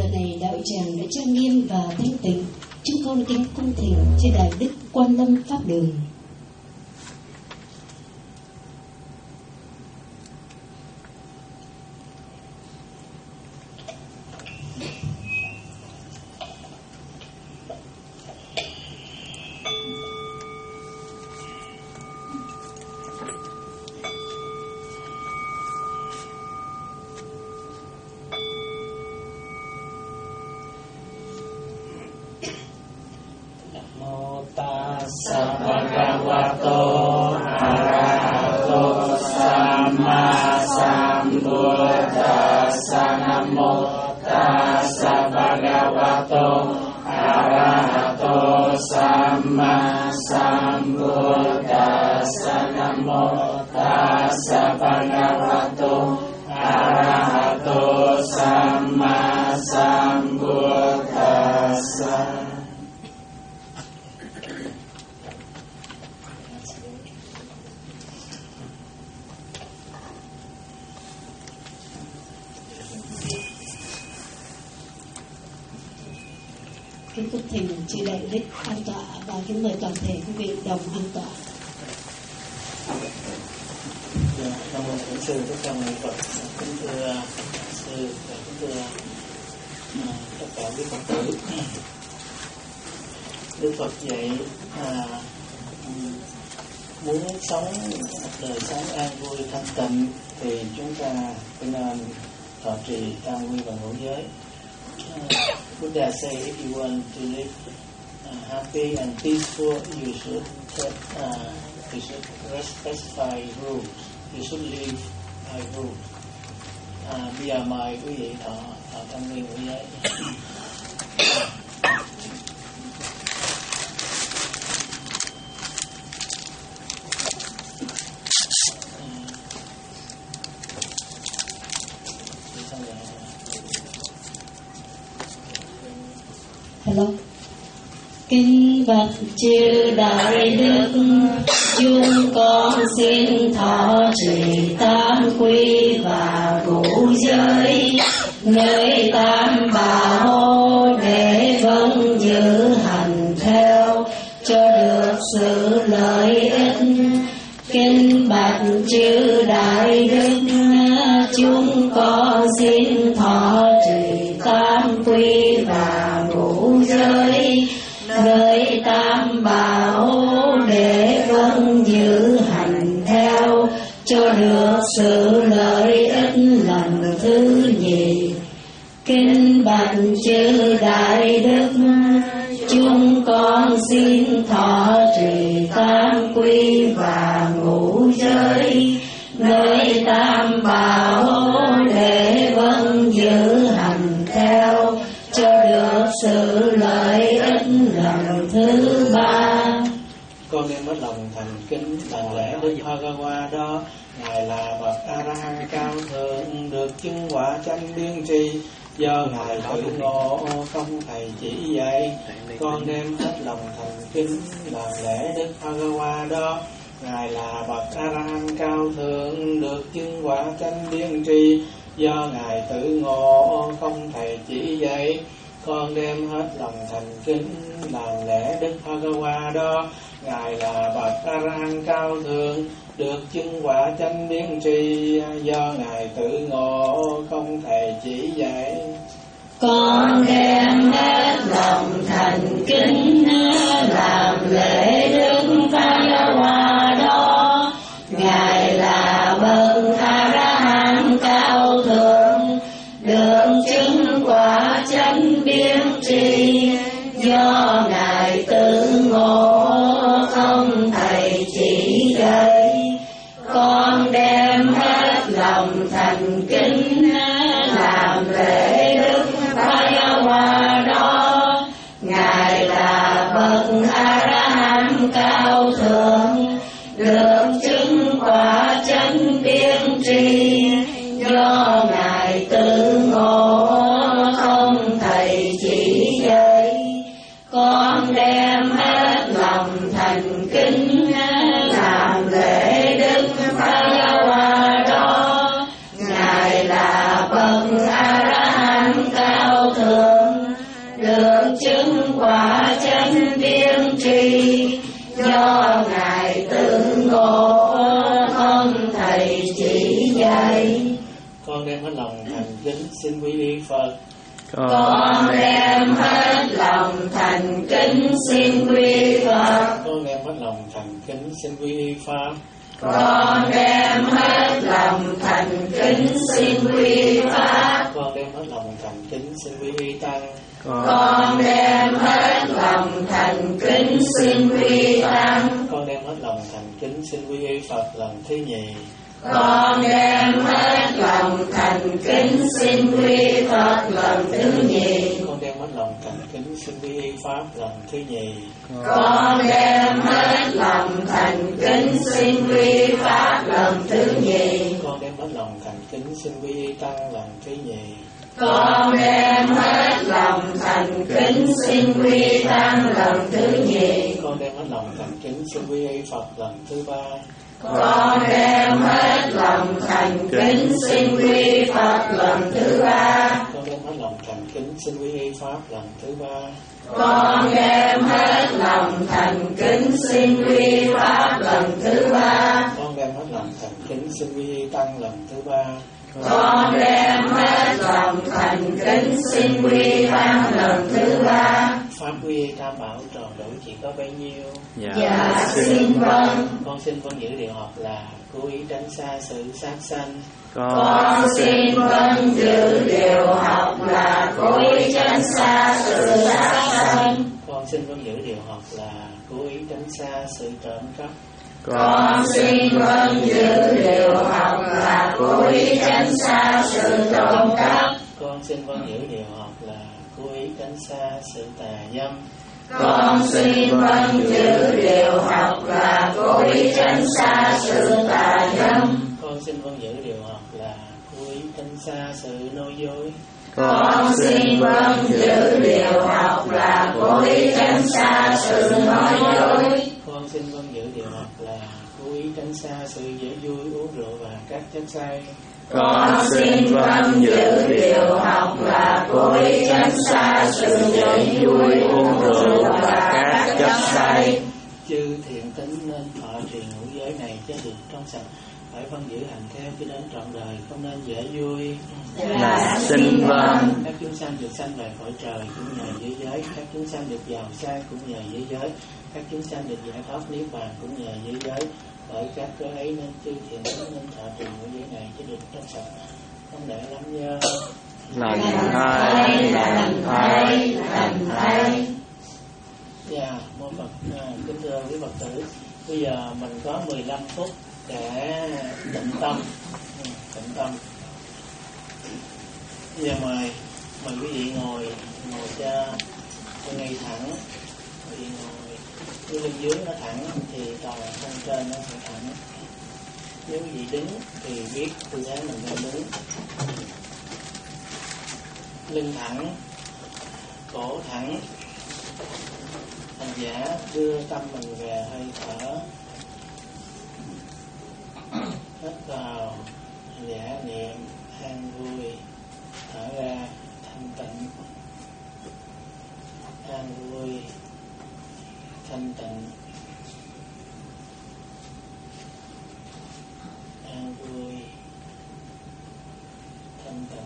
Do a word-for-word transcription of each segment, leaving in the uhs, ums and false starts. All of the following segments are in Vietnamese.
giờ này đạo tràng đã trang nghiêm và thanh tịnh. Chúng con kính cung thỉnh trên đại đức Quan Lâm Pháp Đường. Kính cung thỉnh chư đại đức an tọa và kính mời toàn thể quý vị đồng an tọa. Nam mô Thượng sư Thích Ca Mâu Ni Phật. Kính thưa sư và kính thưa uh, tất cả quý Phật tử. Đức Phật dạy à, muốn sống một đời sống an vui thanh tịnh thì chúng ta phải nên thọ trì tam quy và ngũ giới. Uh, Buddha say if you want to live uh, happy and peaceful, you should take, uh, you should specify rules. You should live by rules. Uh, bây giờ mời quý vị thọ thọ tam quy ngũ giới. Hello. Kính bạch chư đại đức, chúng con xin thọ trì tam quy và ngũ giới, nơi tam bảo để vâng giữ hành theo cho được sự lợi ích. Kính bạch chư đại đức, chúng con xin thọ trì tam quy và ngũ giới, nơi tam bảo để vâng giữ hành theo cho được sự lợi ích lần thứ nhì. Kính bạch chư đại đức, chúng con xin thọ trì tam quy và ngũ giới, nơi tam bảo để vâng giữ hành theo cho được sự lợi ích lần thứ ba. Con đem hết lòng thành kính đảnh lễ Đức Bhagawa đó, ngài là bậc A La Hán cao thượng, được chứng quả chánh biên tri, do ngài tự ngộ không thầy chỉ dạy. Con đem hết lòng thành kính đảnh lễ Đức Bhagawa đó, ngài là bậc A La Hán cao thượng, được chứng quả chánh biên tri, do ngài tự ngộ không thầy chỉ dạy. Con đem hết lòng thành kính làm lễ Đức Bhagawa đó, ngài là bậc A La Hán cao thượng, được chứng quả chánh biến tri, do ngài tự ngộ không thầy chỉ dạy. Con đem hết lòng thành kính làm lễ Đức Bhagawa đó, ngài là bậc A La Hán cao thượng, được chứng quả chánh biến tri, do ngài tự ngộ không thầy chỉ dạy. Con đem hết lòng thành kính làm lễ Đức Bhagawa đó, ngài là bậc A La Hán cao thượng, được chứng quả chánh biến tri, do ngài tự ngộ không thầy chỉ dạy. Con đem hết lòng thành kính làm lễ Đức Bhagawa đó, ngài là bậc A La Hán cao thượng, kính xin quy y Phật. Con đem hết lòng thành kính xin quy Phật. Con đem hết lòng thành kính xin quy y Pháp. Con đem hết lòng thành kính xin quy Pháp. Con đem hết lòng thành kính xin quy y Tăng. Con đem hết lòng thành kính xin quy Tăng. Con đem hết lòng thành kính xin quy y Phật lần thứ nhì. Con đem hết lòng thành kính xin quy Phật lần thứ nhì. Con đem hết lòng thành kính xin quy y Pháp lần thứ nhì. Con đem hết lòng thành kính xin quy Pháp lần thứ nhì. Con đem hết lòng thành kính xin quy y Tăng lần thứ nhì. Con đem hết lòng thành kính xin quy Tăng lần thứ nhì. Con đem hết lòng thành kính xin quy y Phật lần thứ ba. Con đem hết lòng thành kính xin quy Phật lần thứ ba. Con đem hết lòng thành kính xin quy y Pháp lần thứ ba. Con đem hết lòng thành kính xin quy Pháp lần thứ ba. Con đem hết lòng thành kính xin quy y Tăng lần thứ ba. Con đem hết lòng thành kính xin quy Tăng lần thứ ba. Pháp quy y Tam Bảo tròn đủ chỉ có bấy nhiêu. Dạ xin vâng. Con xin vâng giữ điều học là cố ý tránh xa sự sát sanh. Con xin vâng giữ điều học là cố ý tránh xa sự sát sanh. Con xin vâng giữ điều học là cố ý tránh xa sự trộm cắp. Con xin vâng giữ điều học là cố ý tránh xa sự trộm cắp. Con xin vâng giữ điều học là cố ý tránh xa sự tà dâm. Con xin vâng giữ điều học là cố ý tránh xa sự tà dâm. Con xin vâng giữ điều học là cố ý tránh xa sự nói dối. Con xin vâng giữ điều học là cố ý tránh xa sự nói dối. Con xin vâng giữ điều học là cố ý tránh xa sự dễ vui uống rượu và các chất say. Con xin vâng giữ điều học là cố ý tránh xa sự dễ vui uống rượu và các chất say. Chư thiện tính nên thọ trì ngũ giới này cho được trong sạch, phải vâng giữ hành theo cho đến trọn đời, không nên dễ vui. Dạ xin vâng. Các chúng sanh được sanh về cõi trời cũng nhờ giới giới, các chúng sanh được giàu sang cũng nhờ giới giới, các chúng sanh được giải thoát niết bàn cũng nhờ giới giới. Bởi các cơ ấy nên chư thiện tính nên thọ trì ngũ giới này cho được trong sạch, không để lắm nhớ. Lành thay, lành thay, lành thay. Dạ, mô Phật, à, kính thưa quý Phật tử, bây giờ mình có mười lăm phút để tịnh tâm, ừ, tịnh tâm. Bây giờ mời, mời quý vị ngồi, ngồi cho, cho ngay thẳng, quý vị ngồi, cái lưng dưới nó thẳng thì toàn thân trên nó sẽ thẳng. Nếu quý vị đứng thì biết tư thế mình đang đứng. Lưng thẳng, cổ thẳng. Hành giả đưa tâm mình về hơi thở. Hít vào, hành giả niệm an vui, thở ra thanh tịnh. An vui, thanh tịnh. An vui, thanh tịnh.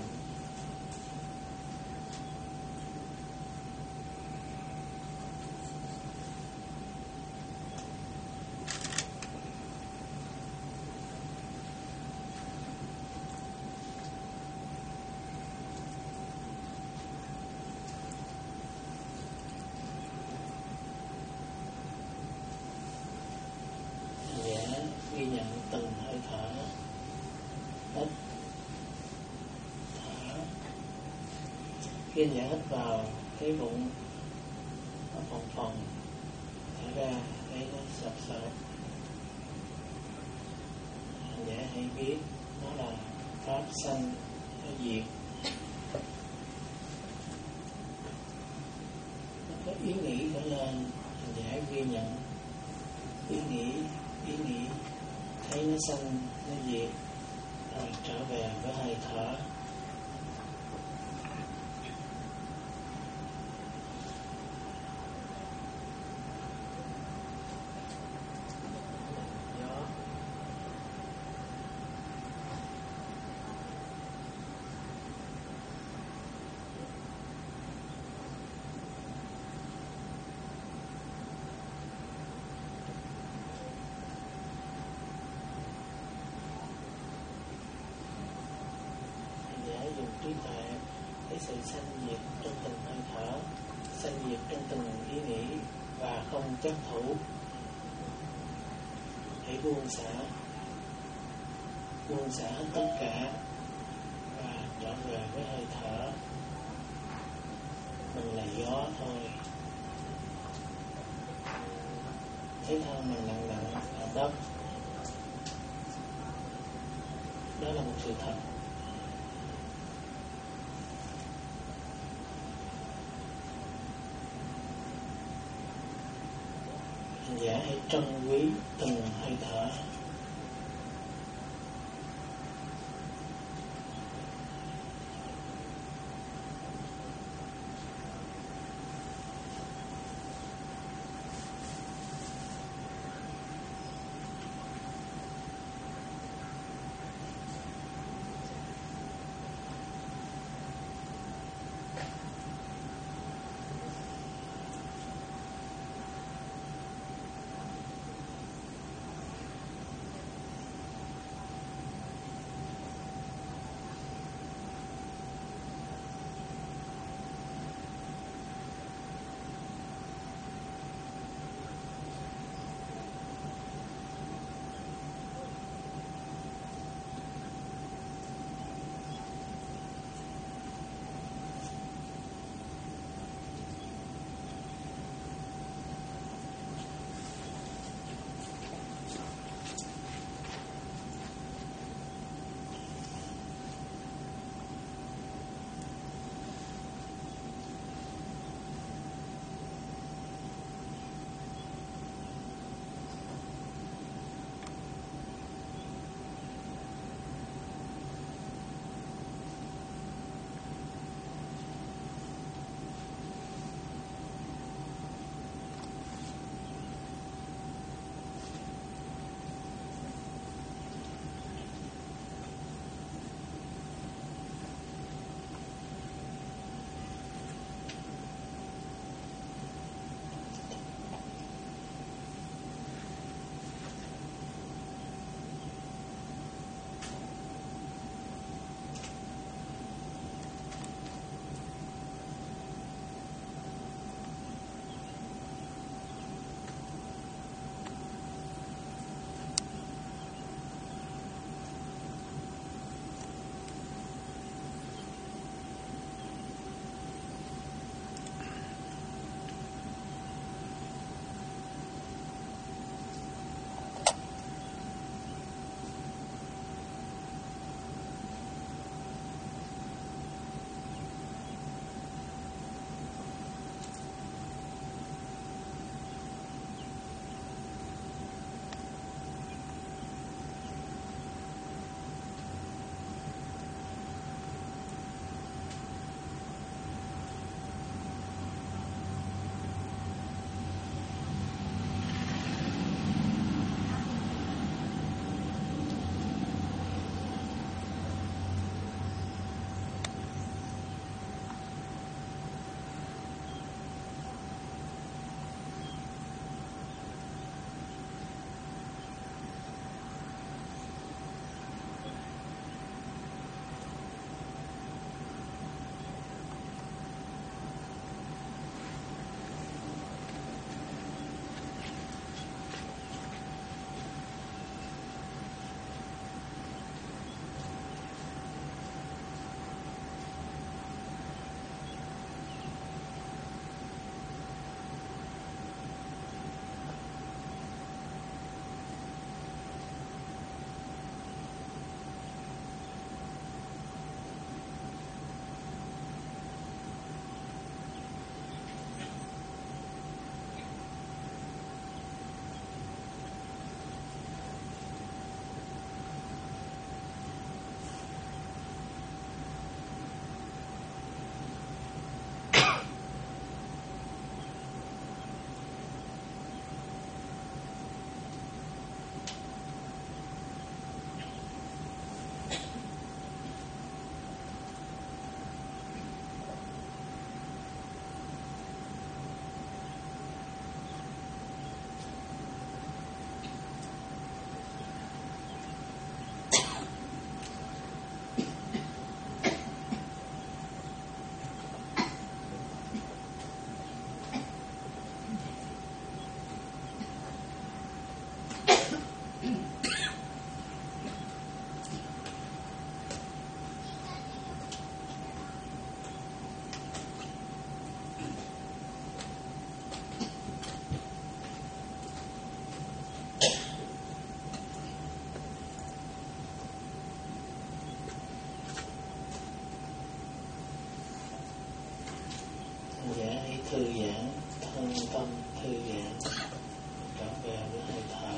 Ghi nhận từng hơi thở. Hít, thở. Khi anh hít vào cái bụng nó phồng phồng, thở ra thấy nó sập sệt. Anh giả hãy biết nó là pháp sanh, nó diệt. Nó có ý nghĩ trở lên, anh giả ghi nhận ý nghĩ, ý nghĩ thấy nó sanh, nó diệt, rồi trở về với hơi thở. Gió. sự sanh diệt trong từng hơi thở, sanh diệt trong từng ý nghĩ và không chấp thủ. Hãy buông xả, buông xả hết tất cả và trở về với hơi thở. Mình là gió thôi. Thấy thân mình nặng nặng ở đất. Đó là một sự thật. Hành giả hãy trân quý từng hơi thở. giãn, hãy thư giãn, thân tâm thư giãn, trở về với hơi thở.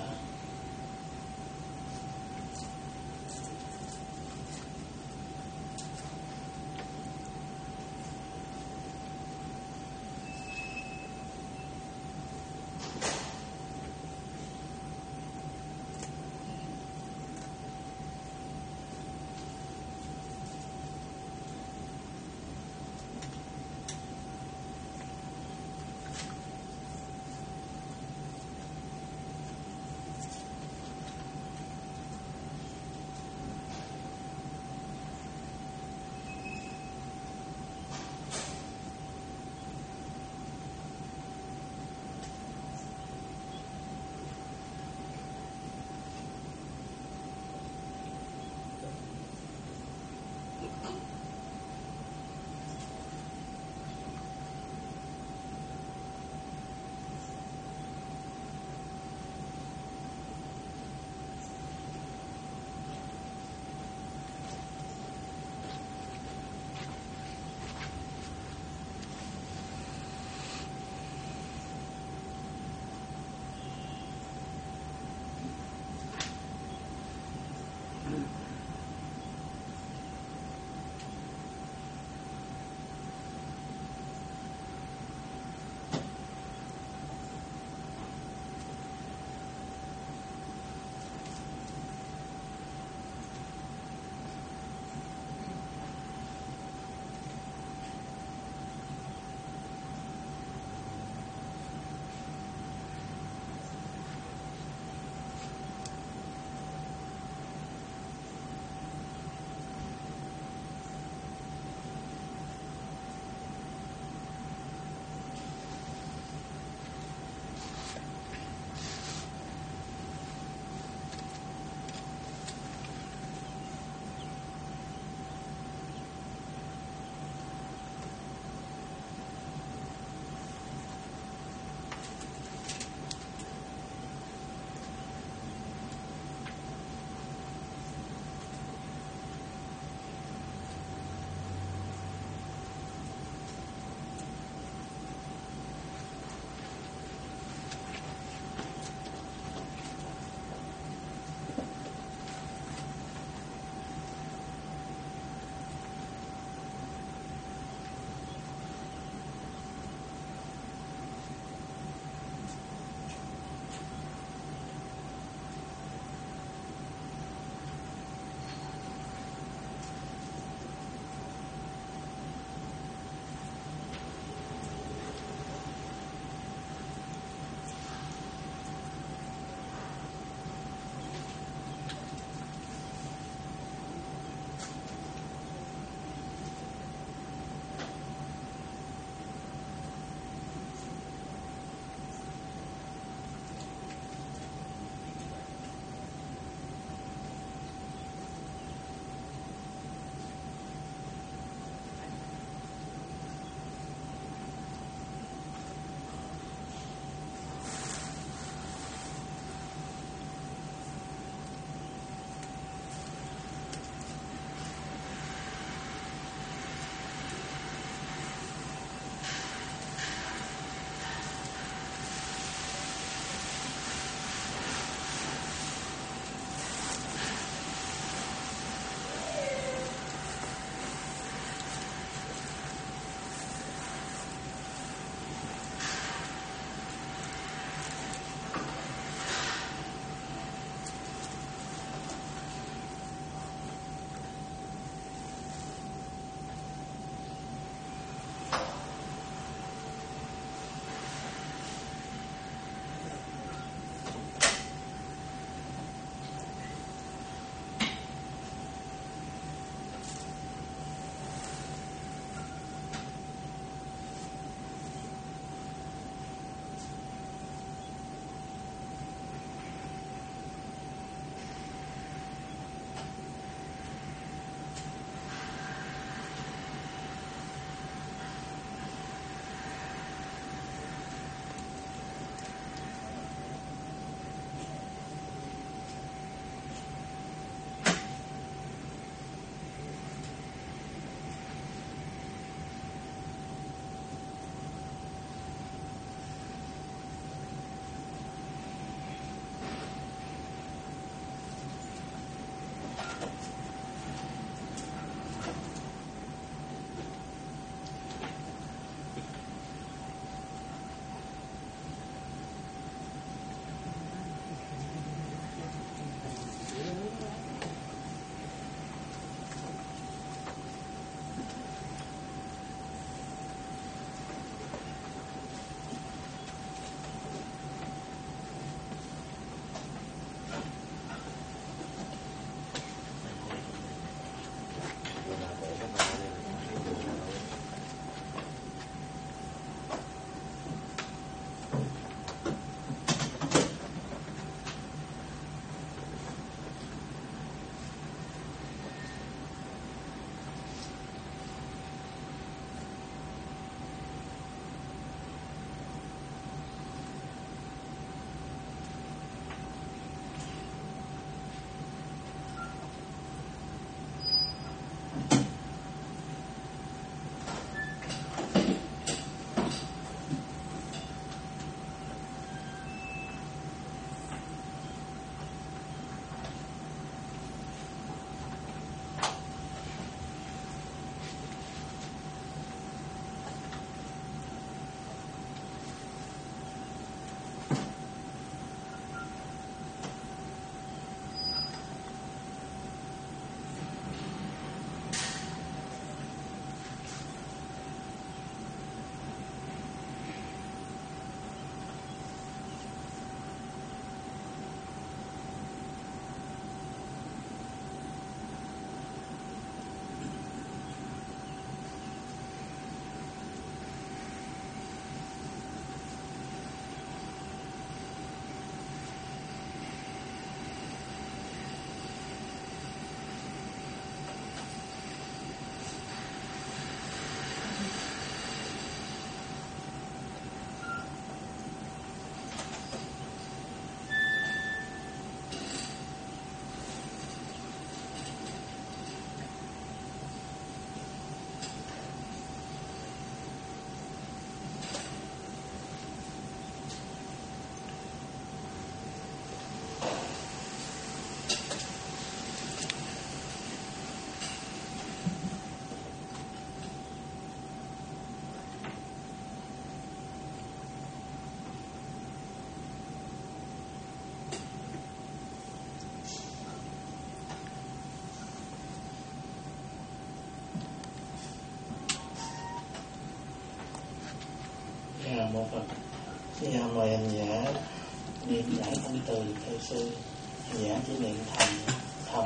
Dạ một Phật. Bây giờ mời hành giả niệm giải tâm từ theo sư. Hành giả chỉ niệm thầm thầm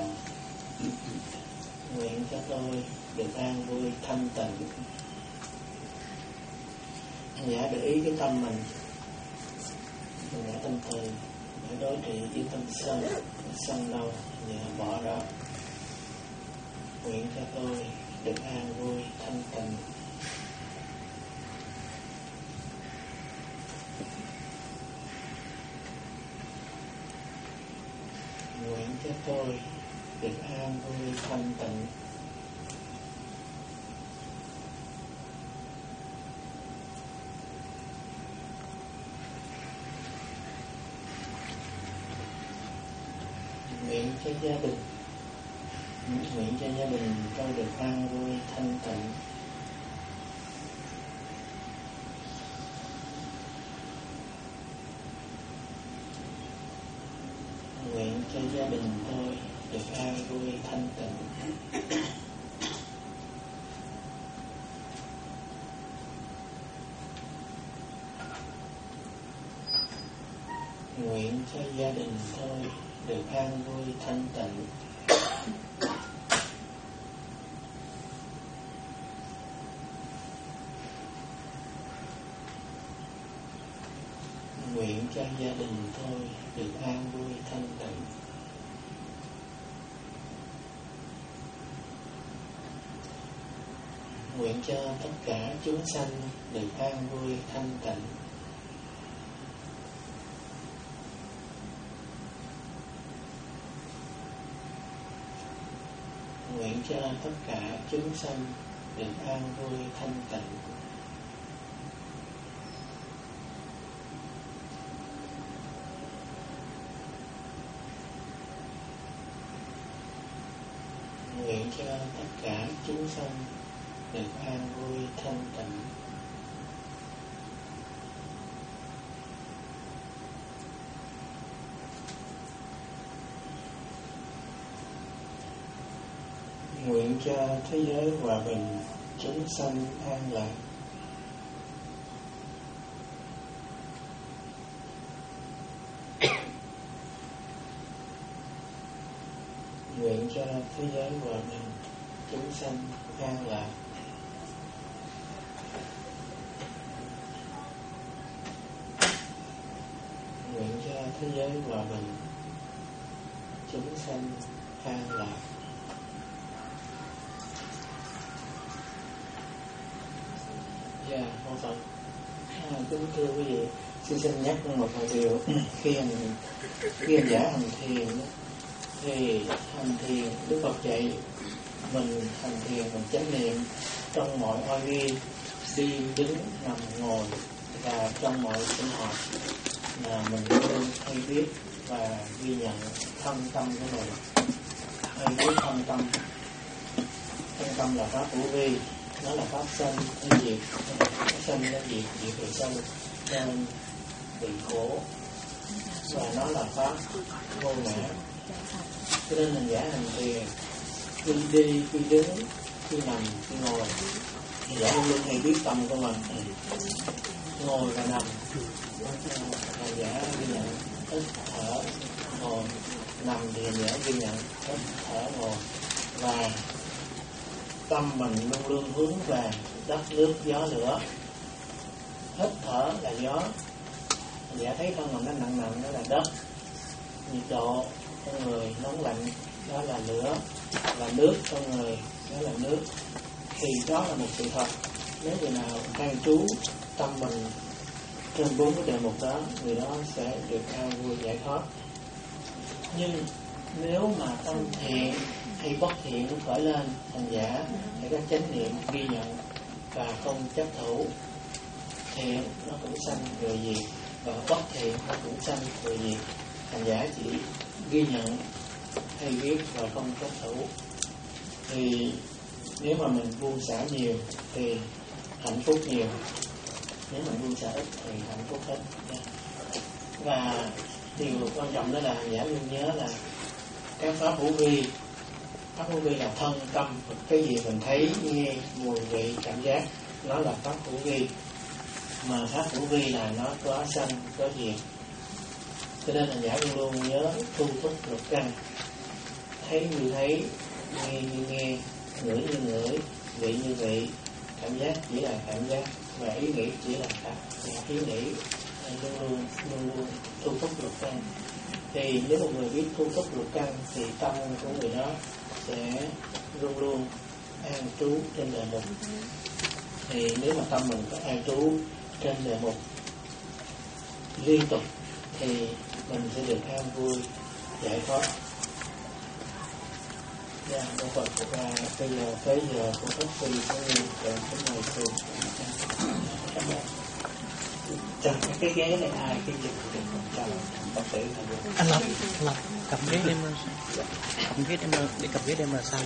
nguyện cho tôi được an vui thanh tịnh. Hành giả để ý cái tâm mình, hành giả tâm từ để đối trị với tâm sân. Sân đâu hành giả bỏ đó. Nguyện cho tôi được an vui thanh tịnh. Nguyện cho tôi được an vui thanh tịnh. Nguyện cho gia đình, nguyện cho gia đình tôi được an vui thanh tịnh. Nguyện cho gia đình tôi được an vui thanh tịnh. Nguyện cho gia đình tôi được an vui thanh tịnh. Nguyện cho gia đình tôi được an vui thanh tịnh. Nguyện cho tất cả chúng sanh được an vui thanh tịnh. Nguyện cho tất cả chúng sanh được an vui thanh tịnh. Nguyện cho tất cả chúng sanh được an vui thanh tịnh. Nguyện cho thế giới hòa bình, chúng sanh an lạc. Nguyện cho thế giới hòa bình, chúng sanh an lạc. Nguyện cho thế giới hòa bình, chúng sanh an lạc. Dạ, yeah, một Phật. À, kính thưa quý vị, xin xin nhắc một vài điều. Khi hành khi hành giả hành thiền thì hành thiền, Đức Phật dạy mình hành thiền mình chánh niệm trong mọi oai nghi, đi đứng nằm ngồi và trong mọi sinh hoạt là mình luôn hay biết và ghi nhận thân tâm của mình. Hay biết thân tâm. Thân tâm là pháp hữu vi, nó là pháp sanh hay diệt, nó sanh nó diệt, diệt về sâu nên bị khổ, và nó là pháp vô ngã. Cho nên hành giả hành thiền, khi đi, khi đứng, khi nằm, khi ngồi, hành giả luôn luôn hay biết tâm của mình. Ngồi và nằm, hành giả ghi nhận hít thở ngồi, nằm thì hành giả ghi nhận hít thở ngồi, và tâm mình luôn luôn hướng về đất nước gió lửa. Hít thở là gió, hành giả thấy thân mình nó nặng nặng, đó là đất. Nhiệt độ con người nóng lạnh, đó là lửa. Và nước con người, đó là nước. Thì đó là một sự thật. Nếu người nào an trú tâm mình trên bốn cái đề mục đó, người đó sẽ được an vui giải thoát. Nhưng nếu mà tâm thiện hay bất thiện nó khởi lên, hành giả phải có chánh niệm ghi nhận và không chấp thủ. Thiện nó cũng sanh rồi diệt, và bất thiện nó cũng sanh rồi diệt. Hành giả chỉ ghi nhận hay biết và không chấp thủ. Thì nếu mà mình buông xả nhiều thì hạnh phúc nhiều, nếu mình buông xả ít thì hạnh phúc ít. Và điều quan trọng đó là hành giả luôn nhớ là các pháp hữu vi, pháp hữu vi là thân tâm, cái gì mình thấy nghe mùi vị cảm giác, nó là pháp hữu vi. mà pháp hữu vi là nó có sanh có diệt. Cho nên hành giả luôn luôn nhớ thu thúc lục căn, thấy như thấy, nghe như nghe, ngửi như ngửi, vị như vị, cảm giác chỉ là cảm giác, và ý nghĩ chỉ là ý nghĩ. Luôn luôn luôn luôn thu thúc lục căn. Thì nếu một người biết thu thúc lục căn thì tâm của người đó sẽ luôn luôn an trú trên đề mục. Thì nếu mà tâm mình có an trú trên đề mục liên tục thì mình sẽ được an vui, giải thoát. Dạ, con Phật của ra bây giờ tới giờ con Phật phi có nguyên kèm cái ngồi thường. Cảm ơn. Chào cái ghế này ai cái gì cũng chào Phật tử là được. Anh Lộc, anh Lộc, cầm ghế đem cầm ghế đem để cầm ghế đem là sao?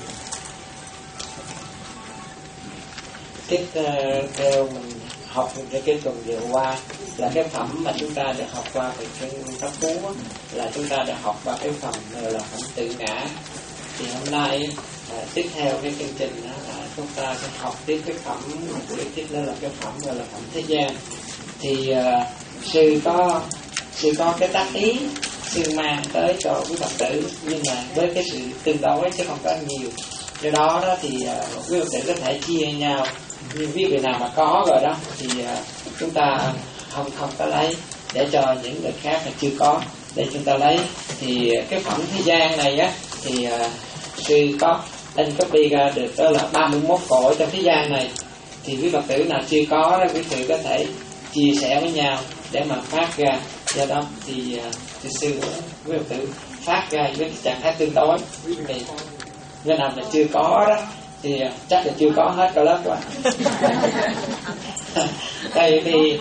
Tiếp uh, theo mình học cái cái tuần vừa qua là cái phẩm mà chúng ta đã học qua về kinh Pháp Cú á, là chúng ta đã học qua cái phẩm là phẩm tự ngã. Thì hôm nay à, tiếp theo cái chương trình đó là chúng ta sẽ học tiếp cái phẩm buổi tiếp đó là cái phẩm gọi là phẩm thế gian. Thì uh, sư có sư có cái tác ý sư mang tới cho quý Phật tử, nhưng mà với cái sự tương đối chứ không có nhiều. Do đó đó thì uh, quý Phật tử có thể chia nhau, nhưng ví dụ nào mà có rồi đó thì uh, chúng ta không không có lấy, để cho những người khác mà chưa có để chúng ta lấy. Thì cái phẩm thế gian này á thì uh, sư có in copy ra được đó là ba mươi mốt cõi trong thế gian này. Thì quý Phật tử nào chưa có đó, quý Phật tử có thể chia sẻ với nhau để mà phát ra. Do đó thì uh, thì sư quý Phật tử phát ra với trạng thái tương đối. Thì người nào mà chưa có đó thì uh, chắc là chưa có hết cả lớp quá. Đây thì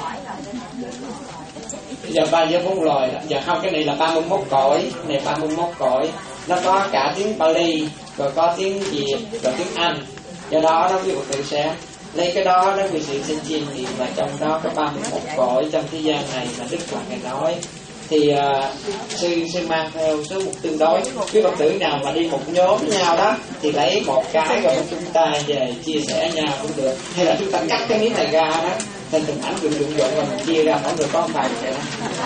giờ ba với bốn loài, giờ không, cái này là ba mươi mốt cõi, này ba mươi mốt cõi, nó có cả tiếng Pali, rồi có tiếng Việt, rồi tiếng Anh. Do đó nó quý Phật tử sẽ lấy cái đó đó vì sự sinh chiêm niệm, và trong đó có ba mươi mốt cõi trong thế gian này mà Đức Phật ngài nói. Thì uh, sư sư mang theo số một tương đối. Quý Phật tử nào mà đi một nhóm với nhau đó thì lấy một cái rồi chúng ta về chia sẻ nhau cũng được, hay là chúng ta cắt cái miếng này ra đó thành từng ảnh dụng dụng dụng rồi mình chia ra mỗi người có một phần vậy đó.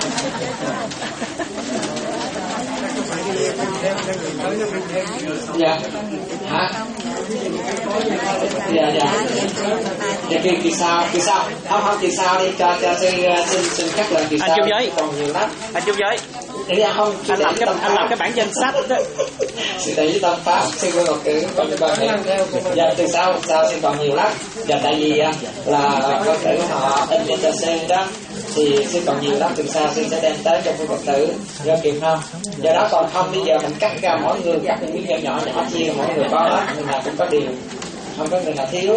Dạ hả? Dạ dạ. Dạ kỳ kỳ sao kỳ sao không không kỳ sao đi cho cho sư xin xin cắt lời kỳ sao. Anh chú giới còn nhiều lắm. Anh chú giới. Để ra không anh làm cái anh làm cái bản danh sách đó. Sư tại với tâm pháp sư cô Ngọc Kiều còn ba ngày. Dạ từ sau sau sư còn nhiều lắm. Dạ tại vì là Phật tử họ in lên cho sư đó thì sư còn nhiều lắm, từ sau sư sẽ đem tới cho quý Phật tử. Do kịp không? Do đó còn không bây giờ mình cắt ra mỗi người cắt những miếng nhỏ nhỏ nhỏ chia mỗi người có hết, người nào cũng có điều, không có người nào thiếu.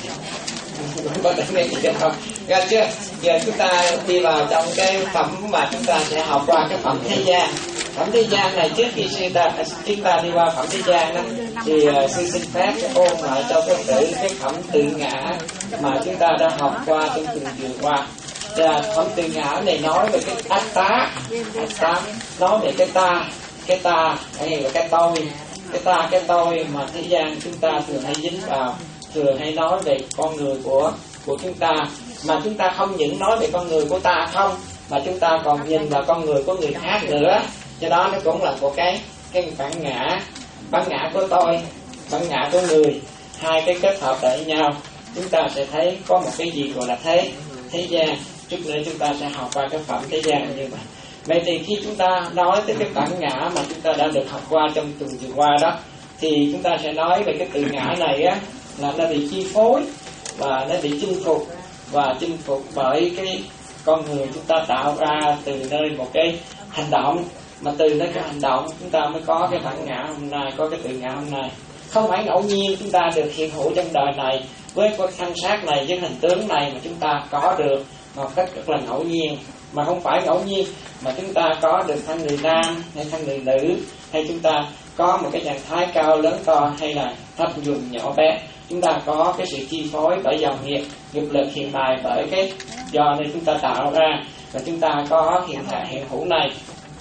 Không có thể nghe gì không? Ra chưa? Giờ chúng ta đi vào trong cái phẩm mà chúng ta sẽ học qua cái phẩm thế gian. Phẩm thế gian này trước khi sư ta chúng ta đi qua phẩm thế gian đó thì uh, sư xin phép ôn lại cho Phật tử cái phẩm tự ngã mà chúng ta đã học qua trong tuần vừa qua. Và phẩm tự ngã này nói về cái atta, atta nói về cái ta, cái ta hay là cái tôi, cái ta cái tôi mà thế gian chúng ta thường hay dính vào, thường hay nói về con người của của chúng ta, mà chúng ta không những nói về con người của ta không, mà chúng ta còn nhìn vào con người của người khác nữa. Cho đó nó cũng là một cái cái bản ngã, bản ngã của tôi, bản ngã của người, hai cái kết hợp lại nhau, chúng ta sẽ thấy có một cái gì gọi là thế thế gian. Chút nữa chúng ta sẽ học qua cái phẩm thế gian như vậy. Vậy thì khi chúng ta nói tới cái bản ngã mà chúng ta đã được học qua trong tuần vừa qua đó, thì chúng ta sẽ nói về cái tự ngã này á, là nó bị chi phối và nó bị chinh phục, và chinh phục bởi cái con người chúng ta tạo ra từ nơi một cái hành động, mà từ nơi cái hành động chúng ta mới có cái bản ngã hôm nay, có cái tự ngã hôm nay. Không phải ngẫu nhiên chúng ta được hiện hữu trong đời này với cái thân xác này, với hình tướng này mà chúng ta có được một cách rất là ngẫu nhiên, mà không phải ngẫu nhiên mà chúng ta có được thân người nam hay thân người nữ, hay chúng ta có một cái trạng thái cao lớn to hay là thấp dùng nhỏ bé. Chúng ta có cái sự chi phối bởi dòng nghiệp, nghiệp lực hiện tại bởi cái do nên chúng ta tạo ra, và chúng ta có hiện tại hiện hữu này.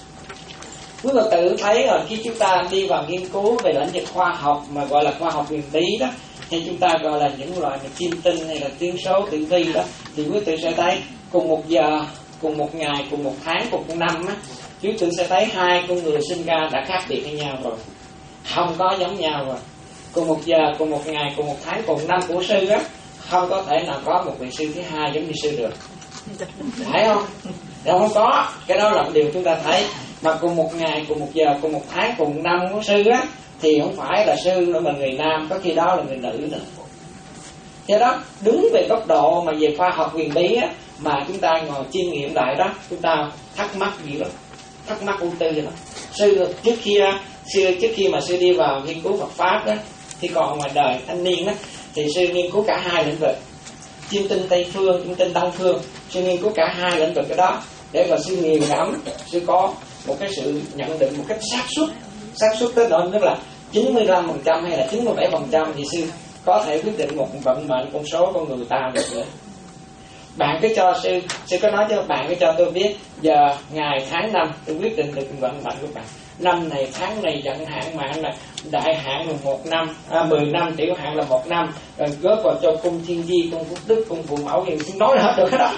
Quý Phật tử thấy rồi, khi chúng ta đi vào nghiên cứu về lĩnh vực khoa học mà gọi là khoa học huyền bí đó, hay chúng ta gọi là những loại chim tinh hay là tiếng số tử vi đó, thì quý Phật tử sẽ thấy cùng một giờ, cùng một ngày, cùng một tháng, cùng một năm á, chú tự sẽ thấy hai con người sinh ra đã khác biệt với nhau rồi, không có giống nhau rồi. Cùng một giờ, cùng một ngày, cùng một tháng, cùng một năm của sư á, không có thể nào có một vị sư thứ hai giống như sư được, phải không? Đâu không có, cái đó là một điều chúng ta thấy. Mà cùng một ngày, cùng một giờ, cùng một tháng, cùng một năm của sư á, thì không phải là sư nữa mà người nam, có khi đó là người nữ nữa. Do đó đứng về góc độ mà về khoa học huyền bí á, mà chúng ta ngồi chiêm nghiệm lại đó, chúng ta thắc mắc gì đó, thắc mắc ưu tư gì đó. Sư trước kia, xưa trước khi mà sư đi vào nghiên cứu Phật pháp đó, thì còn ngoài đời thanh niên đó, thì sư nghiên cứu cả hai lĩnh vực, chiêm tinh Tây phương, chiêm tinh Đông phương. Sư nghiên cứu cả hai lĩnh vực cái đó để mà sư nghiền ngẫm, sư có một cái sự nhận định một cách xác suất, xác suất tới đó tức là chín mươi lăm phần trăm hay là chín mươi bảy phần trăm thì sư có thể quyết định một vận mệnh con số con người ta được nữa. Bạn cứ cho sư, sư có nói cho bạn cứ cho tôi biết giờ, ngày, tháng, năm, tôi quyết định được vận mệnh của bạn. Năm này, tháng này, vận hạn mạng là đại hạn là một năm, à, mười năm, tiểu hạn là một năm, rồi góp vào cho cung thiên di, cung phúc đức, cung phụ mẫu, thì sư nói hết được hết đó.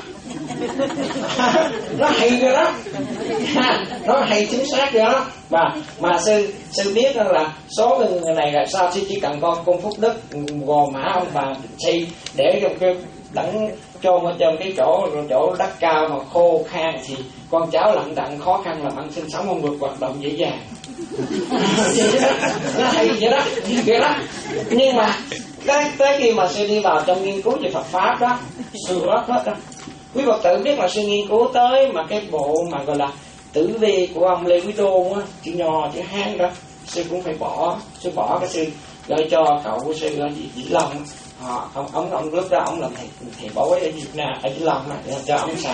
Nó hay rồi đó, nó hay chính xác rồi đó. Và mà sư sư biết là số người này là sao, sư chỉ cần con cung phúc đức gò mã ông bà xây để trong cái đẳng chôn ở trong cái chỗ chỗ đất cao mà khô khan thì con cháu lận đận khó khăn làm ăn sinh sống không được hoạt động dễ dàng. Nó hay vậy đó, vậy đó. Nhưng mà tới tới khi mà sư đi vào trong nghiên cứu về Phật pháp đó, sư rất hết đó. Quý Phật tử biết là sư nghiên cứu tới mà cái bộ mà gọi là tử vi của ông Lê Quý Đôn á, chữ nho chữ hán đó, sư cũng phải bỏ, sư bỏ cái sư gửi cho cậu của sư ở Vĩnh Long. Họ, ông ông ông lúc đó ông làm thầy thầy bói ở Việt Nam ở Vĩnh Long mà để cho ông xài.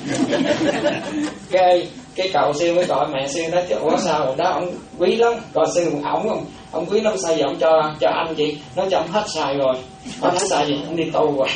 cái cái cậu sư mới gọi mẹ sư nói chứ ủa sao rồi đó, ông quý lắm, coi sư ông ông ông quý lắm sao giờ ông cho cho anh chị, nói cho ông hết xài rồi, ông hết xài gì ông đi tu rồi.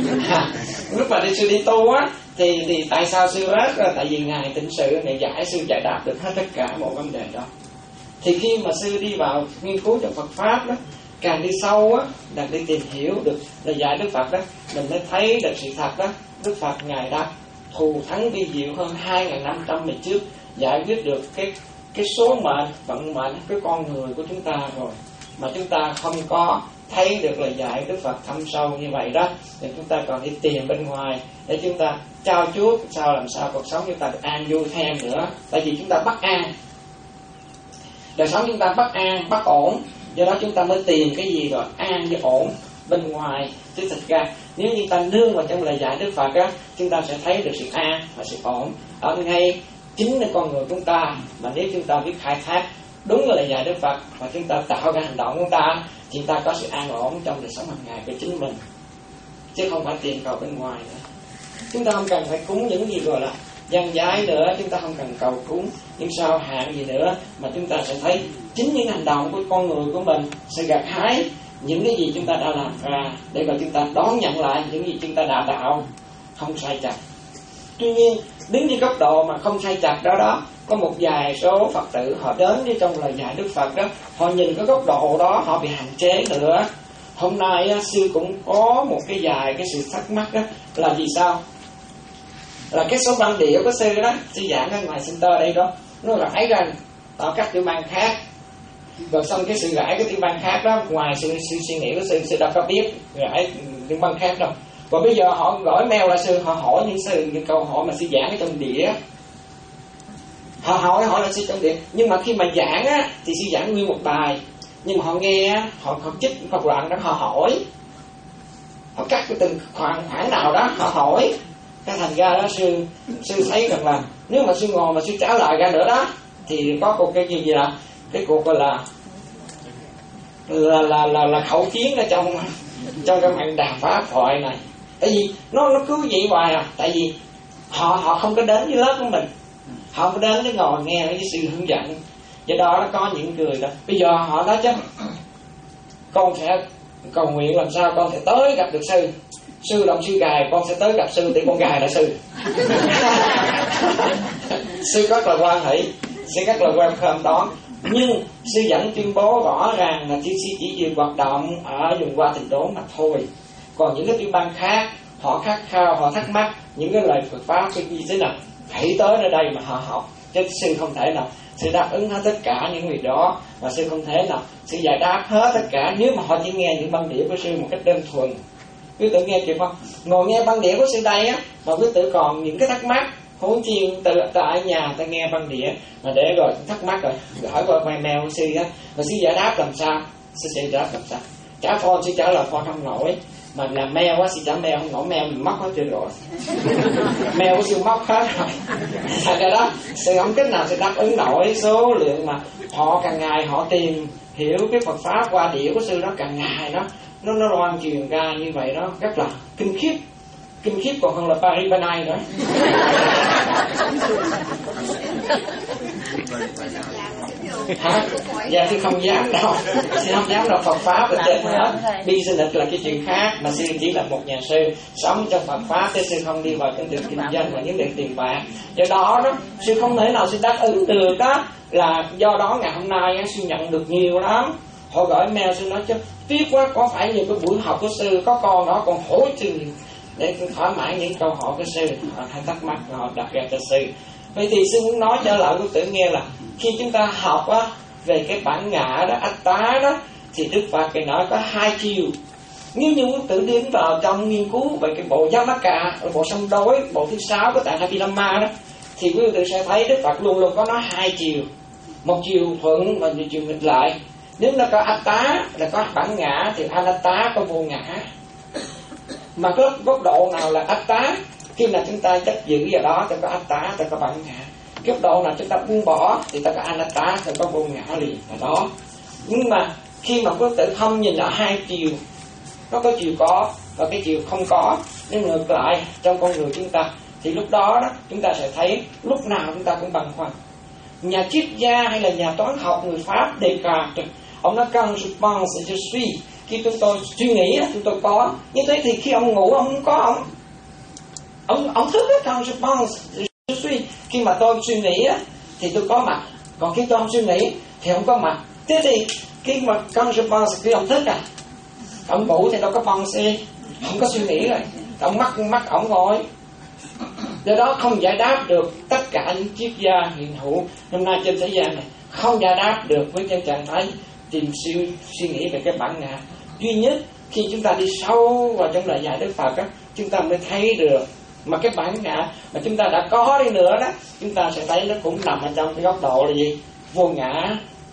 Lúc mà đi sư đi tu á thì thì tại sao sư rớt? Tại vì ngài tịnh sự này giải sư giải đáp được hết tất cả mọi vấn đề đó. Thì khi mà sư đi vào nghiên cứu trong Phật pháp đó, càng đi sâu á, càng đi tìm hiểu được là dạy Đức Phật đó, mình mới thấy được sự thật đó. Đức Phật ngài đã thù thắng vi diệu hơn hai nghìn năm trăm năm trước, giải quyết được cái cái số mệnh, vận mệnh cái con người của chúng ta rồi, mà chúng ta không có thấy được lời dạy Đức Phật thâm sâu như vậy đó, thì chúng ta còn đi tìm bên ngoài để chúng ta trao chuốt sao làm sao cuộc sống chúng ta được an vui thêm nữa. Tại vì chúng ta bất an, đời sống chúng ta bất an, bất ổn, do đó chúng ta mới tìm cái gì rồi an với ổn bên ngoài. Chứ thật ra nếu như ta nương vào trong lời dạy Đức Phật á, chúng ta sẽ thấy được sự an và sự ổn ở ngay chính là con người chúng ta. Mà nếu chúng ta biết khai thác đúng lời dạy Đức Phật và chúng ta tạo ra hành động của chúng ta, chúng ta có sự an ổn trong đời sống hàng ngày của chính mình, chứ không phải tìm cầu bên ngoài nữa. Chúng ta không cần phải cúng những gì gọi là dân giái nữa, chúng ta không cần cầu cúng những sao hạn gì nữa, mà chúng ta sẽ thấy chính những hành động của con người của mình sẽ gặt hái những cái gì chúng ta đã làm ra, để mà chúng ta đón nhận lại những gì chúng ta đã đạo không sai chặt. Tuy nhiên đứng như góc độ mà không sai chặt đó đó, có một vài số Phật tử họ đến với trong lời dạy Đức Phật đó, họ nhìn cái góc độ đó họ bị hạn chế nữa. Hôm nay sư cũng có một cái vài cái sự thắc mắc đó là vì sao là cái số băng địa của sư đó, sư giảng ở ngoài center đây đó, nó gãi ra tạo các tiểu bang khác, rồi xong cái sự gãi cái tiểu bang khác đó, ngoài sự, sự suy nghĩ của sư, sư đâu có biết gãi tiểu bang khác đâu. Và bây giờ họ gửi mail lại sư, họ hỏi những sư những câu hỏi mà sư giảng ở trong địa, họ hỏi hỏi là sư trong địa, nhưng mà khi mà giảng á thì sư giảng nguyên một bài, nhưng mà họ nghe á, họ họ chích Phật đoạn đó, họ hỏi, họ cắt cái từng khoảng khoảng nào đó họ hỏi. Cái thành ra đó sư sư thấy rằng là nếu mà sư ngồi mà sư trả lời ra nữa đó thì có một cái gì gì là cái cuộc gọi là là là là, là khẩu chiến ở trong trong cái mạng đàm pháp thoại này. Tại vì nó nó cứ vậy hoài à, tại vì họ họ không có đến với lớp của mình, họ không có đến với ngồi nghe cái sư hướng dẫn. Do đó nó có những người đó bây giờ họ nói chứ con sẽ cầu nguyện làm sao con sẽ tới gặp được sư, sư làm sư gài con sẽ tới gặp sư để con gài là sư. Sư rất là quan hỷ, sư rất là quan khâm đón, nhưng sư vẫn tuyên bố rõ ràng là sư chỉ việc hoạt động ở vùng qua Tịnh Đốn mà thôi. Còn những cái tiểu bang khác họ khát khao, họ thắc mắc những cái lời Phật pháp cái gì thế nào, hãy tới nơi đây mà họ học. Chứ sư không thể nào sư đáp ứng hết tất cả những việc đó, và sư không thể nào sư giải đáp hết tất cả nếu mà họ chỉ nghe những băng đĩa của sư một cách đơn thuần. Quý tử nghe kịp không? Ngồi nghe băng đĩa của sư đây á, mà quý tử còn những cái thắc mắc, huống chi tự tại nhà ta nghe băng đĩa mà để rồi thắc mắc rồi hỏi qua mail của sư á, và sư giải đáp làm sao? Sư sẽ giải đáp làm sao? Trả phone sư trả lời phone không nổi, mà làm mail quá sư trả mail không nổi, mail mình mất hết trơn rồi. Mail của sư mất hết rồi. Thật ra đó, sư không cách nào sư đáp ứng nổi số lượng mà họ càng ngày họ tìm hiểu cái Phật pháp qua đĩa của sư đó, càng ngày đó nó nó loan truyền ra như vậy đó, rất là kinh khiếp, kinh khiếp còn hơn là Paris by Night nữa. Hả? Dạ thì không dám đâu, thì không dám đâu. Phật pháp ở trên hết, business là cái chuyện khác, mà sư chỉ là một nhà sư sống trong Phật pháp, chứ sư không đi vào con đường kinh doanh và những việc tiền bạc. Do đó đó, sư không thể nào sư đáp ứng được đó, là do đó ngày hôm nay sư nhận được nhiều lắm. Họ gọi mail sư nói chứ tiếc quá, có phải như cái buổi học của sư có con đó còn hối sư để thỏa mãn những câu hỏi của sư, họ hay thắc mắc họ đặt ra cho sư. Vậy thì sư muốn nói trở lại với tự nghe là khi chúng ta học á, về cái bản ngã đó, ách tá đó, thì Đức Phật Ngài nói có hai chiều. Nếu như muốn tự tiến vào trong nghiên cứu về cái bộ Yamaka, bộ sông đối, bộ thứ sáu của tại Abhidhamma đó, thì quý vị sẽ thấy Đức Phật luôn luôn có nói hai chiều, một chiều thuận và một chiều nghịch lại. Nếu nó có ách tá là có bản ngã, thì anatta có vô ngã. Mà có góc độ nào là ách tá? Khi nào chúng ta chấp giữ vào đó, ta có ách tá, ta có bản ngã. Góc độ nào chúng ta buông bỏ thì ta có anatta, ta có vô ngã liền ở đó. Nhưng mà khi mà có tự không nhìn ở hai chiều, nó có chiều có và cái chiều không có, nhưng ngược lại trong con người chúng ta, thì lúc đó, đó chúng ta sẽ thấy lúc nào chúng ta cũng băn khoăn. Nhà triết gia hay là nhà toán học người Pháp Descartes, ông nói quand je pense je suis, khi chúng tôi suy nghĩ chúng tôi có. Như thế thì khi ông ngủ ông không có, ông ông ông thức quand je pense je suis, khi mà tôi suy nghĩ thì tôi có mặt, còn khi tôi không suy nghĩ thì không có mặt. Thế thì khi mà quand je pense, khi ông thức à, ông ngủ thì đâu có pense, không có suy nghĩ rồi, ông mắt mắt ông ngồi. Do đó không giải đáp được tất cả những triết gia hiện hữu hôm nay trên thế gian này, không giải đáp được với cái trạng thái tìm siêu suy nghĩ về cái bản ngã. Duy nhất khi chúng ta đi sâu vào trong lời dạy Đức Phật á, chúng ta mới thấy được. Mà cái bản ngã mà chúng ta đã có đi nữa đó, chúng ta sẽ thấy nó cũng nằm ở trong cái góc độ là gì? Vô ngã.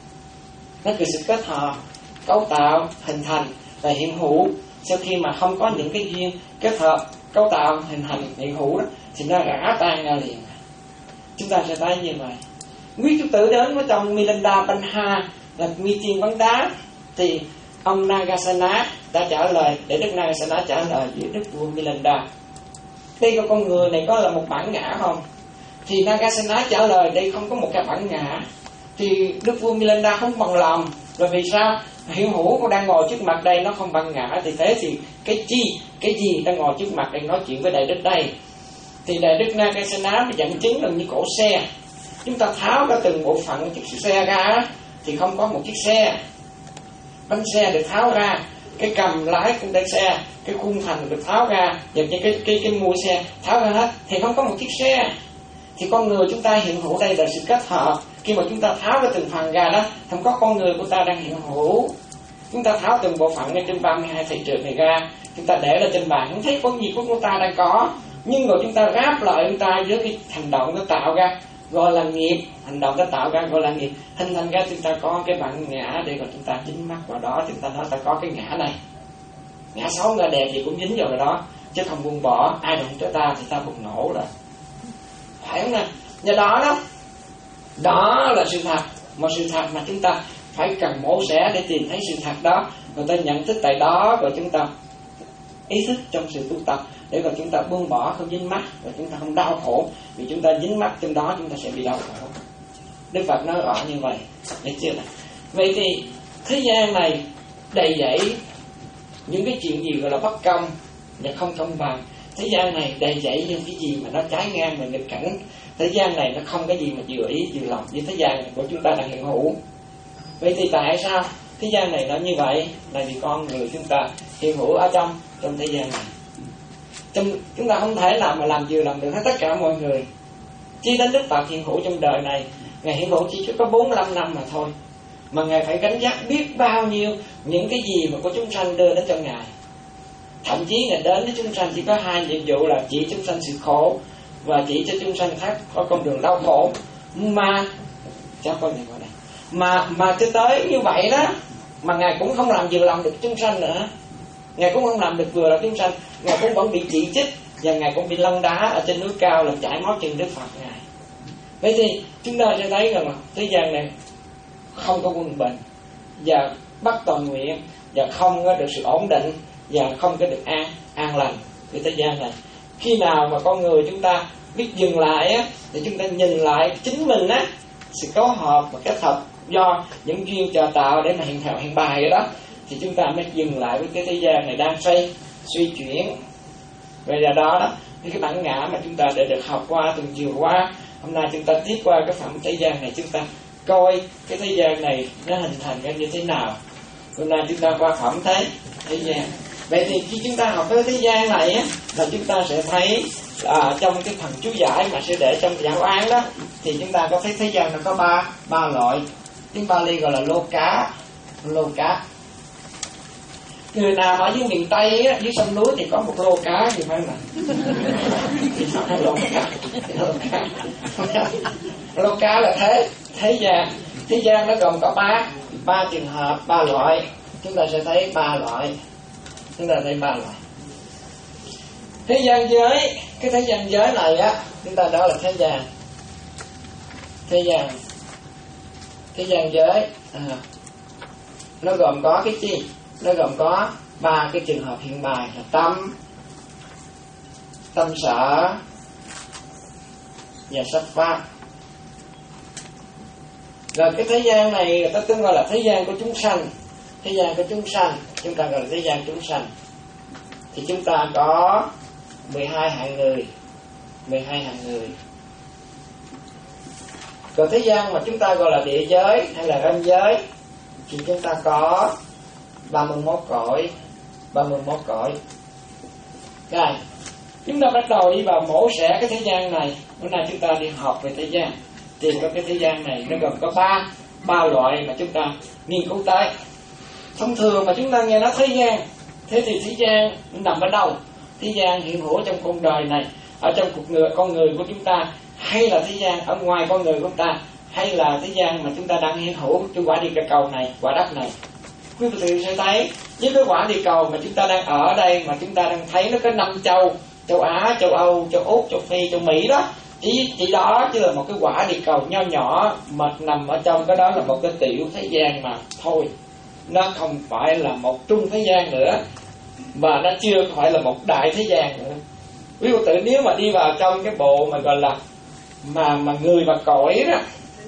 Nóคือsự kết hợp, cấu tạo, hình thành và hiện hữu. Sau khi mà không có những cái duyên kết hợp, cấu tạo, hình thành, hiện hữu đó, thì nó rã tan ra liền. Chúng ta sẽ thấy như vậy. Quý chú tử đến với trong Milinda Banha là meeting bắn đá, thì ông Nagasena đã trả lời, để Đức Nagasena trả lời với Đức vua Milinda. Đây có con người này có là một bản ngã không? Thì Nagasena trả lời đây không có một cái bản ngã. Thì Đức vua Milinda không bằng lòng. Và vì sao? Hiện hữu con đang ngồi trước mặt đây nó không bằng ngã, thì thế thì cái chi, cái gì đang ngồi trước mặt đây nói chuyện với Đại Đức đây. Thì Đại Đức Nagasena dẫn chứng là như cổ xe. Chúng ta tháo ra từng bộ phận chiếc xe ra thì không có một chiếc xe. Bánh xe được tháo ra, cái cầm lái của cái xe, cái khung thành được tháo ra, và cái cái cái cái mui xe tháo ra hết thì không có một chiếc xe. Thì con người chúng ta hiện hữu đây là sự kết hợp. Khi mà chúng ta tháo ra từng phần ra đó, không có con người của ta đang hiện hữu. Chúng ta tháo từng bộ phận trên ba mươi hai thị trường này ra, chúng ta để lên trên bàn, không thấy có gì của chúng ta đang có. Nhưng rồi chúng ta ráp lại chúng ta với cái hành động nó tạo ra, gọi là nghiệp. Hành động nó tạo ra gọi là nghiệp. Hình thành ra chúng ta có cái bản ngã để rồi chúng ta dính mắc vào đó. Chúng ta nói ta có cái ngã này, ngã xấu ngã đẹp gì cũng dính vào rồi đó, chứ không buông bỏ. Ai đụng tới ta thì ta bùng nổ rồi, phải không nè? Do đó đó, đó là sự thật. Một sự thật mà chúng ta phải cần mổ xẻ để tìm thấy sự thật đó, rồi ta nhận thức tại đó, rồi chúng ta ý thức trong sự tu tập để rồi chúng ta buông bỏ, không dính mắc, rồi chúng ta không đau khổ. Vì chúng ta dính mắc trong đó chúng ta sẽ bị đau khổ. Đức Phật nói rõ như vậy, được chưa nào? Vậy thì thế gian này đầy dẫy những cái chuyện gì gọi là bất công và không công bằng. Thế gian này đầy dẫy những cái gì mà nó trái ngang và nghịch cảnh. Thế gian này nó không cái gì mà vừa ý vừa lòng với thế gian của chúng ta đang hiện hữu. Vậy thì tại sao thế gian này nó như vậy? Là vì con người chúng ta hiện hữu ở trong trong thế gian này. Trong, chúng ta không thể nào mà làm vừa lòng được hết tất cả mọi người. Chỉ đến Đức Phật hiện hữu trong đời này, Ngài hiện hữu chỉ có bốn mươi lăm năm mà thôi, mà Ngài phải gánh vác biết bao nhiêu những cái gì mà có chúng sanh đưa đến cho Ngài. Thậm chí Ngài đến với chúng sanh chỉ có hai nhiệm vụ là chỉ chúng sanh sự khổ và chỉ cho chúng sanh khác có con đường đau khổ. Mà cháu con này vào đây mà mà cho tới như vậy đó, mà Ngài cũng không làm vừa lòng được chúng sanh nữa. Ngài cũng không làm được vừa lòng chúng sanh, Ngài cũng vẫn bị chỉ trích và Ngài cũng bị lăn đá ở trên núi cao làm chảy máu chân Đức Phật Ngài. Vậy thì chúng ta sẽ thấy rằng thế gian này không có quân bình và bất toàn nguyện, và không có được sự ổn định, và không có được an an lành cái thế gian này. Khi nào mà con người chúng ta biết dừng lại á, thì chúng ta nhìn lại chính mình á, sự cấu hợp và kết hợp do những duyên chờ tạo để mà hiện hào hiện bài vậy đó, thì chúng ta mới dừng lại với cái thế gian này đang xoay suy chuyển. Vậy là đó đó cái bản ngã mà chúng ta đã được học qua từng chiều qua. Hôm nay chúng ta tiếp qua cái phẩm thế gian này, chúng ta coi cái thế gian này nó hình thành ra như thế nào. Hôm nay chúng ta qua phẩm thế thế gian. Vậy thì khi chúng ta học cái thế gian này á, là chúng ta sẽ thấy là trong cái phần chú giải mà sẽ để trong giáo án đó, thì chúng ta có thấy thế gian nó có ba ba loại. Tiếng Bali gọi là lô cá, lô cá. Người nào ở dưới miền Tây á, dưới sông núi thì có một lô cá thì phải là lô cá, lô cá. Lô cá là thế thế gian. Thế gian nó gồm có ba ba trường hợp, ba loại. Chúng ta sẽ thấy ba loại. Chúng ta thấy ba loại. Thế gian giới, cái thế gian giới này á, chúng ta đó là thế gian. Thế gian, thế gian giới, à, nó gồm có cái chi? Nó gồm có ba cái trường hợp hiện bài là tâm, tâm sở và sắc pháp. Rồi cái thế gian này người ta tên gọi là thế gian của chúng sanh. Thế gian của chúng sanh, chúng ta gọi là thế gian chúng sanh. Thì chúng ta có mười hai hạng người, mười hai hạng người. Còn thế gian mà chúng ta gọi là địa giới hay là ranh giới thì chúng ta có ba mươi mốt cõi, ba mươi mốt cõi. Rồi, chúng ta bắt đầu đi vào mổ xẻ cái thế gian này. Hôm nay chúng ta đi học về thế gian. Thì có cái thế gian này nó gồm có ba ba loại mà chúng ta nghiên cứu tới. Thông thường mà chúng ta nghe nói thế gian, thế thì thế gian nằm ở đâu? Thế gian hiện hữu trong con đời này, ở trong cuộc người con người của chúng ta, hay là thế gian ở ngoài con người của chúng ta, hay là thế gian mà chúng ta đang hiện hữu trong quả địa cầu này, quả đất này. Quý vị sẽ thấy với cái quả địa cầu mà chúng ta đang ở đây, mà chúng ta đang thấy nó có năm châu, châu Á, châu Âu, châu Úc, châu Phi, châu Mỹ đó, chỉ chỉ đó chỉ là một cái quả địa cầu nho nhỏ mà nằm ở trong cái đó là một cái tiểu thế gian mà thôi. Nó không phải là một trung thế gian nữa, và nó chưa phải là một đại thế gian nữa. Quý vị tự nếu mà đi vào trong cái bộ mà gọi là mà mà người và cõi đó,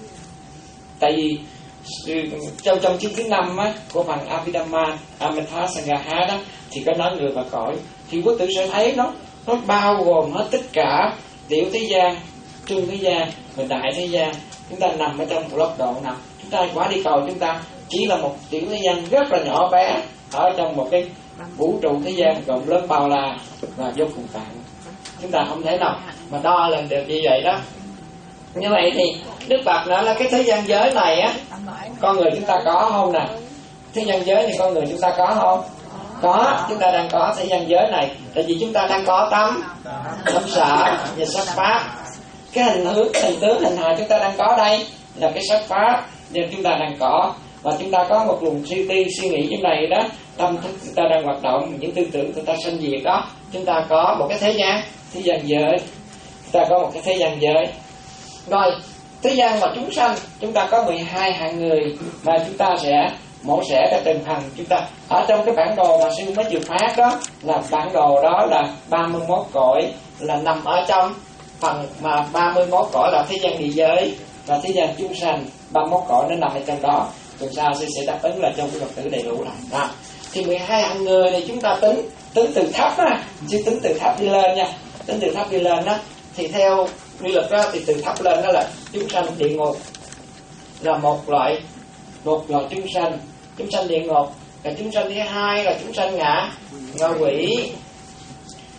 tại vì trong trong chương thứ năm á của phần Abhidhamma Amitabha đó thì có nói người và cõi, thì quý tử sẽ thấy nó nó bao gồm hết tất cả tiểu thế gian, trung thế gian và đại thế gian. Chúng ta nằm ở trong một lớp độ nào, chúng ta quả địa cầu chúng ta chỉ là một tiểu thế gian rất là nhỏ bé ở trong một cái vũ trụ thế gian gồm lớn bao la và vô cùng tận. Chúng ta không thể nào mà đo lần được như vậy đó. Như vậy thì Đức Phật nói là cái thế gian giới này á, con người chúng ta có không nè? Thế gian giới thì con người chúng ta có không? Có, chúng ta đang có thế gian giới này. Tại vì chúng ta đang có tâm, tâm sở và sắc pháp. Cái hình hướng, hình tướng, hình hài chúng ta đang có đây là cái sắc pháp, nên chúng ta đang có. Và chúng ta có một luồng suy tư, suy nghĩ như này đó, tâm thức chúng ta đang hoạt động, những tư tưởng chúng ta sanh diệt đó. Chúng ta có một cái thế gian, thế gian giới. Chúng ta có một cái thế gian giới. Rồi, thế gian mà chúng sanh, chúng ta có mười hai hạng người mà chúng ta sẽ mổ xẻ ra từng phần. Chúng ta ở trong cái bản đồ mà sư mới vừa phát đó, là bản đồ đó là ba mươi mốt cõi, là nằm ở trong phần mà ba mươi mốt cõi là thế gian địa giới và thế gian chúng sanh. Ba mươi mốt cõi nó nằm ở trong đó. Tuần sau sư sẽ đáp ứng là trong cái vật tử đầy đủ lại đó. Thì mười hai hạng người này chúng ta tính tính từ thấp á, chứ tính từ thấp đi lên nha. Tính từ thấp đi lên đó, thì theo quy luật đó, thì từ thấp lên đó là chúng sanh địa ngục là một loại, một loại chúng sanh, chúng sanh địa ngục. Và chúng sanh thứ hai là chúng sanh ngạ ngạ quỷ.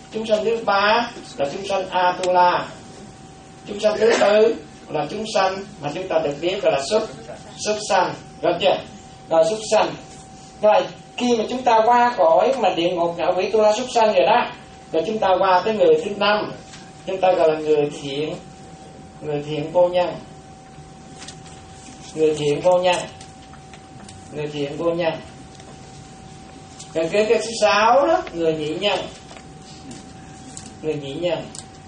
Chúng sanh thứ ba là chúng sanh Atula. Chúng sanh thứ tư là chúng sanh mà chúng ta được biết gọi là súc súc sanh, được chưa? Rồi súc sanh. Rồi khi mà chúng ta qua cõi mà địa ngục ngạ quỷ tu la súc sanh rồi đó, rồi chúng ta qua tới người thứ năm, chúng ta gọi là người thiện, người thiện vô nhân, người thiện vô nhân, người thiện vô nhân. Rồi cái cái thứ sáu đó, người nhị nhân, người nhị nhân.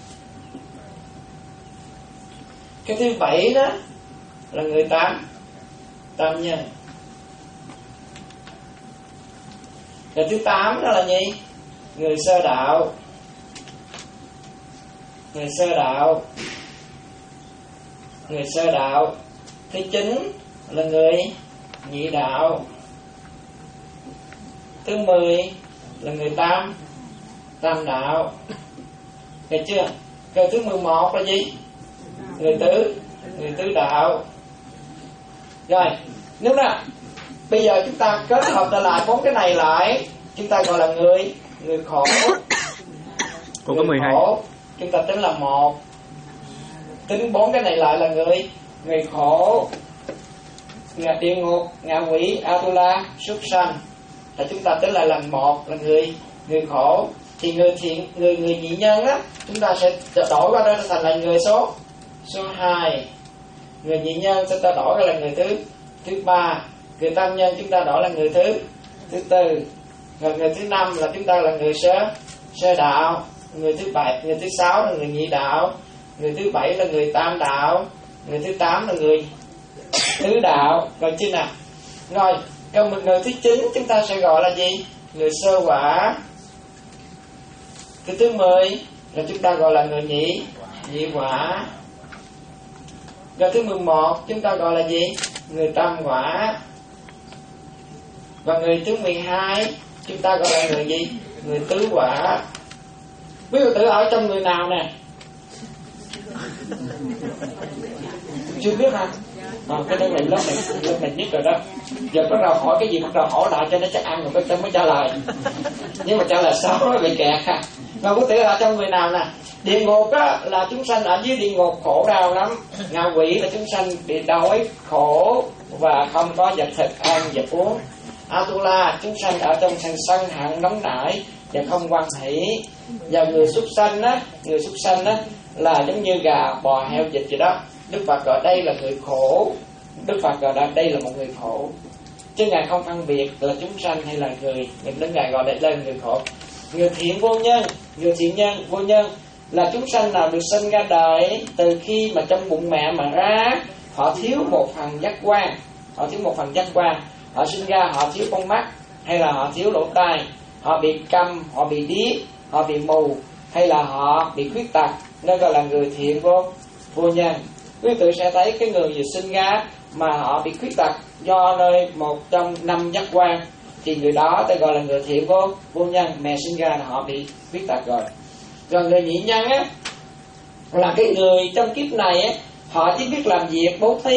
Cái thứ bảy đó là người tam, tam nhân. Cái thứ tám đó là gì? Người sơ đạo, người sơ đạo, người sơ đạo. Thứ chín là người nhị đạo. Thứ mười là người tam, tam đạo. Được chưa? Cái thứ mười một là gì? Người tứ, người tứ đạo. Rồi, nếu đó bây giờ chúng ta kết hợp lại bốn cái này lại, chúng ta gọi là người người khổ. Cũng có mười hai. Khổ, chúng ta tính là một. Tính bốn cái này lại là người người khổ, ngạ địa ngục, ngạ quỷ, Atula, súc sanh. Là chúng ta tính lại là một là người người khổ. Thì người thiện, người người nhị nhân á, chúng ta sẽ đổi qua đó thành là người số số hai. Người nhị nhân chúng ta đổi ra là người thứ thứ ba. Người tam nhân chúng ta đổi là người thứ thứ tư. Rồi người thứ năm là chúng ta là người sơ sơ đạo. Người thứ bảy, người thứ sáu là người nhị đạo. Người thứ bảy là người tam đạo. Người thứ tám là người tứ đạo. Rồi chưa nào? Rồi, còn một người thứ chín chúng ta sẽ gọi là gì? Người sơ quả. Cái thứ mười là chúng ta gọi là người nhị nhị quả. Rồi thứ mười một chúng ta gọi là gì? Người tam quả. Và người thứ mười hai chúng ta gọi là người gì? Người tứ quả. Quý vị tự ở trong người nào nè? Chưa biết hả? À, cái đó này lớp này lớp này biết rồi đó. Giờ bắt đầu hỏi cái gì bắt đầu hỏi lại cho nó chắc ăn rồi mới mới trả lời. Nhưng mà trả lời sao nó bị kẹt ha. Mà quý vị ở trong người nào nè? Địa ngục á, là chúng sanh ở dưới địa ngục khổ đau lắm. Ngạ quỷ là chúng sanh bị đói khổ và không có vật thịt ăn vật uống. Atula chúng sanh ở trong sân sân hận nóng nảy và không quan hỷ. Và người súc sanh á, người súc sanh á là giống như gà bò heo vịt vậy đó. Đức Phật gọi đây là người khổ. Đức Phật gọi đây là một người khổ. Chứ Ngài không phân biệt là chúng sanh hay là người. Nhưng đến Ngài gọi đây là người khổ. Người thiện vô nhân, người thiện nhân vô nhân là chúng sanh nào được sinh ra đời từ khi mà trong bụng mẹ mà ra, họ thiếu một phần giác quan, họ thiếu một phần giác quan, họ sinh ra họ thiếu con mắt, hay là họ thiếu lỗ tai, họ bị câm, họ bị điếc, họ bị mù, hay là họ bị khuyết tật, nên gọi là người thiện vô vô nhân. Quý vị sẽ thấy cái người vừa sinh ra mà họ bị khuyết tật do nơi một trong năm giác quan, thì người đó ta gọi là người thiện vô vô nhân. Mẹ sinh ra là họ bị khuyết tật rồi. Rồi người nhị nhân á là cái người trong kiếp này á, họ chỉ biết làm việc bố thí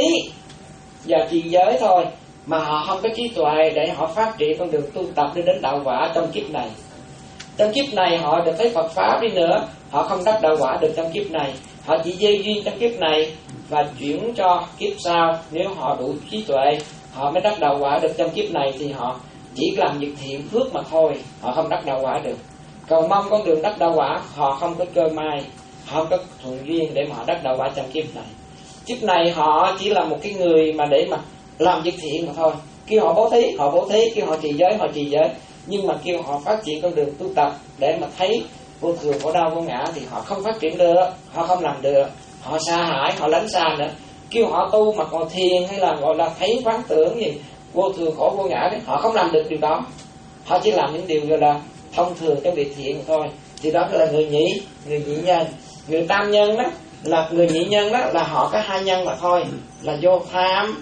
và trì giới thôi, mà họ không có trí tuệ để họ phát triển con đường tu tập để đến đạo quả trong kiếp này. Trong kiếp này họ được thấy Phật pháp đi nữa, họ không đắc đạo quả được trong kiếp này. Họ chỉ dây duyên trong kiếp này và chuyển cho kiếp sau. Nếu họ đủ trí tuệ, họ mới đắc đạo quả được trong kiếp này, thì họ chỉ làm việc thiện phước mà thôi, họ không đắc đạo quả được. Còn mong con đường đắc đạo quả, họ không có cơ may, họ không có thuận duyên để mà họ đắc đạo quả trong kiếp này. Kiếp này họ chỉ là một cái người mà để mà làm việc thiện mà thôi. Kêu họ bố thí, họ bố thí, kêu họ trì giới, họ trì giới. Nhưng mà kêu họ phát triển con đường tu tập để mà thấy vô thường, khổ đau, vô ngã thì họ không phát triển được, họ không làm được. Họ sa hại, họ lánh xa nữa. Kêu họ tu mà ngồi thiền hay là gọi là thấy quán tưởng gì vô thường, khổ, vô ngã đấy, họ không làm được điều đó. Họ chỉ làm những điều gọi là thông thường trong việc thiện thôi. Thì đó là người nhị, người nhị nhân. Người tam nhân đó là người nhị nhân đó là họ có hai nhân mà thôi, là vô tham,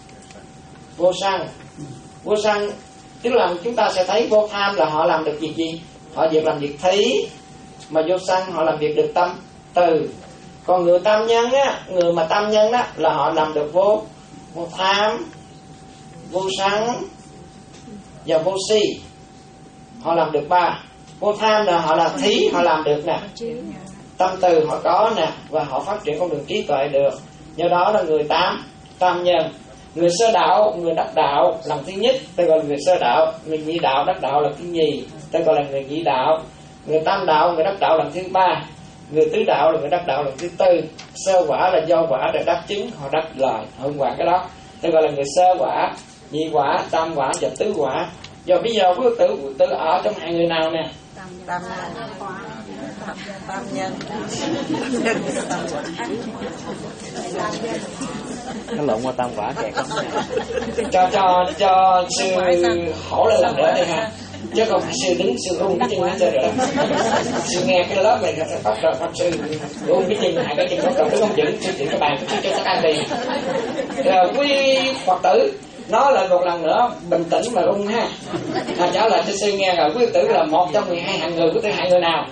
vô sân. Vô sân tức là chúng ta sẽ thấy vô tham là họ làm được việc gì? Họ việc làm việc thí. Mà vô sân họ làm việc được tâm từ. Còn người tam nhân á, người mà tam nhân đó là họ làm được vô vô tham, vô sân và vô si. Họ làm được ba. Vô tham là họ là thí, họ làm được nè, tâm từ họ có nè, và họ phát triển con đường trí tuệ được. Do đó là người tam tam nhân. Người sơ đạo, người đắc đạo lần thứ nhất tôi gọi là người sơ đạo. Người nhị đạo đắc đạo lần thứ nhì tôi gọi là người nhị đạo. Người tam đạo, người đắc đạo lần thứ ba. Người tứ đạo là người đắc đạo lần thứ tư. Sơ quả là do quả để đắc chứng, họ đắc lời hơn quả cái đó tôi gọi là người sơ quả, nhị quả, tam quả và tứ quả. Giờ bây giờ quý tử quý tử ở trong hai người nào nè? Tam nhân. Nó lộn qua tam quả kẹt lắm. Cho cho cho sư hỏi lại lần nữa đi ha. Chứ không phải sư đứng sư rung cái chân nó chơi được. Sư nghe cái lớp này phải bắt đầu pháp sư rung cái chân hai cái chân bắt đầu đứng không vững, sư chỉ cái bàn sư cho các anh đi. Rồi quý Phật tử nói lại một lần nữa bình tĩnh mà rung ha. À, trả lời cho sư nghe rồi. Quý tử là một trong mười hai hạng người, quý tử hạng người nào?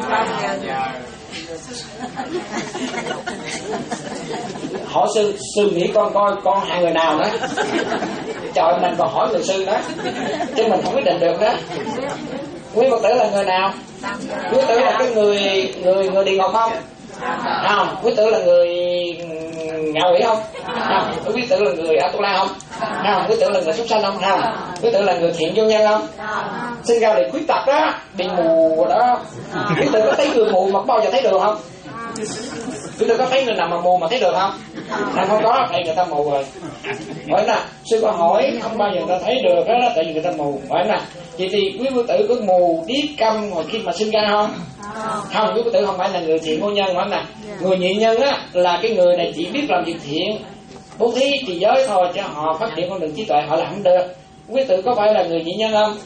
Hỏi sư, sư nghĩ con coi con hạng người nào đó. Trời, mình còn hỏi người sư đó chứ mình không quyết định được đó. Quý Phật tử là người nào? Quý tử là cái người người người địa ngục không? Không. Quý tử là người ngạ quỷ không? Không. Quý tử là người Atula không? Không. Quý tử là người súc sanh không? Không. Quý tử là người thiện vô nhân không? Sinh ra để khuyết tật đó, bị mù đó. Quý tử có thấy người mù mà bao giờ thấy được không? Quý tử có thấy người nào mà mù mà thấy được không? Là không có, tại người ta mù rồi. Hỏi nè, sư có hỏi không bao giờ người ta thấy được đó, tại vì người ta mù. Hỏi nè, vậy thì quý quý tử có mù điếc câm hồi khi mà sinh ra không? Không, quý quý tử không phải là người thiện vô nhân. Hỏi nè, người nhị nhân á là cái người này chỉ biết làm việc thiện, bố thí trì giới thôi, cho họ phát triển con đường trí tuệ họ làm không được. Quý tử có phải là người nhị nhân không?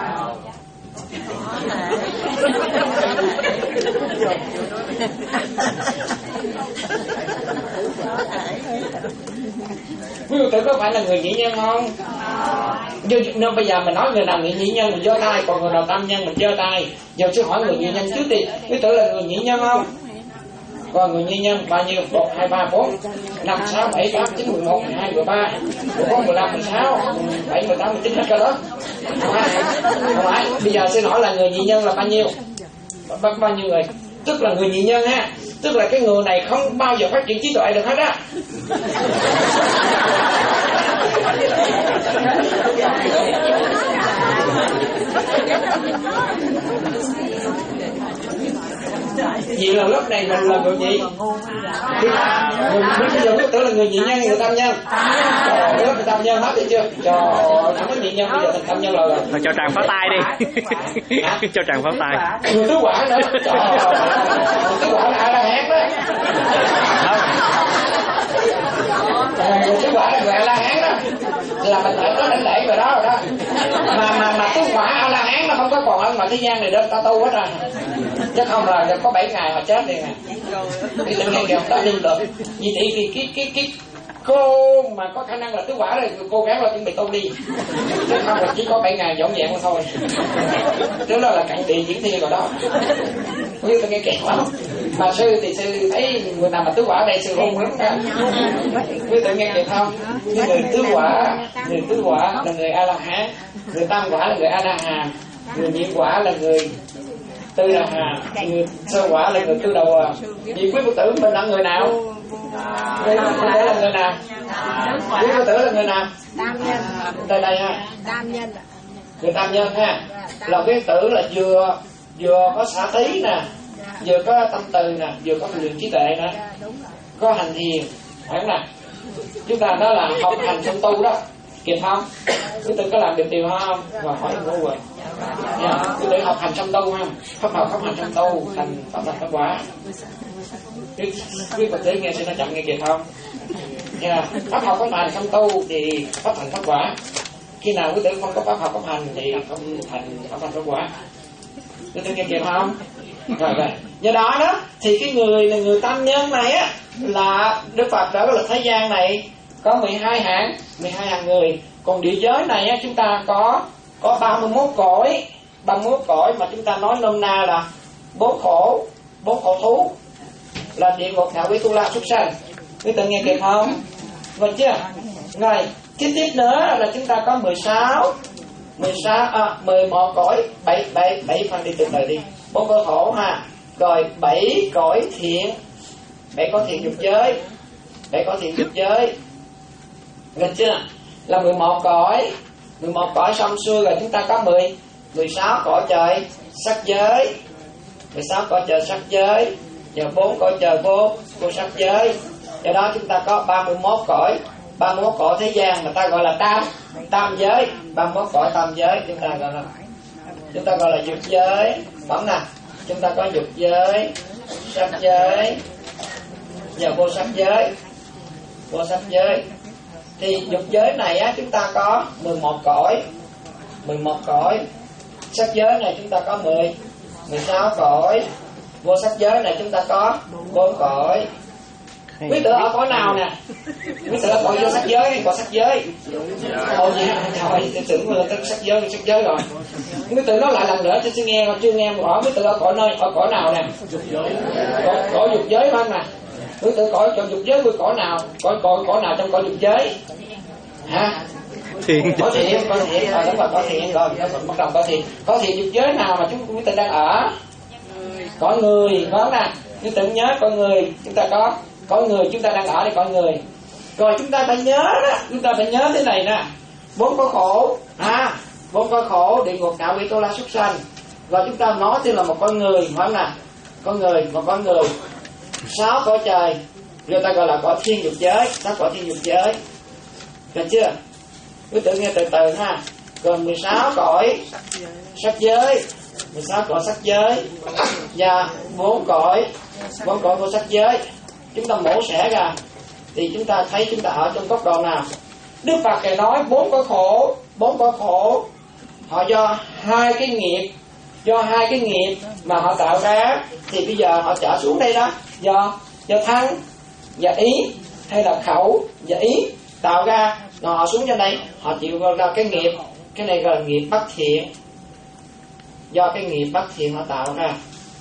Quý vị có phải là người nhị nhân không? Nhưng bây giờ mình nói người nào người nhị nhân mình giơ tay, còn người nào tam nhân mình giơ tay. Giờ sư hỏi người nhị nhân trước đi. Quý tử là người nhị nhân không? Còn người nhị nhân bao nhiêu? một, hai, ba, bốn, năm, sáu, bảy, tám, chín, mười một, mười hai, mười ba, mười bốn, mười lăm, mười sáu, mười bảy, mười tám, mười chín hết cả đó. Không phải. Không phải. Bây giờ sư hỏi là người nhị nhân là bao nhiêu? Bao, bao nhiêu người? Tức là người nhị nhân ha. Tức là cái người này không bao giờ phát triển trí tuệ được hết á. Vậy là lúc này mình là người gì? Mình bây giờ biết tưởng là người nhị nhân hay người tam nhân? Trời ơi, người tam nhân hết rồi chưa? Trời ơi, không có nhị nhân, bây giờ thành tam nhân rồi. Rồi cho Tràng pháo tay đi. Cho Tràng pháo tay. Người tứ quả nữa. Trời ơi, người tứ quả là ai đang hát đó? Người tứ quả là người A La Hán đó. Là mình phải có đảnh lễ về đó rồi đó. Mà mà mà tứ quả A La Hán nó không có còn ở ngoài thế gian này đâu, ta tu hết rồi. Chứ không là có bảy ngày mà chết đi nè. Thì tự nhiên kìa ta linh được. Vì thì cái cái cái cái cô mà có khả năng là tứ quả rồi, cô gắng là chuẩn bị tu đi. Chứ không là chỉ có bảy ngày dọn dẹn thôi. Chứ đó là cạnh tiền diễn thiên rồi đó. Quý tôi nghe kẹt lắm. Mà sư thì sư thấy người nào mà tứ quả đây sư hôn lắm đó. Quý tôi nghe kẹt không? Cái người tứ quả, người tứ quả là người A La Hán, người tam quả là người A La Hàm, người nhị quả là người tư La Hàm, người sơ quả là người tư đầu à. Vì quý Phật tử mình là người nào? Quý Phật tử là người nào? Quý Phật tử là người nào? Tam nhân. Đây đây ha. Tam nhân. Người tam nhân ha. Là quý Phật tử là vừa vừa có xả thí nè, vừa có tâm từ nè, vừa có luyện trí tuệ nè, có hành thiền, phải không nè? Chúng ta đó là học hành trong tu đó, kịp không? Quý tử có làm được điều không? Và hỏi ngu rồi. Dạ, quý tử học hành trong tu ha, pháp học học hành trong tu, thành pháp hành pháp quả. Quý quý Phật tử nghe sẽ nói chậm nghe kịp không? Dạ, pháp học pháp hành trong tu thì pháp hành pháp quả. Khi nào quý tử không có pháp học pháp hành thì không thành pháp hành pháp quả. Quý tử nghe kịp không? Rồi rồi. Do đó đó thì cái người là người tam nhân này á là Đức Phật đã có lực thế gian này có mười hai hạng, mười hai hạng người. Còn địa giới này á chúng ta có có ba mươi mốt cõi, ba mươi mốt cõi mà chúng ta nói nôm na là bốn khổ, bốn khổ thú là địa ngục, ngạ quỷ, tu la, súc sanh. Quý tự nghe kịp không? Vậy chưa? Rồi, tiếp tiếp nữa là chúng ta có mười sáu mười sáu à, mười một cõi bảy bảy bảy phần đi từ từ đi. Bốn cõi khổ ha. Rồi bảy cõi thiện, bảy cõi thiện dục giới, bảy cõi thiện dục giới, được chưa? Là mười một cõi, mười một cõi xong xuôi rồi chúng ta có mười mười sáu cõi trời sắc giới, mười sáu cõi trời sắc giới, và bốn cõi trời vô vô sắc giới. Do đó chúng ta có ba mươi mốt cõi, ba mươi mốt cõi thế gian mà ta gọi là tam tam giới, ba mươi mốt cõi tam giới chúng ta gọi là chúng ta gọi là dục giới. Bấm nè, chúng ta có dục giới, sắc giới và vô sắc giới. Vô sắc giới thì dục giới này á, chúng ta có mười một cõi, mười một cõi. Sắc giới này chúng ta có mười mười sáu cõi. Vô sắc giới này chúng ta có bốn cõi. Quý tử ở cõi nào nè? Quý tử ở cõi vô sắc giới hay cõi sắc giới? Ồ gì hả? Trời, tưởng người ta sắc giới, sắc giới rồi. Quý tử nói lại lần nữa cho xin nghe, chưa nghe một hỏi. Quý tử ở cõi nơi, ở cõi nào nè? Cõi, cõi dục giới phải không nè? Quý tử cõi chọn dục giới, với cõi nào? Cõi cõi cõi nào trong cõi dục giới? Hả? Thiện. Có thiện, có thiện, rồi đúng rồi, có thiện rồi, bắt đầu có thiện. Có thiện dục giới nào mà chúng quý tử đang ở? Cõi người, có không nè? Quý tử nhớ cõi người chúng ta có. Cõi người chúng ta đang ở đây, cõi người. Rồi chúng ta phải nhớ đó, chúng ta phải nhớ thế này nè. Bốn cõi khổ, à, bốn cõi khổ, địa ngục, ngạ quỷ, tô la, súc sanh. Rồi chúng ta nói tên là một con người, phải không nè? Con người, một con người. Sáu cõi trời, người ta gọi là cõi thiên dục giới, sáu cõi thiên dục giới. Được chưa? Quý tử nghe từ từ ha. Còn mười sáu cõi sắc giới, mười sáu cõi sắc giới và bốn cõi, bốn cõi vô sắc giới. Chúng ta mổ xẻ ra thì chúng ta thấy chúng ta ở trong góc độ nào. Đức Phật Ngài nói bốn cõi khổ, bốn cõi khổ họ do hai cái nghiệp, do hai cái nghiệp mà họ tạo ra, thì bây giờ họ trở xuống đây đó, do do thân và ý hay là khẩu và ý tạo ra, rồi họ xuống trên đây, họ chịu ra cái nghiệp, cái này gọi là nghiệp bất thiện, do cái nghiệp bất thiện họ tạo ra.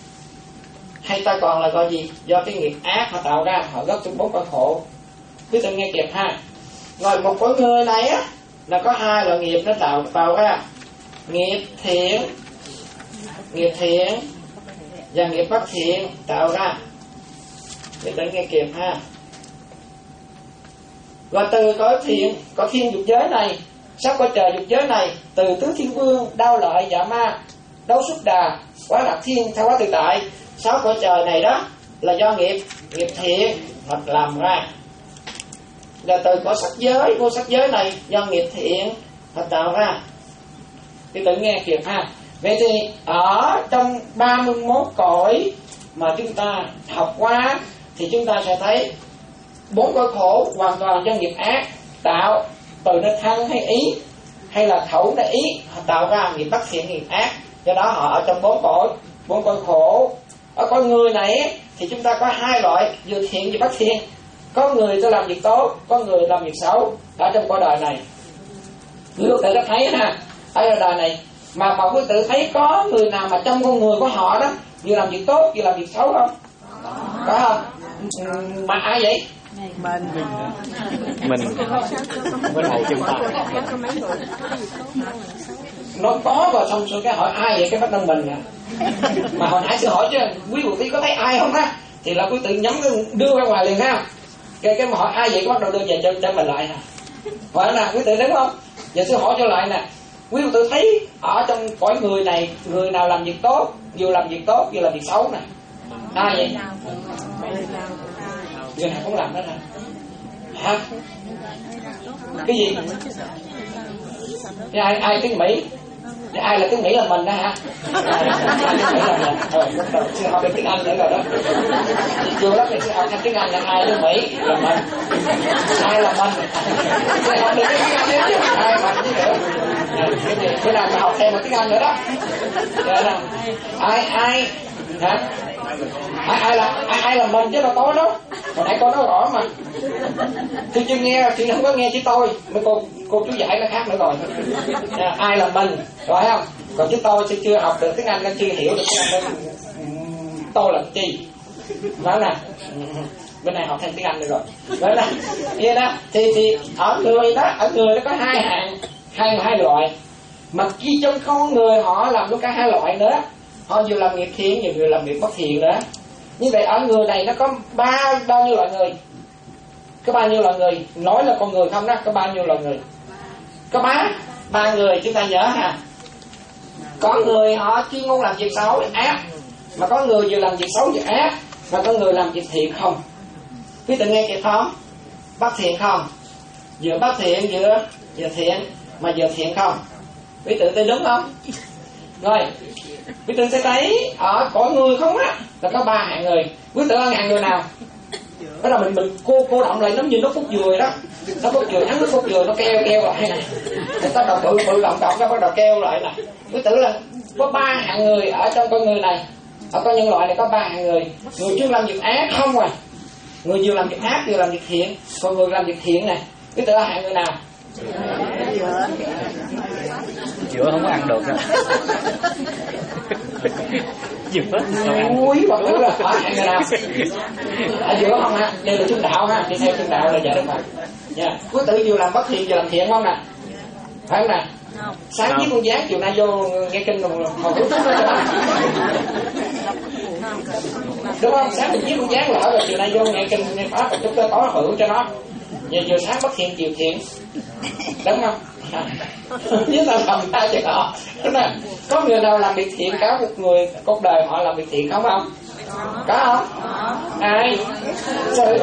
Hay ta còn là gọi gì? Do cái nghiệp ác họ tạo ra, họ gấp trong bốn cõi khổ. Quý vị nghe kịp ha. Rồi một cõi người này á là có hai loại nghiệp nó tạo tạo ra, nghiệp thiện, nghiệp thiện và nghiệp bất thiện tạo ra. Quý vị nghe kịp ha. Và từ cõi thiện, cõi thiên dục giới này, sắp cõi trời dục giới này, từ tứ thiên vương, đao lợi, dạ ma, đấu xuất đà, quá lạc thiên, tha hóa tự tại, sáu cõi trời này đó là do nghiệp nghiệp thiện hoặc làm ra. Là từ cõi sắc giới, vô sắc giới này do nghiệp thiện hoặc tạo ra. Thì tự nghe kịp ha. Vậy thì ở trong ba mươi mốt cõi mà chúng ta học qua thì chúng ta sẽ thấy bốn cõi khổ hoàn toàn do nghiệp ác tạo, từ nơi thân hay ý hay là khẩu hay ý họ tạo ra nghiệp bất thiện, nghiệp ác. Do đó họ ở trong bốn cõi, bốn cõi khổ. Ở con người này thì chúng ta có hai loại, vừa thiện vừa bất thiện. Có người ta làm việc tốt, có người làm việc xấu ở trong cõi đời này. Quý vị tự đã thấy ha, ở đời này mà mà quý tự thấy có người nào mà trong con người của họ đó vừa làm việc tốt vừa làm việc xấu không? Có không? Mà ai vậy? Mình mình mình hậu chúng ta nó có và xong rồi cái hỏi ai vậy, cái bắt đầu mình à. Mà hồi nãy xin hỏi chứ quý vị tí có thấy ai không á, thì là quý tự nhắm đưa ra ngoài liền ha. Cái cái mà hỏi ai vậy cái bắt đầu đưa về cho cho mình lại nè. Hỏi nè quý tự đúng không? Giờ xin hỏi cho lại nè, quý vị tự thấy ở trong cõi người này người nào làm việc tốt, vừa làm việc tốt vừa làm việc xấu nè, ai vậy? Người nào cũng làm đó nè. Hả? Cái gì? Cái ai ai tiếng Mỹ? Cái ai là tiếng Mỹ là mình đó hả? Ai tiếng Mỹ là mình. Rồi, bắt đầu sư học tiếng Anh nữa rồi đó. Chưa lắm thì sư học thêm tiếng Anh là ai tiếng Mỹ là mình. Ai là mình? Sư học được tiếng Anh nữa chứ. Ai mình chứ nữa. Cái nào mà học thêm một tiếng Anh nữa đó. Ai ai? Hả? Ai, ai là ai, ai là mình chứ là tôi đó. Hồi nãy cô nói rõ mà. Tôi chưa nghe, chị không có nghe chỉ tôi. Mấy cô cô chú giải nó khác nữa rồi. À, ai là mình, rồi không? Còn chứ tôi sẽ chưa học được tiếng Anh, nên chưa hiểu được tiếng Anh. Tôi là chi? Nói nè. Bên này học thêm tiếng Anh được rồi. Nói nè. Vậy đó. Thì thì ở người đó, ở người nó có hai hạng, hai hai loại. Mà khi trong con người họ làm luôn cả hai loại nữa, họ vừa làm nghiệp thiện vừa vừa làm nghiệp bất thiện nữa. Như vậy ở người này nó có ba bao nhiêu loại người? Có bao nhiêu loại người? Nói là con người không đó, có bao nhiêu loại người? Có ba ba người, chúng ta nhớ ha. Có người họ chuyên môn làm việc xấu ác, mà có người vừa làm việc xấu vừa ác, mà có người làm việc thiện không. Quý tự nghe kịp không? Bất thiện không? Vừa bất thiện vừa vừa thiện, mà vừa thiện không. Quý tự thấy đúng không? Rồi, quý tự sẽ thấy ở cõi người không á là có ba hạng người. Quý tự hạng người nào? Bắt đầu mình mình cô cô động lại giống như nó phút dừa đó, nó phút dừa nhắn nó phút dừa nó keo keo lại này, nó bắt đầu bự bự động động nó bắt đầu keo lại này. Quý tự là có ba hạng người ở trong con người này, ở con nhân loại này có ba hạng người. Người chuyên làm việc ác không à, người vừa làm việc ác vừa làm việc thiện, còn người làm việc thiện này. Quý tự là hạng người nào? Giữa không có ăn được đâu. Giữa không ăn. Ui, bà tưởng là ở hạng người nào? Ở giữa không ha? Đây là trung đạo ha, đi theo trung đạo là vậy được mà. Nha, quý tự vừa làm bất thiện vừa làm thiện không nè? Phải không nè? Sáng với con gián chiều nay vô nghe kinh rồi hồi chút chút đó. Đúng không? Sáng mình với con gián lỡ rồi chiều nay vô nghe kinh nghe pháp rồi chút đó có hưởng cho nó. Giờ vừa sáng bất thiện chiều thiện. Đúng không? Với ta làm ta cho họ. Đúng không? Có người nào làm việc thiện cả một người cuộc đời họ làm việc thiện không không? Có không? Ai? Sao?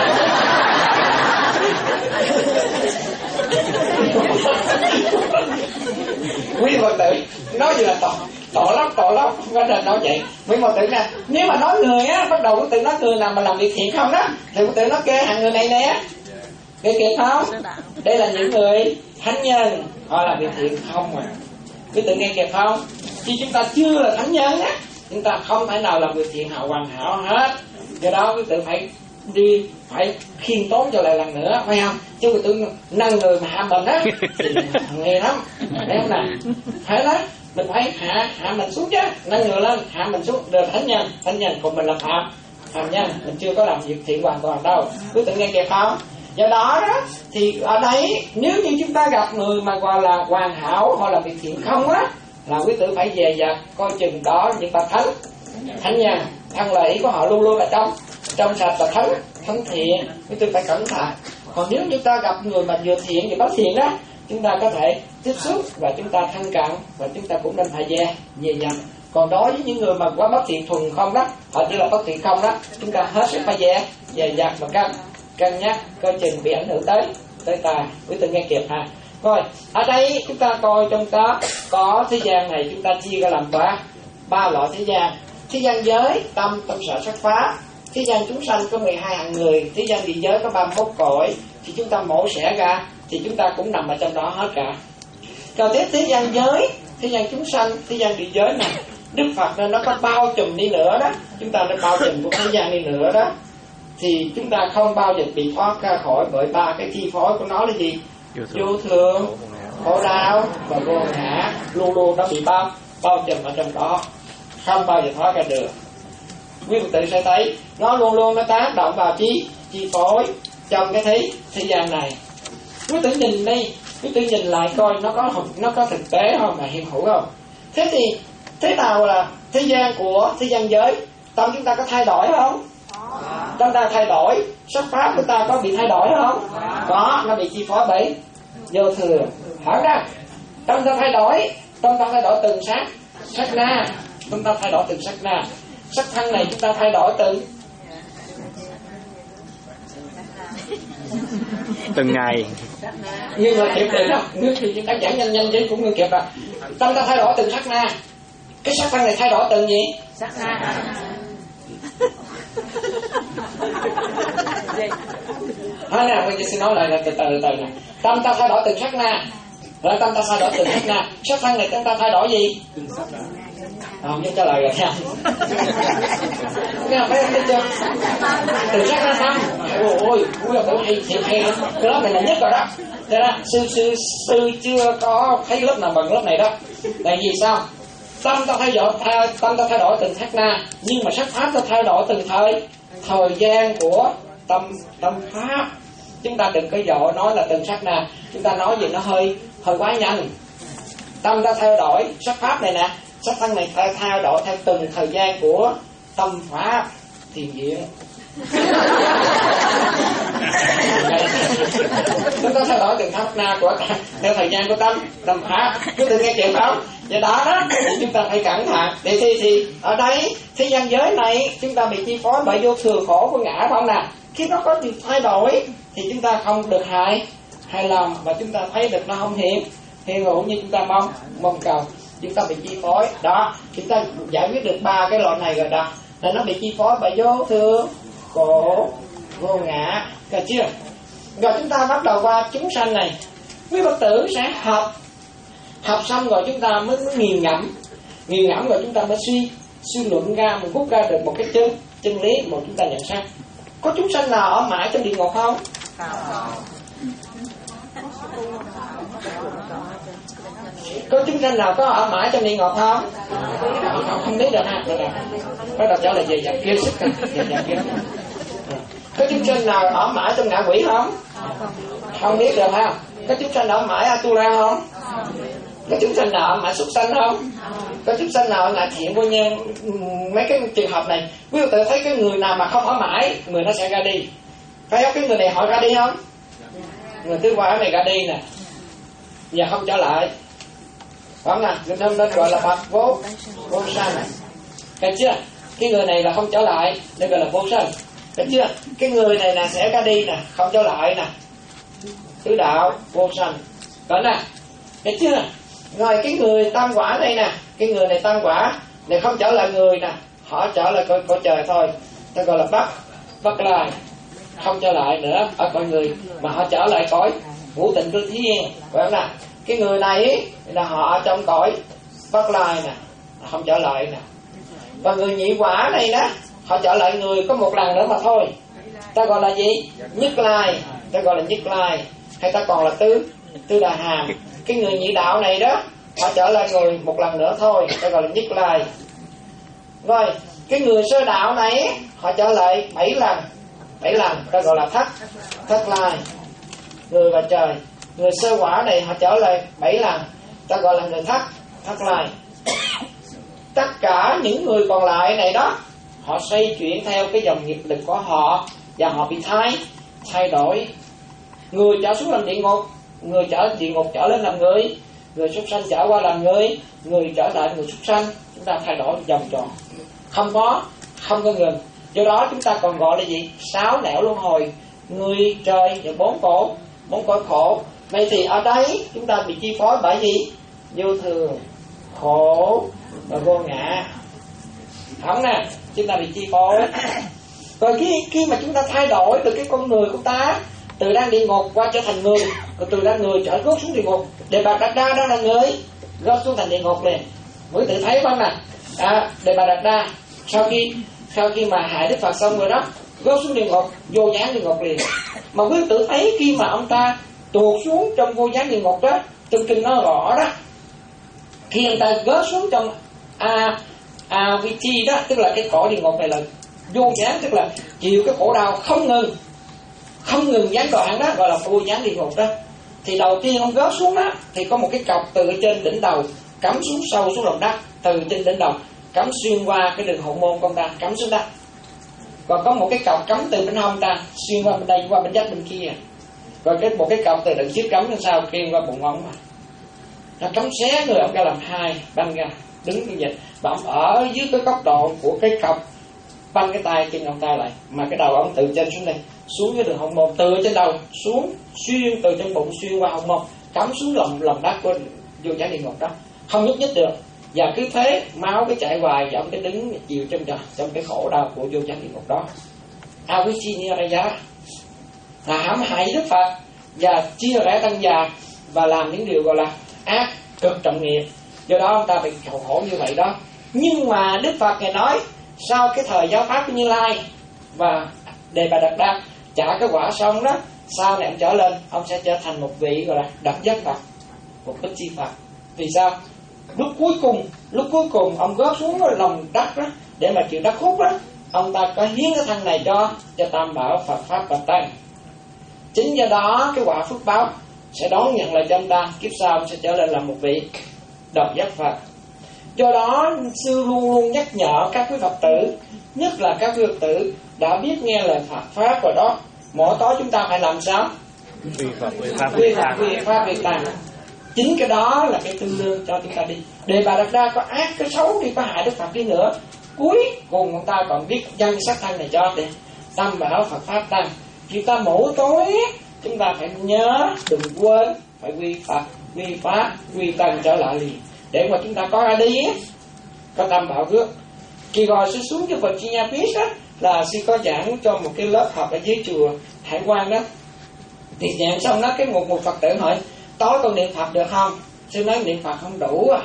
Quý Phật tử nói gì là tội tội lắm tội lắm không có nên nói vậy. Quý Phật tử nè, nếu mà nói người á, bắt đầu quý tự nói người nào mà làm việc thiện không đó thì quý tự nói kê hàng người này nè, kê kịp không? Đây là những người thánh nhân, họ làm việc thiện không mà. Quý tự nghe kịp không? Khi chúng ta chưa là thánh nhân á, chúng ta không thể nào làm việc thiện hảo hoàn hảo hết. Do đó quý tự phải đi phải khiêm tốn cho lại lần nữa, phải không? Chứ quý tự nâng người mà hạ mình á thì nghe lắm, thấy không nào? Phải đó, mình phải hạ hạ mình xuống chứ, nâng người lên hạ mình xuống. Đều thánh nhân, thánh nhân còn mình là phạm phạm nhân, mình chưa có làm việc thiện hoàn toàn đâu. Quý tự nghe kịp không? Do đó đó thì ở đây nếu như chúng ta gặp người mà gọi là hoàn hảo hoặc là việc thiện không á, là quý tử phải dè dặt coi chừng đó những bậc thánh thánh nhân, thân lời ý của họ luôn luôn là trong trong sạch và thánh thánh thiện, quý tử phải cẩn thận. Còn nếu chúng ta gặp người mà vừa thiện vừa bất thiện đó, chúng ta có thể tiếp xúc và chúng ta thân cận và chúng ta cũng nên phải dè dè dặt. Còn đối với những người mà quá bất thiện thuần không đó, họ chỉ là bất thiện không đó, chúng ta hết sức phải dè dè dặt và cân cân nhắc coi chừng bị ảnh hưởng tới tới ta. Quý tử nghe kịp ha. Rồi ở đây chúng ta coi trong đó có thế gian này chúng ta chia ra làm ba ba loại thế gian. Thế gian giới tâm tâm sở sắc pháp, thế gian chúng sanh có mười hai hạng người, thế gian địa giới có ba mươi mốt cõi. Thì chúng ta mổ xẻ ra thì chúng ta cũng nằm ở trong đó hết cả. Còn tiếp thế gian giới, thế gian chúng sanh, thế gian địa giới này Đức Phật nên nó có bao trùm đi nữa đó, chúng ta nên bao trùm của thế gian đi nữa đó, thì chúng ta không bao giờ bị thoát ra khỏi bởi ba cái chi phối của nó là gì? Vô thường, khổ đau và vô ngã, luôn luôn nó bị bao bao trùm ở trong đó, không bao giờ thoát ra được. Quý vị tự sẽ thấy nó luôn luôn nó tác động vào chi chi phối trong cái thế thế gian này. Quý tử nhìn đi, quý tử nhìn lại coi nó có nó có thực tế không, mà hiện hữu không? Thế thì thế nào là thế gian của thế gian giới? Tâm chúng ta có thay đổi không? Tâm ta thay đổi, sắc pháp của ta có bị thay đổi không? Có, nó bị chi phối bởi vô thường. Hỏi ra, tâm ta thay đổi, tâm ta thay đổi từng sát sát na, tâm ta thay đổi từng sát na. Sắc thân này chúng ta thay đổi từng từng ngày. Nhưng mà kịp được đó, nếu thì chúng ta giảng nhanh nhanh chứ cũng ngưng kịp rồi. Tâm ta thay đổi từng sát na. Cái sắc thân này thay đổi từng gì? Sát na. Nói nè, bây giờ xin nói lại là từ từ từ nè. Tâm ta thay đổi từng sát na, rồi tâm ta thay đổi từng sát na. Sắc thân này chúng ta thay đổi gì? Từng sát na. Không biết trả lời rồi nha. Nghe không thấy không chưa? Từng sát na tâm. Ôi ôi, ui là hay thiệt hay lắm. Cái lớp này là nhất rồi đó. Thế đó, sư sư sư chưa có thấy lớp nào bằng lớp này đó. Tại vì sao? Tâm ta thay đổi, tâm ta thay đổi từng sát na, nhưng mà sắc pháp ta thay đổi từng thời thời gian của tâm tâm pháp. Chúng ta đừng có dội nói là từng sát na, chúng ta nói gì nó hơi hơi quá nhanh. Tâm đã thay đổi sắc pháp này nè, sắc thân này thay, thay đổi theo từng thời gian của tâm pháp thiền viện. Chúng ta thay đổi từng pháp na của theo thời gian của tâm tâm pháp. Chúng ta nghe chuyện không? Vậy đó đó thì chúng ta phải cẩn thận. Để thì thì ở đây thế gian giới này chúng ta bị chi phối bởi vô thường khổ của ngã không nè. Khi nó có sự thay đổi thì chúng ta không được hại hài lòng, và chúng ta thấy được nó không hiện hiện hữu như chúng ta mong mong cầu. Chúng ta bị chi phối đó, chúng ta giải quyết được ba cái loại này rồi đó, là nó bị chi phối bởi vô thường khổ vô ngã, được chưa? Rồi chúng ta bắt đầu qua chúng sanh này, quý Phật tử sẽ học học xong rồi chúng ta mới, mới nghiền ngẫm nghiền ngẫm rồi chúng ta mới suy suy luận ra, mình rút ra được một cái chân chân lý mà chúng ta nhận ra. Có chúng sanh nào ở mãi trong địa ngục không? Có chúng sanh nào có ở mãi trong địa ngục không? Không, không biết được ha. Bắt đầu trả lời về dạng kia sức về dạng kia. Có chúng sanh nào ở mãi trong ngạ quỷ không? Không biết được ha. Có chúng sanh nào ở mãi Atura không? Có chúng sanh nào ở mãi súc sanh không? Có chúng sanh nào ở ngạ thiện vô nhân? Mấy cái trường hợp này, quý vị tự thấy cái người nào mà không ở mãi, người nó sẽ ra đi. Phải không? Cái người này họ ra đi không? Người thứ ba này ra đi nè, và không trở lại, phải không nè? Nên nên gọi là bậc vô vô sanh, thấy chưa? Cái người này là không trở lại, nên gọi là vô sanh, thấy chưa? Cái người này là sẽ ra đi nè, không trở lại nè, tứ đạo vô sanh, phải nè, thấy chưa? Rồi cái người tam quả này nè, cái người này tam quả này không trở lại người nè, họ trở lại cõi cõi trời thôi, ta gọi là bắc bắc lai, không trở lại nữa ở cõi người, mà họ trở lại cõi ngũ tịnh cư thiên, phải không nè? Cái người này là họ ở trong cõi bắc lai nè, không trở lại nè. Và người nhị quả này đó, họ trở lại người có một lần nữa mà thôi, ta gọi là gì? Nhất lai, ta gọi là nhất lai, hay ta còn là tứ tứ đà hàm. Cái người nhị đạo này đó, họ trở lại người một lần nữa thôi, ta gọi là nhất lai. Rồi cái người sơ đạo này, họ trở lại bảy lần bảy lần, ta gọi là thất thất lai, người và trời. Người sơ quả này họ trở lại bảy lần, ta gọi là người thất thất lai. Tất cả những người còn lại này đó, họ xoay chuyển theo cái dòng nghiệp lực của họ, và họ bị thay thay đổi. Người trở xuống làm địa ngục, người trở địa ngục trở lên làm người, người súc sanh trở qua làm người, người trở lại người súc sanh. Chúng ta thay đổi vòng tròn, không có không có ngừng. Do đó chúng ta còn gọi là gì? Sáu nẻo luân hồi, người, trời và bốn cổ bốn cõi khổ. Vậy thì ở đây chúng ta bị chi phối bởi gì? Vô thường, khổ và vô ngã, không nè? Chúng ta bị chi phối. Rồi khi khi mà chúng ta thay đổi từ cái con người của ta, từ đang địa ngục qua trở thành người, rồi từ đang người trở gót xuống địa ngục. Đề Bà Đạt Đa đó là người gót xuống thành địa ngục liền. Mới tự thấy không nè? À, Đề Bà Đạt Đa sau khi sau khi mà hại Đức Phật xong rồi đó, gót xuống địa ngục, vô gián địa ngục liền. Mà quý tự thấy khi mà ông ta tuột xuống trong vô gián địa ngục đó, trong kinh nó rõ đó, khi ông ta gớt xuống trong a a vi ti đó, tức là cái cõi địa ngục này là vô gián, tức là chịu cái khổ đau không ngừng không ngừng gián đoạn đó, gọi là vô gián địa ngục đó. Thì đầu tiên ông gớt xuống đó, thì có một cái cọc từ trên đỉnh đầu cắm xuống sâu xuống lòng đất, từ trên đỉnh đầu cắm xuyên qua cái đường hậu môn của ông ta, cắm xuống đất. Còn có một cái cọc cắm từ bên hông ta xuyên qua bên đây qua bên dách bên kia. Rồi cái một cái cọc từ đằng trước cắm lên sau xuyên qua bụng ông mà nó cắm xé người ông ra làm hai, băng ra đứng như vậy. Và ông ở dưới cái góc độ của cái cọc băng cái tay chân ông ta lại, mà cái đầu ông từ trên xuống đây xuống cái đường hậu môn, từ trên đầu xuống xuyên từ trong bụng xuyên qua hậu môn, cắm xuống lòng lòng đất của vô gián địa ngục đó, không nhúc nhích được. Và cứ thế máu cái chảy hoài, và ông cái đứng chịu trong trong cái khổ đau của vô gián địa ngục đó. Avicii là hãm hại Đức Phật và chia rẽ tăng già và làm những điều gọi là ác cực trọng nghiệp. Do đó ông ta bị khổ khổ như vậy đó. Nhưng mà Đức Phật ngài nói sau cái thời giáo pháp của Như Lai và Đề Bà Đạt Đa trả cái quả xong đó, sau này ông trở lên, ông sẽ trở thành một vị gọi là độc giác Phật, một bích chi Phật. Vì sao? Lúc cuối cùng, lúc cuối cùng ông gót xuống lòng đất đó để mà chịu đất hút đó, ông ta có hiến cái thân này cho cho Tam Bảo Phật Pháp và Tăng. Chính do đó cái quả phước báo sẽ đón nhận lại cho ông ta, kiếp sau ông sẽ trở lên làm một vị độc giác Phật. Do đó sư luôn luôn nhắc nhở các quý Phật tử, nhất là các quý Phật tử đã biết nghe lời Phật pháp rồi đó, mỗi tối chúng ta phải làm sao? Quy Phật, quy Pháp, quy Phật, quy Pháp, quy Tăng. Chính cái đó là cái tương đương cho chúng ta đi. Đề Bà Đạt Đa có ác, có xấu đi, có hại Đức Phật đi nữa, cuối cùng người ta còn biết danh sắc thân này cho thì tam bảo Phật pháp tăng. Chúng ta mỗi tối chúng ta phải nhớ, đừng quên phải quy Phật, quy Pháp, quy Tăng trở lại liền, để mà chúng ta có ra đi có tam bảo trước. Kỳ rồi sư xuống cho Virginia Beach á, là sư có giảng cho một cái lớp học ở dưới chùa Hải Quan đó. Thì giảng xong đó, cái một một Phật tử hỏi tối con niệm Phật được không? Sư nói niệm Phật không đủ à.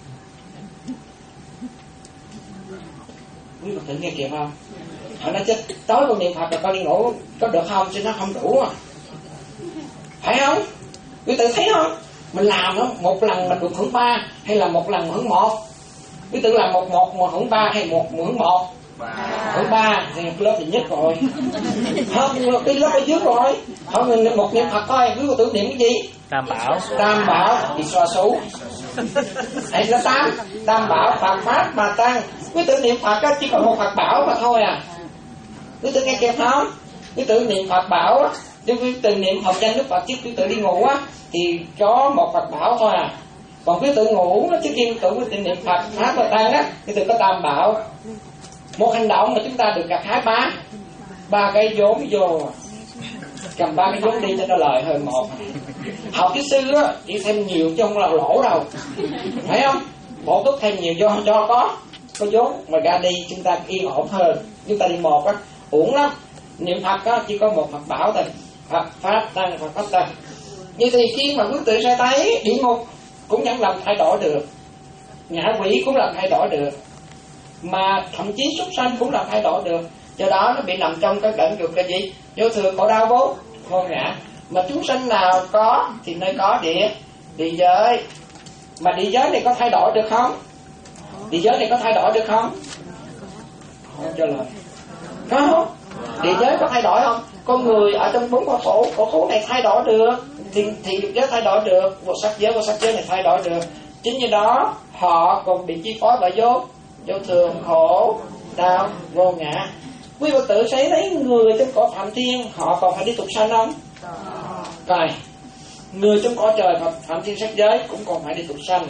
Quý Phật tử nghe kịp không? Họ nói chứ tối con niệm Phật rồi con đi ngủ có được không? Sư nói không đủ à. Phải không? Quý tử thấy không? Mình làm đó, một lần mình được hưởng ba hay là một lần hưởng một? Quý tử làm một một mà hưởng ba hay một hưởng một? Hưởng ba thì cái lớp thì nhất rồi. Không, cái lớp ở dưới rồi. Họ mình một niệm Phật thôi, quý tử niệm cái gì? Tam bảo. Tam bảo thì xoa số. Hay là tam, tam bảo Phật pháp mà tăng. Quý tử niệm Phật á, chỉ còn một Phật bảo mà thôi à. Quý tử nghe kịp không? Quý tử niệm Phật bảo á, chứ quý tử niệm học danh Đức Phật chứ quý tử đi ngủ á thì có một Phật bảo thôi à. Còn quý tử ngủ nó trước khi quý tử quý tử niệm Phật pháp mà tăng á, quý tử có tam bảo. Một hành động mà chúng ta được gặt hái ba ba cái vốn vô, cầm ba cái vốn đi cho nó lời hơn một. Học cái sư á chỉ thêm nhiều chứ không là lỗ đâu, phải không? Bổ túc thêm nhiều cho cho có có vốn mà ra đi chúng ta yên ổn hơn. Chúng ta đi một á uổng lắm. Niệm Phật á chỉ có một Phật bảo thôi, Phật pháp tăng, Phật pháp tăng. Như thì khi mà quý tử sẽ thấy địa ngục cũng chẳng làm thay đổi được, ngạ quỷ cũng làm thay đổi được, mà thậm chí súc sanh cũng làm thay đổi được. Do đó nó bị nằm trong cái đẳng dục cái gì? Vô thường, khổ đau, bốn vô ngã. Mà chúng sanh nào có thì nơi có địa địa giới. Mà địa giới này có thay đổi được không? Địa giới này có thay đổi được không? Không cho lời. Có không? Địa giới có thay đổi không? Con người ở trong bốn cõi khổ, cõi khổ này thay đổi được, thì thì dục giới thay đổi được, vô sắc giới, vô sắc giới này thay đổi được. Chính như đó họ còn bị chi phối bởi vô vô thường, khổ đau, vô ngã. Quý Phật tử thấy thấy người trong cõi Phạm Thiên họ còn phải đi tục sanh không? Rồi, người trong cõi trời Phạm Thiên sắc giới cũng còn phải đi tục sanh.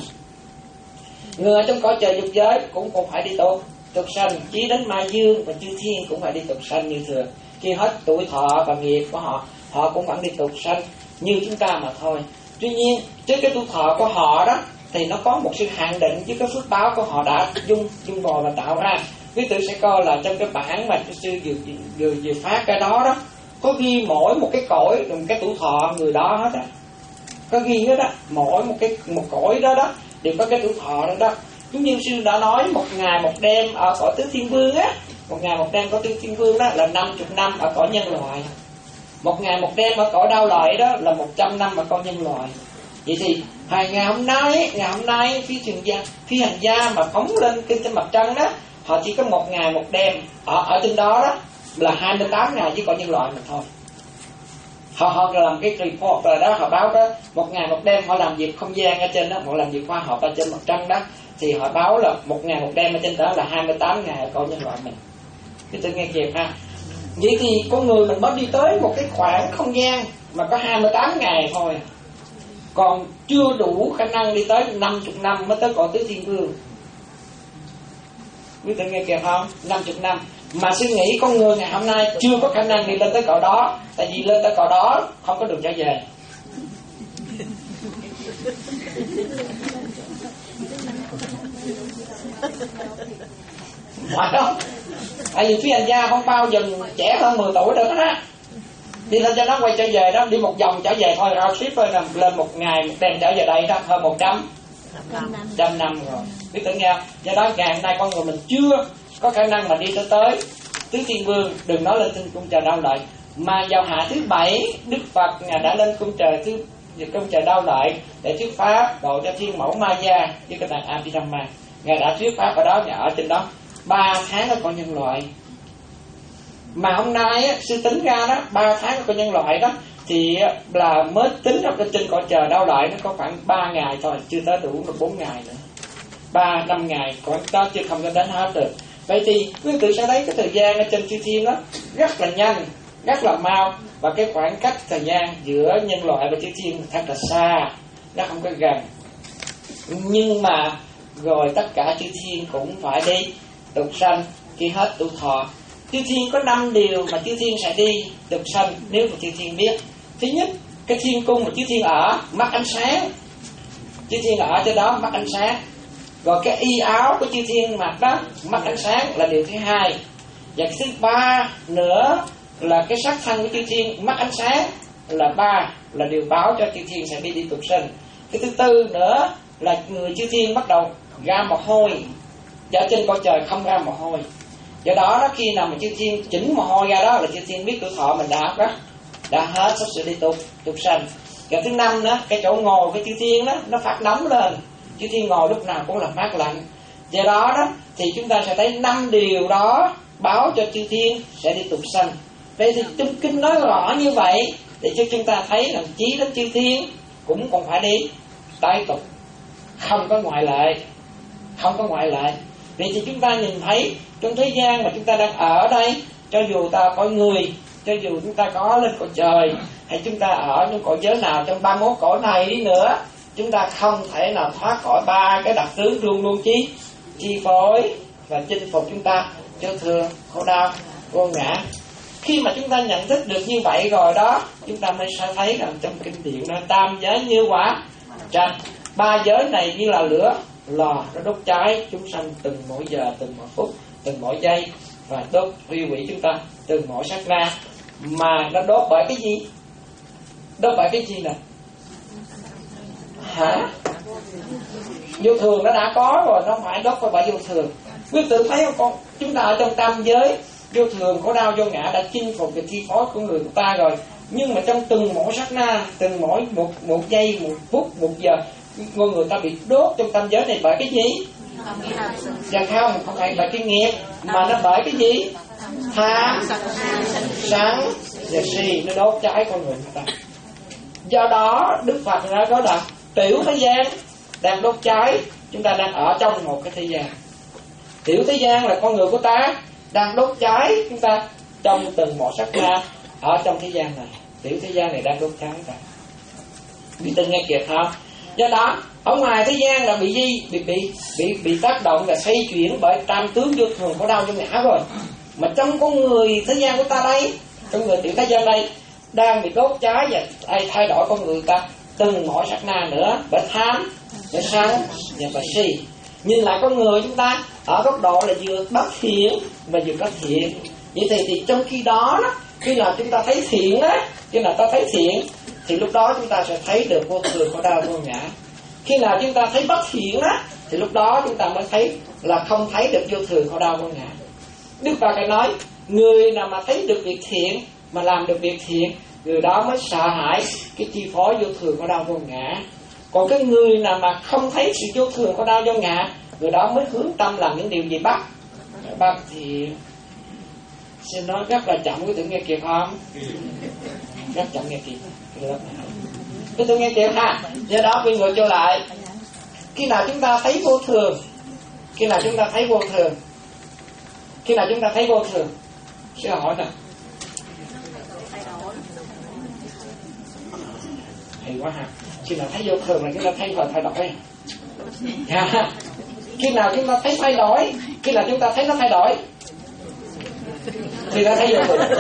Người trong cõi trời dục giới cũng còn phải đi tục tục sanh. Chí đến Ma Dương và chư thiên cũng phải đi tục sanh như thường. Khi hết tuổi thọ và nghiệp của họ, họ cũng vẫn đi tục sanh như chúng ta mà thôi. Tuy nhiên trước cái tuổi thọ của họ đó thì nó có một sự hạn định với cái phước báo của họ đã dung dung bồi và tạo ra. Quý tử sẽ coi là trong cái bản mà sư vừa vừa vừa phát cái đó đó có ghi mỗi một cái cõi, một cái tuổi thọ người đó hết á, có ghi hết á, mỗi một cái một cõi đó đó đều có cái tuổi thọ đó đó. Giống như sư đã nói một ngày một đêm ở cõi tứ thiên vương á, một ngày một đêm cõi tứ thiên vương đó là năm chục năm ở cõi nhân loại, một ngày một đêm ở cõi đau lợi đó là một trăm năm ở cõi nhân loại. Vậy thì hai ngày hôm nay, ngày hôm nay phi trường gia, phi hành gia mà phóng lên trên trên mặt trăng đó, họ chỉ có một ngày một đêm ở ở trên đó đó là hai mươi tám ngày chỉ còn nhân loại mà thôi. Họ họ làm cái report rồi đó, họ báo đó một ngày một đêm họ làm việc không gian ở trên đó, họ làm việc khoa học ở trên mặt trăng đó, thì họ báo là một ngày một đêm ở trên đó là hai mươi tám ngày ở con nhân loại mình. Cái tôi nghe kịp ha. Vậy thì con người mình mới đi tới một cái khoảng không gian mà có hai mươi tám ngày thôi, còn chưa đủ khả năng đi tới năm mươi năm mới tới cõi tứ thiên vương. Quý vị nghe kịp không? năm mươi năm. Mà suy nghĩ con người ngày hôm nay chưa có khả năng đi lên tới cõi đó, tại vì lên tới cõi đó không có đường trở về. Phải không? Tại vì phi hành gia không bao giờ trẻ hơn mười tuổi được đó. Đi lên cho nó quay trở về đó, đi một vòng trở về thôi, round trip thôi, nằm lên một ngày một đêm trở về đây đó, hơn một trăm trăm năm rồi. Biết tưởng nghe không? Do đó ngày hôm nay con người mình chưa có khả năng mà đi tới tới tứ thiên vương, đừng nói lên trên cung trời đau lợi. Mà vào hạ thứ bảy, Đức Phật ngài đã lên cung trời thứ cung trời đau lợi để thuyết pháp độ cho thiên mẫu Ma Gia với cái đàn Abhidhamma. Ngài đã thuyết pháp ở đó, ngài ở trên đó ba tháng ở con nhân loại. Mà hôm nay á, sư tính ra đó ba tháng ở con nhân loại đó thì là mới tính ra trên cõi trời đau lợi nó có khoảng ba ngày thôi, chưa tới đủ được bốn ngày nữa, ba năm ngày còn đó chưa không có đến hết được. Vậy thì quý vị sẽ thấy cái thời gian ở trên chư thiên đó rất là nhanh, rất là mau, và cái khoảng cách thời gian giữa nhân loại và chư thiên thật là xa, nó không có gần. Nhưng mà rồi tất cả chư thiên cũng phải đi tục sanh khi hết tuổi thọ. Chư thiên có năm điều mà chư thiên sẽ đi tục sanh nếu mà chư thiên biết. Thứ nhất, cái thiên cung mà chư thiên ở mắt ánh sáng, chư thiên ở trên đó mắt ánh sáng. Rồi cái y áo của chư thiên mặc đó mắt ánh sáng là điều thứ hai. Và cái thứ ba nữa là cái sắc thân của chư thiên mắt ánh sáng là ba, là điều báo cho chư thiên sẽ đi đi tục sinh. Cái thứ tư nữa là người chư thiên bắt đầu ra mồ hôi, và trên cõi trời không ra mồ hôi. Do đó, đó khi nào mà chư thiên chỉnh mồ hôi ra đó là chư thiên biết tuổi thọ mình đã đó, đã hết, sắp sửa đi tục tục sanh. Và thứ năm nữa, cái chỗ ngồi của chư thiên đó nó phát nóng lên, chư thiên ngồi lúc nào cũng là mát lạnh. Do đó đó thì chúng ta sẽ thấy năm điều đó báo cho chư thiên sẽ đi tục sanh. Vậy thì trong kinh nói rõ như vậy để cho chúng ta thấy rằng chí đến chư thiên cũng còn phải đi tái tục, không có ngoại lệ, không có ngoại lệ. Vậy thì chúng ta nhìn thấy trong thế gian mà chúng ta đang ở đây, cho dù ta có người, cho dù chúng ta có lên cõi trời, hay chúng ta ở những cõi giới nào trong ba mươi mốt cõi này đi nữa, chúng ta không thể nào thoát khỏi ba cái đặc tướng luôn luôn chi chi phối và chinh phục chúng ta: vô thường, khổ đau, vô ngã. Khi mà chúng ta nhận thức được như vậy rồi đó, chúng ta mới sẽ thấy rằng trong kinh điển nói tam giới như quả trạch, ba giới này như là lửa lò, nó đốt cháy chúng sanh từng mỗi giờ, từng mỗi phút, từng mỗi giây, và đốt hủy hủy chúng ta từng mỗi sát na. Mà nó đốt bởi cái gì? Đốt bởi cái gì nè? Hả? Vô thường nó đã có rồi, nó không phải đốt bởi vô thường. Quý tự thấy không con? Chúng ta ở trong tam giới, vô thường, khổ đau, vô ngã đã chinh phục cái chi phối của người của ta rồi. Nhưng mà trong từng mỗi sát na, từng mỗi một một giây, một phút, một giờ, con người ta bị đốt trong tam giới này bởi cái gì? Dạ không, không phải bởi cái nghiệp, mà nó bởi cái gì? Tham, sân và si, nó đốt cháy con người ta. Do đó Đức Phật đã có đặt tiểu thế gian đang đốt cháy, chúng ta đang ở trong một cái thế gian. Tiểu thế gian là con người của ta đang đốt cháy chúng ta trong từng một sát na ở trong thế gian này. Tiểu thế gian này đang đốt cháy ta. Bị tin nghe kịp không? Do đó ở ngoài thế gian là bị gì? Bị bị bị bị tác động và xoay chuyển bởi tam tướng vô thường, khổ đau, vô ngã rồi. Mà trong con người thế gian của ta đây, trong người tiểu thế gian đây đang bị đốt cháy và ai thay đổi con người ta từng mỗi sát na nữa bởi tham, bởi sân và bởi si. Nhìn lại con người chúng ta ở góc độ là vừa bất thiện và vừa có thiện. Vậy thì, thì trong khi đó, đó khi nào chúng ta thấy thiện á, khi nào ta thấy thiện thì lúc đó chúng ta sẽ thấy được vô thường, khổ đau, vô ngã. Khi nào chúng ta thấy bất thiện á thì lúc đó chúng ta mới thấy là không thấy được vô thường, khổ đau, vô ngã. Đức Phật đã nói người nào mà thấy được việc thiện mà làm được việc thiện, người đó mới sợ hãi cái chi phối vô thường, khổ đau, vô ngã. Còn cái người nào mà không thấy sự vô thường, khổ đau, vô ngã, người đó mới hướng tâm làm những điều gì bắt bắt thiện. Xin nói rất là chậm, quý vị nghe kịp không? Rất chậm nghe kịp. Quý vị nghe kịp ha. Do đó quy ngược trở lại, khi nào chúng ta thấy vô thường, khi nào chúng ta thấy vô thường, khi nào chúng ta thấy vô thường, sẽ hỏi nè. Hay quá ha. Khi nào thấy vô thường là chúng ta thấy thay đổi. Ha. Khi nào chúng ta thấy thay đổi, khi nào chúng ta thấy nó thay đổi thì ta thấy vô thường.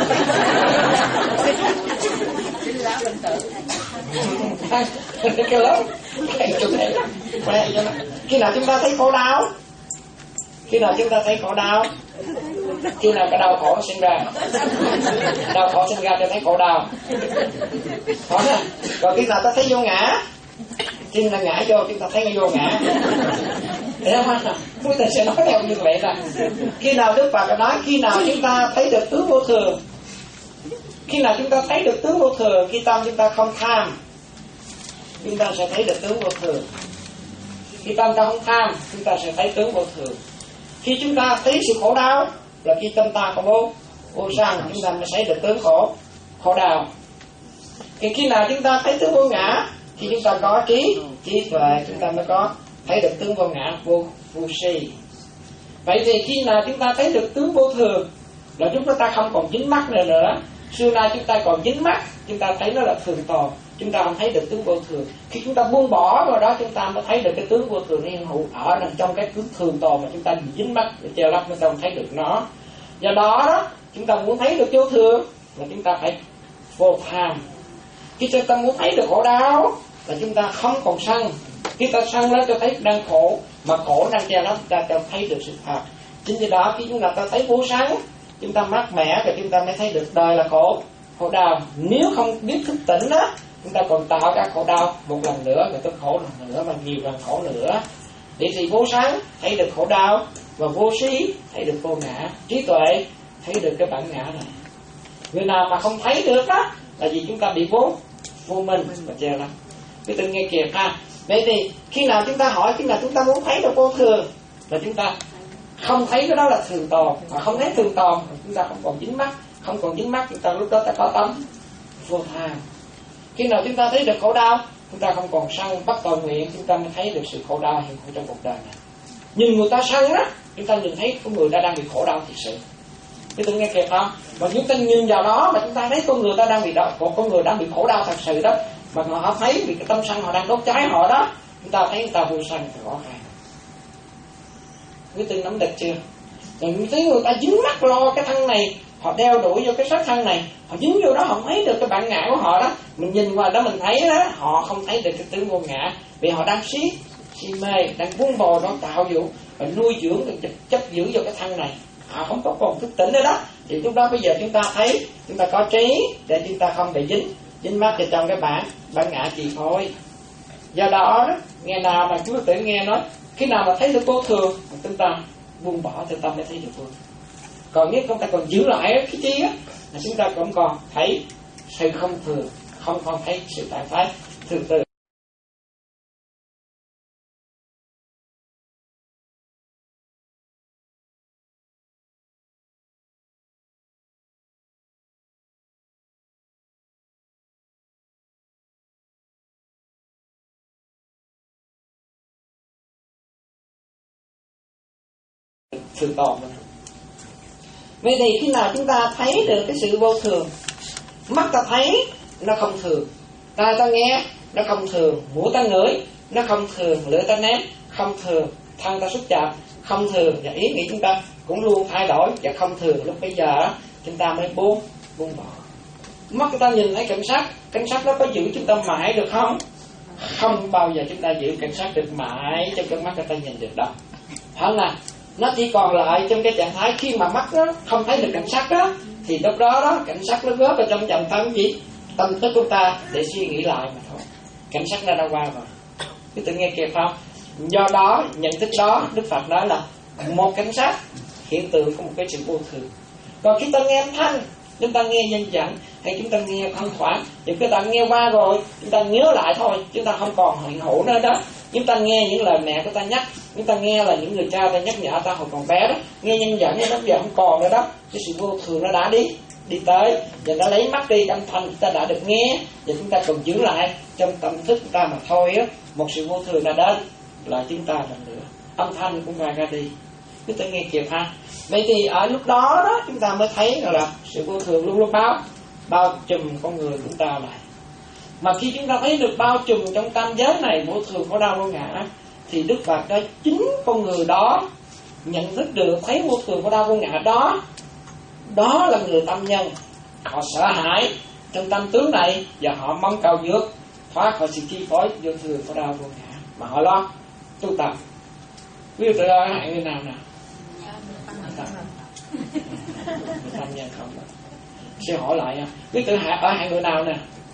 Cái lớn khi nào chúng ta thấy khổ đau, khi nào chúng ta thấy khổ đau, khi nào cái đau khổ sinh ra, đau khổ sinh ra cho thấy khổ đau. Rồi khi nào ta thấy vô ngã, khi nào ngã vô chúng ta thấy nó vô ngã. Thế không? Chúng ta sẽ nói theo như vậy là khi nào Đức Phật nói khi nào chúng ta thấy được tướng vô thường, khi nào chúng ta thấy được tướng vô thường, khi tâm chúng ta không tham, chúng ta sẽ thấy được tướng vô thường. Khi tâm ta không tham, chúng ta sẽ thấy tướng vô thường. Khi chúng ta thấy sự khổ đau là khi tâm ta không vô vô sân, chúng ta mới thấy được tướng khổ khổ đau. Thì khi nào chúng ta thấy tướng vô ngã thì chúng ta có trí, trí tuệ, chúng ta mới có thấy được tướng vô ngã, vô vô si. Vậy thì khi nào chúng ta thấy được tướng vô thường là chúng ta không còn dính mắc nữa nữa. Xưa nay chúng ta còn dính mắc, chúng ta thấy nó là thường tồn, chúng ta không thấy được tướng vô thường. Khi chúng ta buông bỏ vào đó, chúng ta mới thấy được cái tướng vô thường hiện hữu ở đằng trong cái tướng thường tồn mà chúng ta bị dính mắc để che lấp, chúng ta không thấy được nó. Do đó, đó chúng ta muốn thấy được vô thường là chúng ta phải vô tham. Khi chúng ta muốn thấy được khổ đau là chúng ta không còn sân. Khi ta sân lên cho thấy đang khổ, mà khổ đang che lấp, ta cho thấy được sự thật. Chính vì đó khi chúng ta thấy vô sáng, chúng ta mát mẻ thì chúng ta mới thấy được đời là khổ, khổ đau. Nếu không biết thức tỉnh đó, chúng ta còn tạo ra khổ đau một lần nữa, rồi tới khổ lần nữa, mà nhiều lần khổ nữa. Để thì vô sáng thấy được khổ đau, và vô trí thấy được vô ngã, trí tuệ thấy được cái bản ngã này. Người nào mà không thấy được đó là vì chúng ta bị vô vô minh và che lấp. Cái tự nghe kìa ha. Vậy thì khi nào chúng ta hỏi, khi nào chúng ta muốn thấy được vô thường là chúng ta không thấy cái đó là thường tồn, mà không thấy thường tồn chúng ta không còn dính mắc, không còn dính mắc chúng ta lúc đó ta có tâm vô tham. Khi nào chúng ta thấy được khổ đau, chúng ta không còn sân bất cầu nguyện, chúng ta mới thấy được sự khổ đau hiện hữu trong cuộc đời này. Nhìn người ta sân á, chúng ta nhìn thấy con người ta đang bị khổ đau thực sự. Cái tôi nghe kịp không? Mà chúng ta nhìn vào đó mà chúng ta thấy con người ta đang bị đau, con người đang bị khổ đau thật sự đó, mà họ thấy vì cái tâm sân họ đang đốt cháy họ đó, chúng ta thấy người ta vô sân thì rõ ràng. Quý tư nắm được chưa? Rồi thấy người ta dính mắc lo cái thân này, họ đeo đuổi vô cái sắc thân này, họ dính vô đó, họ thấy được cái bản ngã của họ đó. Mình nhìn qua đó mình thấy đó, họ không thấy được cái tướng vô ngã, vì họ đang si si mê, đang buông bò nó tạo dụ và nuôi dưỡng được chấp giữ vô cái thân này, họ không có còn thức tỉnh nữa đó. Thì lúc đó bây giờ chúng ta thấy, chúng ta có trí để chúng ta không bị dính dính mắc vào trong cái bản bản ngã chi phối. Do đó, đó nghe nào mà chúng ta tự nghe nói, khi nào mà thấy được vô thường mà chúng ta buông bỏ thì ta mới thấy được vô thường. Còn nếu chúng ta còn giữ lại cái chi á, là chúng ta cũng còn thấy sự không thường, không còn thấy sự tại phái thường từ. Thường tồn mình. Vậy thì khi nào chúng ta thấy được cái sự vô thường, mắt ta thấy nó không thường, tai ta nghe nó không thường, mũi ta ngửi nó không thường, lưỡi ta nếm không thường, thân ta xúc chạm không thường, và ý nghĩ chúng ta cũng luôn thay đổi và không thường. Lúc bây giờ chúng ta mới buông buông bỏ. Mắt chúng ta nhìn thấy cảnh sát, cảnh sát nó có giữ chúng ta mãi được không? Không bao giờ chúng ta giữ cảnh sát được mãi trong cái mắt chúng ta nhìn được đâu. Phải là nó chỉ còn lại trong cái trạng thái khi mà mắt nó không thấy được cảnh sát đó, thì lúc đó đó cảnh sát nó góp vào trong trạng thái gì? Tâm thức của ta để suy nghĩ lại mà thôi. Cảnh sát nó đã qua rồi. Cứ tự nghe kịp không? Do đó nhận thức đó Đức Phật nói là một cảnh sát hiện tượng có một cái sự vô thường. Còn khi ta nghe âm thanh, chúng ta nghe nhân dẫn hay chúng ta nghe thanh thoảng, thì chúng ta nghe qua rồi, chúng ta nhớ lại thôi, chúng ta không còn hiện hữu nữa đó. Chúng ta nghe những lời mẹ của ta nhắc, chúng ta nghe là những người cha ta nhắc nhở ta hồi còn bé đó, nghe nhân dẫn nó giờ không còn nữa đó. Cái sự vô thường nó đã đi đi tới và nó lấy mất đi âm thanh chúng ta đã được nghe, và chúng ta còn giữ lại trong tâm thức của ta mà thôi á. Một sự vô thường đã đến là chúng ta lần nữa âm thanh cũng ra ra đi. Chúng ta nghe kịp ha. Vậy thì ở lúc đó đó chúng ta mới thấy là sự vô thường luôn luôn bao bao trùm con người chúng ta lại. Mà khi chúng ta thấy được bao trùm trong tam giới này vô thường khổ đau vô ngã, thì Đức Phật nói chính con người đó nhận thức được thấy vô thường khổ đau vô ngã đó, đó là người tâm nhân. Họ sợ hãi trong tâm tướng này và họ mong cầu vượt thoát khỏi sự chi phối vô thường khổ đau vô ngã mà họ lo tu tập. Ví dụ tự ở hạng người nào nào? Người tâm nhân không đó. Sẽ hỏi lại nha. Ví dụ tự ở hạng người nào nè?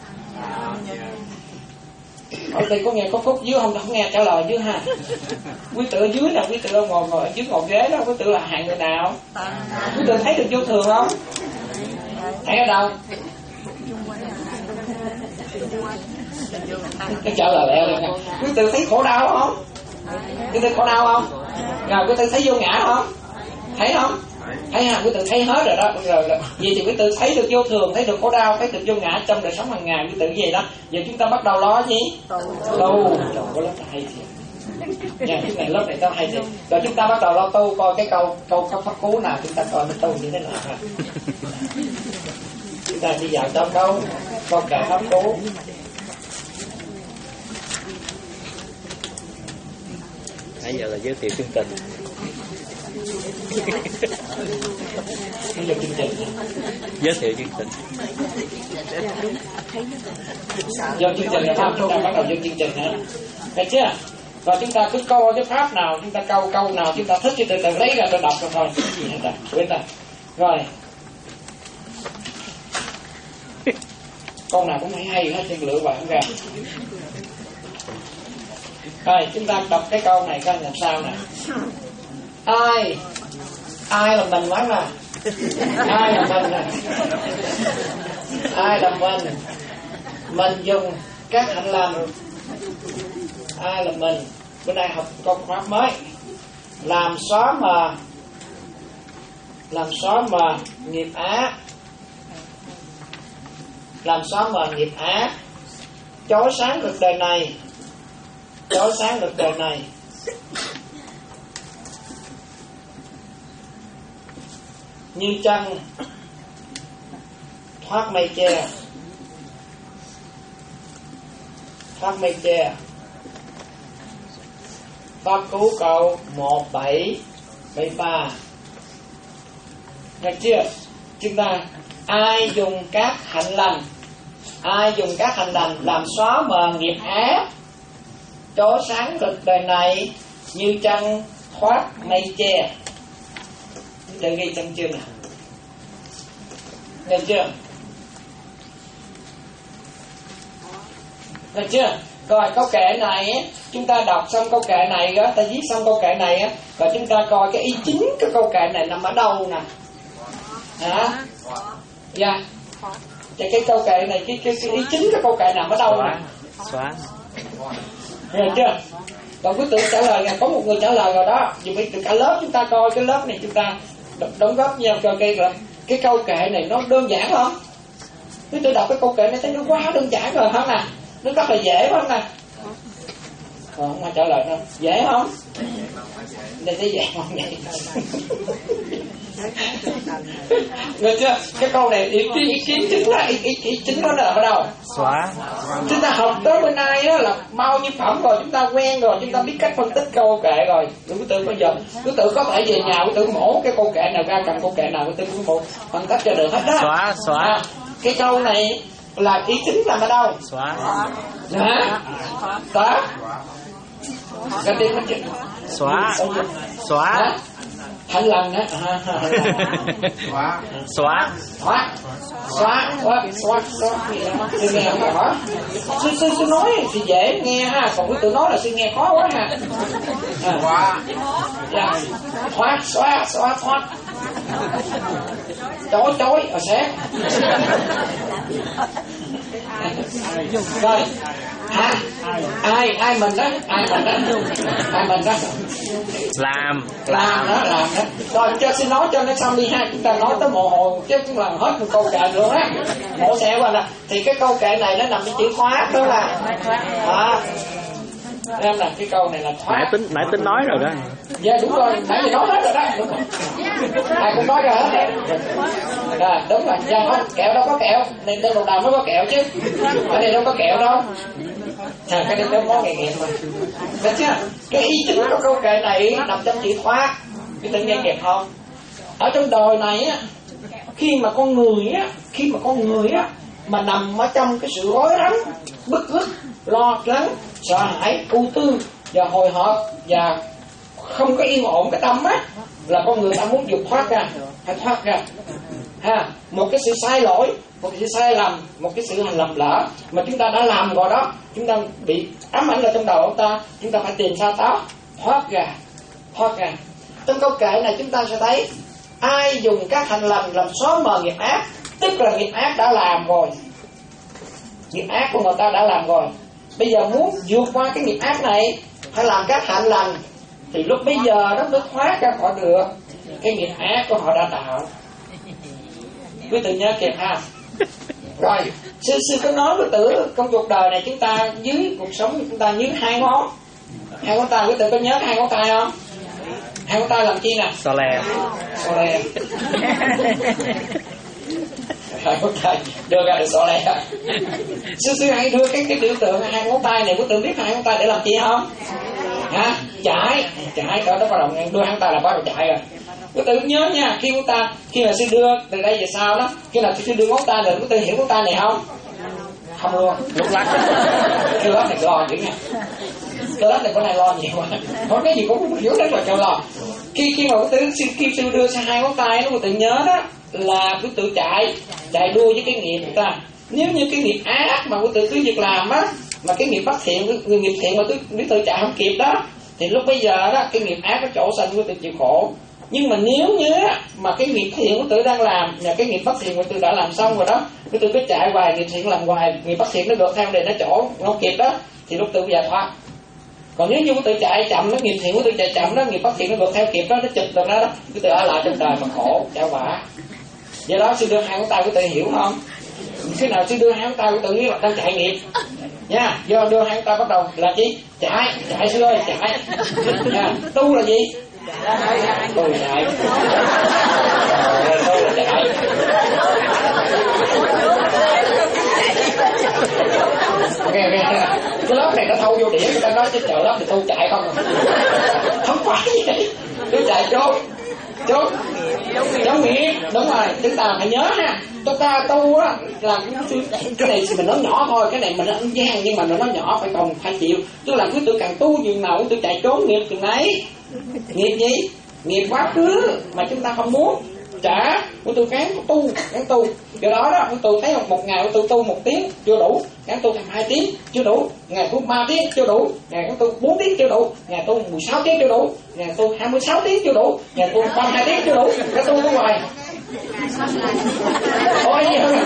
Ở đây có nghe có phúc dưới không? Không nghe trả lời dưới ha. Quý tự ở dưới là quý tự ngồi ngồi ở dưới ngồi ghế đó, quý tự là hạng người nào? Quý tự thấy được vô thường không? Thấy ở đâu? Cái trả lời lẹ rồi nha. Quý tự thấy khổ đau không? Quý tự khổ đau không? Rồi quý tự thấy vô ngã không? Thấy không? Thấy ha, quý tử thấy hết rồi đó. Rồi là vì thì quý tử thấy được vô thường, thấy được khổ đau, thấy được vô ngã trong đời sống hàng ngày, quý tử gì đó. Giờ chúng ta bắt đầu lo gì? Tu. Trời có lớp này hay thiệt. Nha, cái này lớp này tao hay thiệt. Rồi chúng ta bắt đầu lo tu, coi cái câu câu câu pháp cú nào chúng ta coi nó tu như thế nào ha. Chúng ta đi vào trong câu câu kệ pháp cú. Nãy giờ là giới thiệu chương trình. Bây giờ chương trình. Giới thiệu chương trình. Vô chương trình là không? Chúng ta bắt đầu vô chương trình nữa. Được chưa? Rồi chúng ta cứ coi cái pháp nào, chúng ta câu câu nào chúng ta thích thì từ từ lấy ra tôi đọc cho thôi. Cái gì hết rồi, quên ta. Rồi. Câu nào cũng hay hay hết, trên lựa bạn ra. Rồi chúng ta đọc cái câu này coi làm sao nè. Ai ai là mình nói nè. Ai là mình nè. Ai là mình. Mình dùng các hạnh lành. Ai là mình. Bữa nay học câu pháp mới. Làm xóa mờ. Làm xóa mờ nghiệp ác. Làm xóa mờ nghiệp ác. Chói sáng được đời này. Chói sáng được đời này. Như trăng thoát mây che. Thoát mây che. Pháp cứu câu một bảy bảy ba. Được chưa? Chúng ta ai dùng các hạnh lành. Ai dùng các hạnh lành làm xóa mờ nghiệp ác. Chói sáng rực đời này. Như trăng thoát mây che. Để ghi trong chương này. Được chưa? Được chưa? Rồi câu kệ này á, chúng ta đọc xong câu kệ này á, ta viết xong câu kệ này á, rồi chúng ta coi cái ý chính cái câu kệ này nằm ở đâu nè. Hả? Dạ. Yeah. Thì cái câu kệ này, cái, cái, cái ý chính cái câu kệ nằm ở đâu nè. Xóa. Được chưa? Còn quý tử trả lời là có một người trả lời rồi đó. Vì vậy cả lớp chúng ta coi cái lớp này chúng ta đóng góp nhau cho cái cái câu kệ này nó đơn giản không? Quý tử đọc cái câu kệ này thấy nó quá đơn giản rồi hả nè. Nó rất là dễ phải không nè? Còn không ai trả lời đâu. Dễ không? Đây thấy dễ không vậy? Được chưa? Cái câu này ý, ý, ý kiến chính là ý, ý, ý chính nó là ở đâu? Xóa. Chúng ta học tới bữa nay á, là bao nhiêu phẩm rồi, chúng ta quen rồi, chúng ta biết cách phân tích câu kệ rồi. Quý tử bây giờ, quý tử có thể về nhà quý tử mổ cái câu kệ nào ra, cầm câu kệ nào quý tử cũng mổ phân tích cho được hết đó. Xóa, xóa. À, cái câu này là ý chính nằm ở đâu? Xóa. Hả? Xóa. Cái tiếng nó chữ. Xóa. Xóa. Hạnh lành á. Xóa. Xóa. Xóa. Xóa. Xóa. Xóa. Xóa. Sư nghe không hả? Sư, sư, sư nói thì dễ nghe ha. Còn quý tử nói là sư nghe khó quá ha. Xóa. Dạ. Thoát. Xóa. Xóa. Thoát. Chối. Chối. Ở sáng. Rồi. Hả? Ai? Ai mình đó? Ai mình đó? Ai mình đó? Làm. Làm đó, làm đó. Rồi cho xin nói cho nó xong đi ha. Chúng ta nói tới mồ hôi chứ cũng làm hết một câu kệ luôn á. Mổ xẻ qua là thì cái câu kệ này nó nằm cái chữ thoát đó là. À. Em là cái câu này là thoát. Nãy tính nãy tính nói rồi đó. Dạ đúng rồi, nãy giờ nói hết rồi đó. Đúng rồi. Ai cũng nói ra hết rồi. Rồi, đúng rồi. Dạ không, kẹo đâu có kẹo. Nên đây một đàm mới có kẹo chứ. Ở đây đâu có kẹo đâu. À, cái này có nghề nghiệp mà. Được chưa? Cái ý chính của câu kệ này nằm trong chữ thoát. Cái tự nghe kịp không? Ở trong đời này á, khi mà con người á, khi mà con người á mà nằm ở trong cái sự rối rắm, bức rứt, lo lắng, sợ hãi, ưu tư và hồi hộp và không có yên ổn cái tâm á, là con người ta muốn vụt thoát ra, hay thoát ra. Ha, một cái sự sai lỗi, một cái sự sai lầm, một cái sự hành lầm lỡ mà chúng ta đã làm rồi đó, chúng ta bị ám ảnh ở trong đầu ông ta, chúng ta phải tìm sao đó thoát ra, thoát ra. Trong câu kệ này chúng ta sẽ thấy ai dùng các hành lành làm xóa mờ nghiệp ác, tức là nghiệp ác đã làm rồi, nghiệp ác của người ta đã làm rồi. Bây giờ muốn vượt qua cái nghiệp ác này, phải làm các hạnh lành, thì lúc bây giờ nó mới thoát ra khỏi được cái nghiệp ác của họ đã tạo. Quý tử nhớ kịp ha. Rồi sư sư có nói với tử trong cuộc đời này chúng ta dưới cuộc sống chúng ta dưới hai ngón, hai ngón tay. Quý tử có nhớ hai ngón tay không? Hai ngón tay làm chi nè? So le. So le. Hai ngón tay đưa ra để so le. Sư sư hãy đưa cái cái biểu tượng hai ngón tay này. Quý tử biết hai ngón tay để làm chi không? Hả? Chạy, chạy đó nó bắt đầu đưa hai ngón tay là bắt đầu chạy rồi. Quý tử nhớ nha, khi chúng ta khi mà sư đưa từ đây về sau đó, khi nào sư đưa ngón tay rồi quý tử hiểu ngón tay này không? Không luôn, lúc lắc. Cái lớp này lo dữ nha. Cái lớp này có này lo nhiều quá. Không cái gì cũng không hiểu đấy mà cho lo. Khi khi mà quý tử khi sư đưa sang hai ngón tay nó quý tử nhớ đó là quý tử chạy, chạy đua với cái nghiệp của ta. Nếu như cái nghiệp ác mà quý tử cứ việc làm á, mà cái nghiệp bất thiện, người nghiệp thiện mà quý tử chạy không kịp đó, thì lúc bây giờ đó cái nghiệp ác nó chỗ sanh quý tử chịu khổ. Nhưng mà nếu như mà cái nghiệp thiện của tự đang làm và cái nghiệp bất thiện của tự đã làm xong rồi đó, cái tự cứ chạy hoài nghiệp thiện làm hoài, nghiệp bất thiện nó được theo để nó chỗ không kịp đó, thì lúc tự giải thoát. Còn nếu như của tự chạy chậm nó nghiệp thiện của tự chạy chậm đó, nghiệp bất thiện nó được theo kịp đó, nó chụp được đó, đó cái tự ở lại trong đời mà khổ trả quả. Do đó sư đưa hai ngón tay của tự hiểu không? Khi nào sư đưa hai ngón tay của tự biết là đang chạy nghiệp nha. Do đưa hai ngón tay bắt đầu là gì? Chạy, chạy sư ơi, chạy nha. Tu là gì? Tôi chạy. Tôi là chạy. Ok ok. Cái lớp này nó thâu vô đĩa, người ta nói chứ trời lớp thì tu chạy không? Không phải vậy. Tôi chạy trốn, trốn, trốn nghiệp. Đúng rồi, chúng ta phải nhớ ha. Chúng ta tu á là cái này mình nói nhỏ thôi, cái này mình ăn gian nhưng mà nó nói nhỏ phải còn phải chịu. Tức là cứ tự càng tu chừng nào tôi chạy trốn nghiệp chừng ấy. Nghiệp gì? Nghiệp quá khứ mà chúng ta không muốn trả. Của tôi cán tu, cán tu. Do đó đó, của tôi thấy một, một ngày của tôi tu một tiếng chưa đủ, cán tu thành hai tiếng chưa đủ, ngày tu ba tiếng chưa đủ, ngày cán tu bốn tiếng chưa đủ, ngày tu mười sáu tiếng chưa đủ, ngày tu hai mươi sáu tiếng chưa đủ, ngày tu ba mươi hai tiếng chưa đủ, cái tu ở ngoài. Ôi gì hơn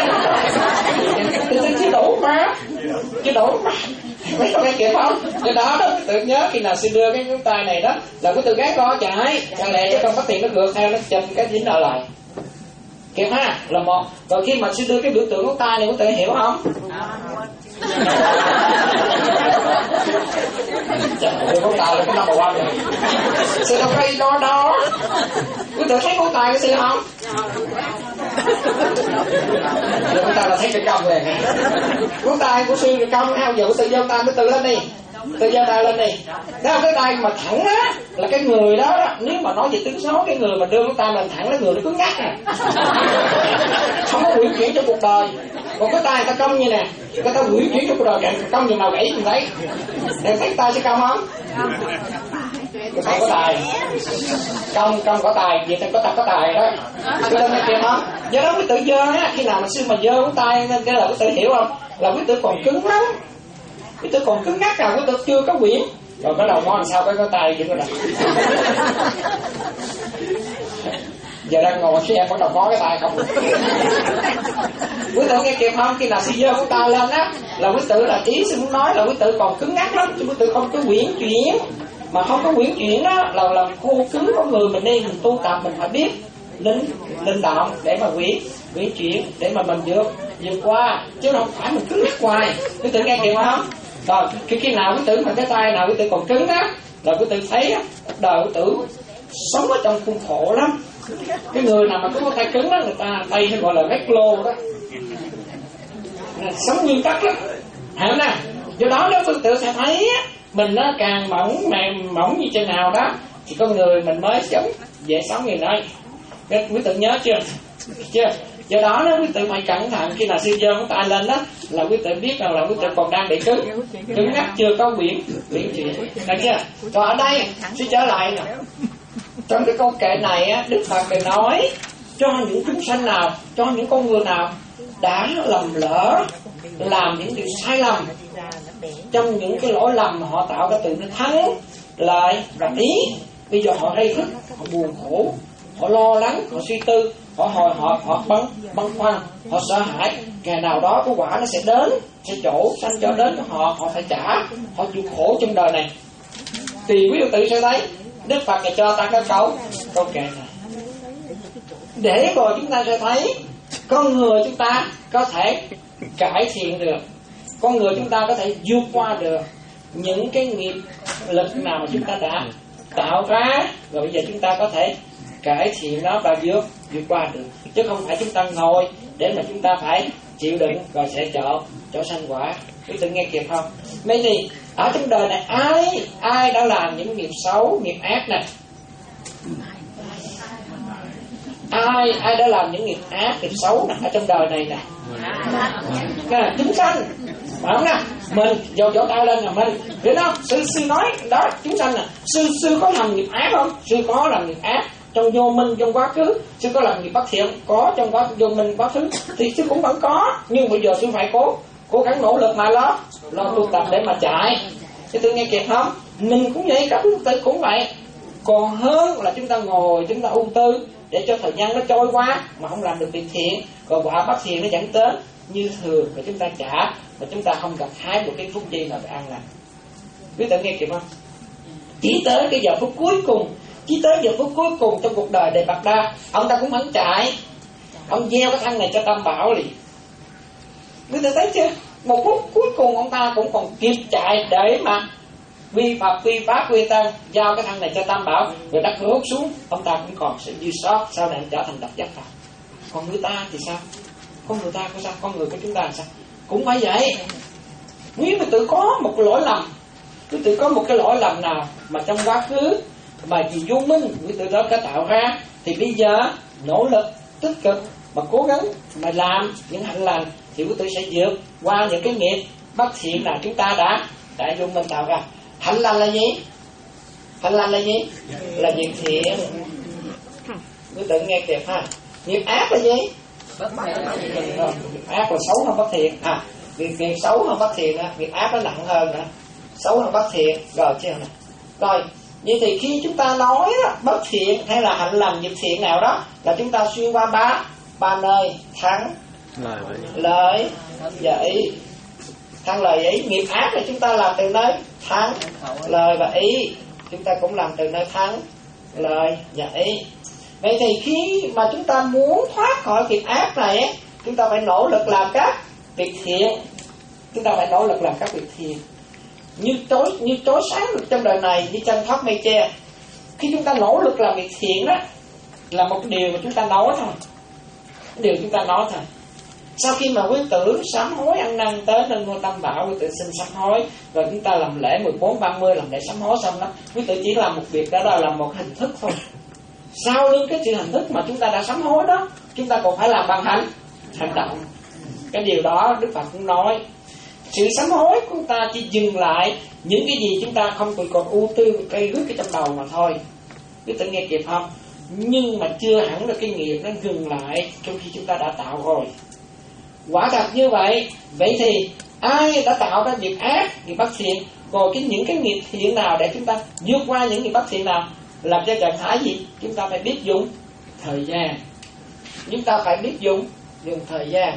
là chưa đủ mà, chưa đủ mà. Mấy con nghe kịp không? Do đó đó, tự nhớ khi nào sư đưa cái ngón tay này đó là cái từ gái co chạy, chẳng lẽ chứ không phát hiện nó ngược theo nó chùm cái dính ở lại. Kịp ha? Là một. Rồi khi mà sư đưa cái biểu tượng ngón tay này có thể hiểu không? Đưa ngón tay là cái number one rồi. Sư đâu có ý đó đó. Quý tự thấy ngón tay cái sư không? Đưa ngón tay là thấy cái cong rồi. Ngón tay của sư là cong ha, giờ của sư giơ tay cái từ lên đi. Từ giơ tay lên đi. Nếu cái tay mà thẳng á là cái người đó, đó nếu mà nói về tiếng số, cái người mà đưa cái tay lên thẳng là người nó cứng ngắc à. Không có quyển chuyển trong cuộc đời. Còn cái tay người ta cong như nè, người ta quyển chuyển trong cuộc đời, càng cong như nào gãy như đấy. Em thấy tay sẽ cong không? Không có tài. Cong cong có tài, vậy thì có tài có tài đó. Tôi đang nghe kịp không? Do đó quý tự dơ á, khi nào mà sư mà dơ cái tay nên cái là quý tự hiểu không? Là quý tự còn cứng lắm. Quý tự còn cứng ngắc nào, quý tự chưa có quyển. Rồi cái đầu ngón làm sao cái có tay vậy đó nè. Giờ đang ngồi khi em bắt đầu có cái tay không? Quý tự nghe kịp không? Khi nào sư dơ cái tay lên á là quý tự là ý sư muốn nói là quý tự còn cứng ngắc lắm, chứ quý tự không có quyển chuyển. Mà không có quyển chuyển đó là làm khô cứng con người mình đi, mình tu tập mình phải biết linh linh động để mà quyển quyển chuyển để mà mình vượt vượt qua, chứ không phải mình cứng ngắc hoài. Quý tự nghe kịp không? Rồi khi khi nào quý tự mà cái tay nào quý tự còn cứng á là quý tự thấy á đời quý tự sống ở trong khuôn khổ lắm. Cái người nào mà có tay cứng đó người ta tay nó gọi là vét lô đó, sống nguyên tắc lắm, hiểu nè. Do đó đó quý tự sẽ thấy á mình nó càng mỏng mềm mỏng như trên nào đó thì con người mình mới sống dễ sống như đây. Quý tự nhớ chưa? Chưa? Do đó đó quý tự phải cẩn thận khi nào sư dơ ngón tay lên đó là quý tự biết rằng là quý tự còn đang bị cứng cứng ngắc, chưa có quyển quyển chuyển, được chưa? Còn ở đây sư trở lại nè, trong cái câu kệ này á, Đức Phật thì nói cho những chúng sanh nào, cho những con người nào đã lầm lỡ làm những điều sai lầm, trong những cái lỗi lầm họ tạo ra từ nó thắng lợi và ý, bây giờ họ hay thức, họ buồn khổ, họ lo lắng, họ suy tư, họ hồi hộp, họ băn băn khoăn, họ sợ hãi, ngày nào đó cái quả nó sẽ đến, sẽ chỗ sanh cho đến cho họ, họ phải trả, họ chịu khổ trong đời này. Thì quý vị tự sẽ thấy Đức Phật này cho ta cái câu câu kệ này để rồi chúng ta sẽ thấy con người chúng ta có thể cải thiện được, con người chúng ta có thể vượt qua được những cái nghiệp lực nào mà chúng ta đã tạo ra, rồi bây giờ chúng ta có thể cải thiện nó và vượt vượt qua được, chứ không phải chúng ta ngồi để mà chúng ta phải chịu đựng rồi sẽ chỗ chỗ sanh quả. Quý vị nghe kịp không? Mấy gì ở trong đời này ai ai đã làm những nghiệp xấu, nghiệp ác này? Ai ai đã làm những nghiệp ác, nghiệp xấu này ở trong đời này nè? À, chúng sanh, phải không nè? Mình dầu vỗ tay lên là mình, hiểu không? Sư sư nói đó, chúng sanh nè. Sư sư có làm nghiệp ác không? Sư có làm nghiệp ác trong vô minh trong quá khứ. Sư có làm nghiệp bất thiện có trong quá vô minh quá khứ, thì sư cũng vẫn có, nhưng bây giờ sư phải cố cố gắng nỗ lực mà lo lo tu tập để mà chạy. Thế tôi nghe kịp không? Mình cũng vậy, các quý tử cũng vậy. Còn hơn là chúng ta ngồi chúng ta ưu tư để cho thời gian nó trôi qua mà không làm được việc thiện, rồi quả bất thiện nó dẫn tới như thường, và chúng ta trả và chúng ta không gặt hái được cái phúc gì mà phải ăn lành. Quý tử nghe kịp không? Chỉ tới cái giờ phút cuối cùng, chỉ tới giờ phút cuối cùng trong cuộc đời Đề Bạt Đa, ông ta cũng vẫn chạy, ông gieo cái thân này cho Tam Bảo liền. Quý tử thấy chưa? Một phút cuối cùng ông ta cũng còn kịp chạy để mà vi Phật, vi Pháp, vi Tăng, giao cái thân này cho Tam Bảo, rồi đất hốt xuống, ông ta cũng còn sự dư sót, sau này trở thành độc giác Phật. Còn người ta thì sao? Con người ta có sao? Con người của chúng ta là sao? Cũng phải vậy. Nếu mà tự có một cái lỗi lầm, cứ tự có một cái lỗi lầm nào mà trong quá khứ mà vì vô minh quý tự đó có tạo ra, thì bây giờ nỗ lực tích cực mà cố gắng mà làm những hạnh lành, thì quý tự sẽ vượt qua những cái nghiệp bất thiện nào chúng ta đã đã vô minh tạo ra. Hạnh lành là gì? Hạnh lành là gì? Là việc thiện. Quý tự nghe kịp ha. Nghiệp ác là gì? Bất thiện. Nghiệp ác là xấu hơn bất thiện. À, việc việc xấu hơn bất thiện á, nghiệp ác nó nặng hơn nữa. Xấu hơn bất thiện. Rồi chưa nè. Rồi, vậy thì khi chúng ta nói đó, bất thiện hay là hạnh lành việc thiện nào đó, là chúng ta xuyên qua ba ba nơi: thắng, lợi, và ý. Thắng, lợi, và ý. Nghiệp ác là chúng ta làm từ nơi thắng, lợi và ý. Chúng ta cũng làm từ nơi thắng, lợi và ý. Vậy thì khi mà chúng ta muốn thoát khỏi nghiệp ác này, chúng ta phải nỗ lực làm các việc thiện. Chúng ta phải nỗ lực làm các việc thiện. Như chói như chói sáng được trong đời này như chân thoát mây che. Khi chúng ta nỗ lực làm việc thiện đó là một cái điều mà chúng ta nói thôi, cái điều chúng ta nói thôi. Sau khi mà quý tử sám hối ăn năn tới nên ngôi Tam Bảo, quý tử xin sám hối, rồi chúng ta làm lễ mười bốn ba mươi, làm lễ sám hối xong đó, quý tử chỉ làm một việc, đó là làm một hình thức thôi. Sau lưng cái sự hình thức mà chúng ta đã sám hối đó, chúng ta còn phải làm bằng hành hành động. Cái điều đó Đức Phật cũng nói, sự sám hối của chúng ta chỉ dừng lại những cái gì chúng ta không còn ưu tư cây rước cái trong đầu mà thôi. Quý tử nghe kịp không? Nhưng mà chưa hẳn là cái nghiệp nó dừng lại trong khi chúng ta đã tạo rồi. Quả thật như vậy. Vậy thì ai đã tạo ra việc ác, nghiệp bất thiện, rồi cái những cái nghiệp thiện nào để chúng ta vượt qua những nghiệp bất thiện nào, làm cho trạng thái gì? Chúng ta phải biết dùng thời gian. Chúng ta phải biết dùng dùng thời gian.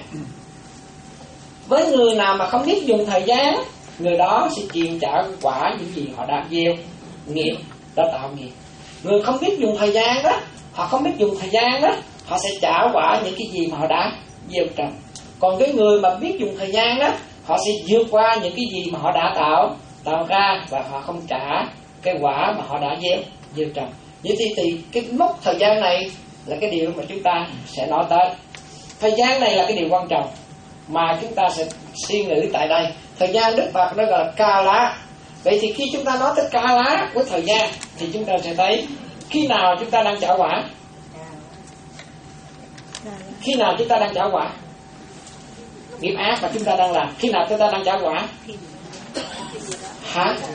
Với người nào mà không biết dùng thời gian, người đó sẽ chịu trả quả những gì họ đã gieo nghiệp, đã tạo nghiệp. Người không biết dùng thời gian đó, họ không biết dùng thời gian đó, họ sẽ trả quả những cái gì mà họ đã gieo trồng. Còn cái người mà biết dùng thời gian đó, họ sẽ vượt qua những cái gì mà họ đã tạo tạo ra, và họ không trả cái quả mà họ đã gieo gieo trồng. Vậy thì, thì cái mốc thời gian này là cái điều mà chúng ta sẽ nói tới. Thời gian này là cái điều quan trọng mà chúng ta sẽ suy nghĩ tại đây. Thời gian Đức Phật nó gọi là ca lá. Vậy thì khi chúng ta nói tới ca lá của thời gian, thì chúng ta sẽ thấy khi nào chúng ta đang trả quả. Khi nào chúng ta đang trả quả nghiệp ác mà chúng ta đang làm, khi nào chúng ta đang trả quả? Hả?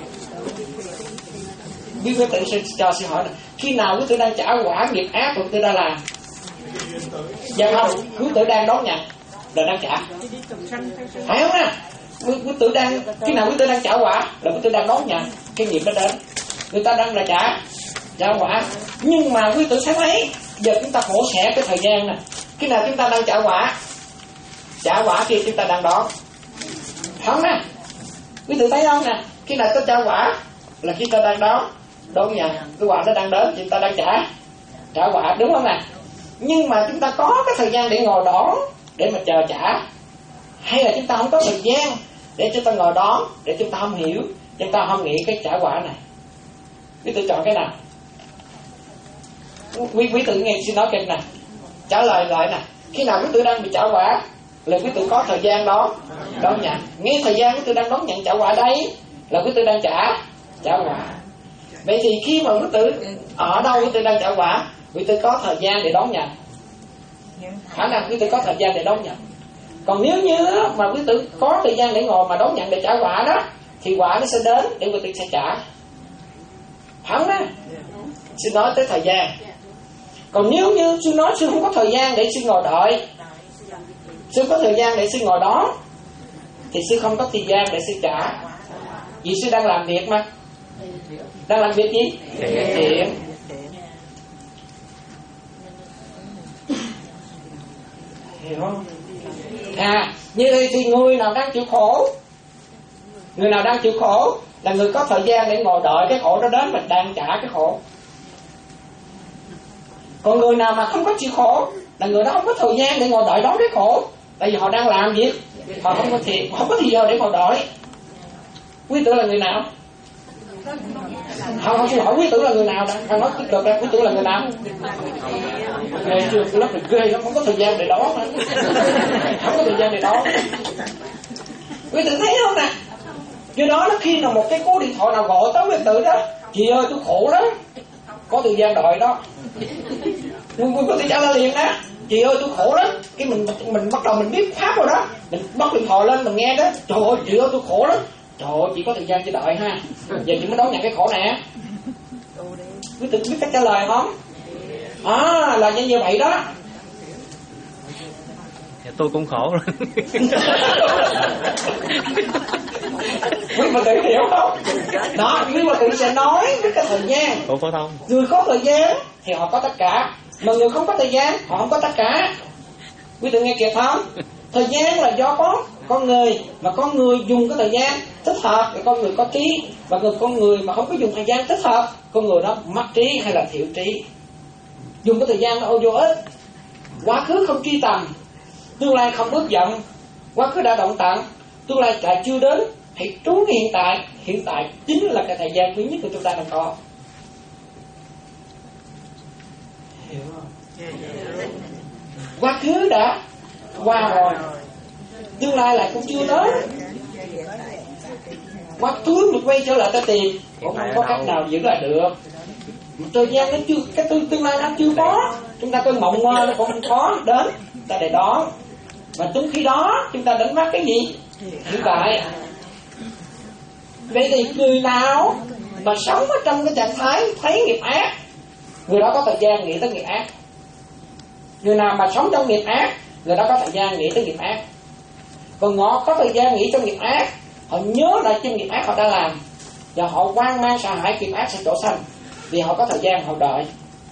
Biết quý tử sẽ cho sư hỏi này. Khi nào quý tử đang trả quả nghiệp ác của quý tử đang làm? Dạ không, quý tử đang đón nhận là đang trả, phải không nè? Quý tử đang, khi nào quý tử đang trả quả là quý tử đang đón nhận cái nghiệp đó đến. Người ta đang là trả trả quả. Nhưng mà quý tử thấy mấy giờ chúng ta khổ sẻ cái thời gian nè. Khi nào chúng ta đang trả quả? Trả quả kia chúng ta đang đón, không nè? Quý tử thấy không nè? Khi nào tôi trả quả là khi ta đang đón đón nhận cái quả nó đang đến, chúng ta đang trả trả quả, đúng không nè? Nhưng mà chúng ta có cái thời gian để ngồi đón, để mà chờ trả, hay là chúng ta không có thời gian để chúng ta ngồi đón, để chúng ta không hiểu, chúng ta không nghĩ cái trả quả này? Quý tử chọn cái nào? Quý, quý tử nghe xin nói kịch nè, trả lời lại nè. Khi nào quý tử đang bị trả quả là quý tử có thời gian đó đón nhận. Ngay thời gian quý tử đang đón nhận trả quả đấy là quý tử đang trả trả quả. Vậy thì khi mà quý tử ở đâu quý tử đang trả quả, quý tử có thời gian để đón nhận, khả năng quý tử có thời gian để đón nhận. Còn nếu như mà quý tử có thời gian để ngồi mà đón nhận để trả quả đó, thì quả nó sẽ đến để quý tử sẽ trả. Không đó. Xin nói tới thời gian. Còn nếu như sư nói sư không có thời gian để sư ngồi đợi, sư có thời gian để sư ngồi đó, thì sư không có thời gian để sư trả. Vì sư đang làm việc mà. Đang làm việc gì? Thiện. Hiểu không? À, như thế thì người nào đang chịu khổ, người nào đang chịu khổ là người có thời gian để ngồi đợi cái khổ đó đến, mình đang trả cái khổ. Còn người nào mà không có chịu khổ là người đó không có thời gian để ngồi đợi đón cái khổ, tại vì họ đang làm việc, họ không có thiện, không có thời giờ để ngồi đợi. Quý tử là người nào? Không, không xin hỏi quý tử là người nào đã? Không nói tích cực ra, quý tử là người nào? Ghê chưa? Cái lớp này ghê lắm, không có thời gian để đó mà. Không có thời gian để đó. Quý tử thấy không nè? Do đó nó khi nào một cái cú điện thoại nào gọi tới quý tử đó, chị ơi tôi khổ lắm, có thời gian đợi đó. Nhưng quý tử trả lời liền đó, chị ơi tôi khổ lắm. Cái mình mình bắt đầu mình biết pháp rồi đó, mình bắt điện thoại lên mình nghe đó, trời ơi chị ơi tôi khổ lắm. Trời ơi chị có thời gian cho đợi ha, giờ chị mới đón nhận cái khổ này. Quý tử biết cách trả lời không? À là như vậy đó. Tôi cũng khổ rồi. Quý mà tự hiểu không? Đó, quý mà tự sẽ nói với cái thời gian. Ủa phổ thông. Người có thời gian thì họ có tất cả, mà người không có thời gian họ không có tất cả. Quý tự nghe kịp không? Thời gian là do có con người, mà con người dùng cái thời gian thích hợp thì con người có trí, và người con người mà không có dùng thời gian thích hợp, con người đó mất trí hay là thiểu trí. Dùng cái thời gian nó ô vô ích. Quá khứ không truy tầm, tương lai không ước vọng. Quá khứ đã động tận, tương lai lại chưa đến. Hãy trú hiện tại. Hiện tại chính là cái thời gian quý nhất của chúng ta đang có. Hiểu không? Quá khứ đã qua rồi, tương lai lại cũng chưa đến. Quá khứ mình quay trở lại ta tìm cũng không có cách nào giữ lại được. Thời gian nó chưa, cái tương, tương lai nó chưa có. Chúng ta cứ mộng mơ nó cũng không có đến, ta để đón. Và trong khi đó chúng ta đánh mất cái gì? Hiện tại. Vậy thì người nào mà sống ở trong cái trạng thái thấy nghiệp ác, người đó có thời gian nghĩ tới nghiệp ác. Người nào mà sống trong nghiệp ác, người đó có thời gian nghĩ tới nghiệp ác. Còn họ có thời gian nghĩ trong nghiệp ác, họ nhớ lại trong nghiệp ác họ đã làm, và họ hoang mang sợ hãi nghiệp ác sẽ trổ sanh, vì họ có thời gian họ đợi.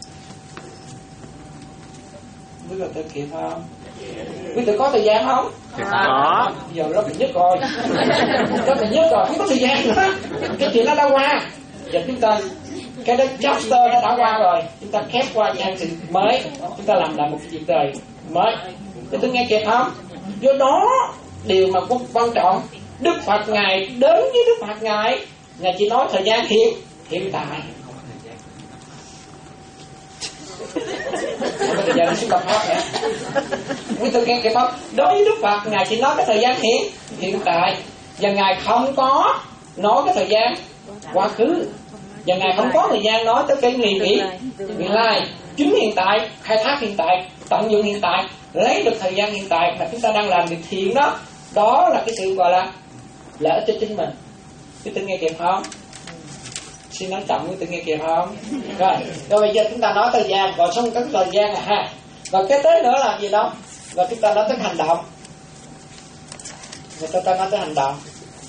Biết là tôi kịp không? Biết tôi có thời gian không? Có. Giờ nó bị nhất rồi. Nó bị nhất rồi, không có thời gian nữa. Cái chuyện đó đã qua. Giờ chúng ta, cái đó chapter nó đã qua rồi, chúng ta khép qua trang sự mới, chúng ta làm lại một việc đời mới. Thì tôi nghe kịp không? Do đó điều mà quan trọng, Đức Phật Ngài đến với Đức Phật Ngài, Ngài chỉ nói thời gian hiện hiện tại. Không có thời gian xuống đọc pháp nữa. Quý tôi nghe kịp không? Đối với Đức Phật Ngài chỉ nói cái thời gian hiện hiện tại, và Ngài không có nói cái thời gian quá khứ, và Ngài không có thời gian nói tới cái ngày vị vị lai. Chính hiện tại, khai thác hiện tại, tận dụng hiện tại, lấy được thời gian hiện tại là chúng ta đang làm việc thiện đó. Đó là cái sự gọi là lợi ích cho chính mình. Quý tôi nghe kịp không? Xin nói chậm, quý tôi nghe kịp không? Rồi, rồi bây giờ chúng ta nói thời gian, rồi xong cái thời gian là ha. Và cái tới nữa là gì đó? Và chúng ta nói tới hành động. Rồi chúng ta nói tới hành động.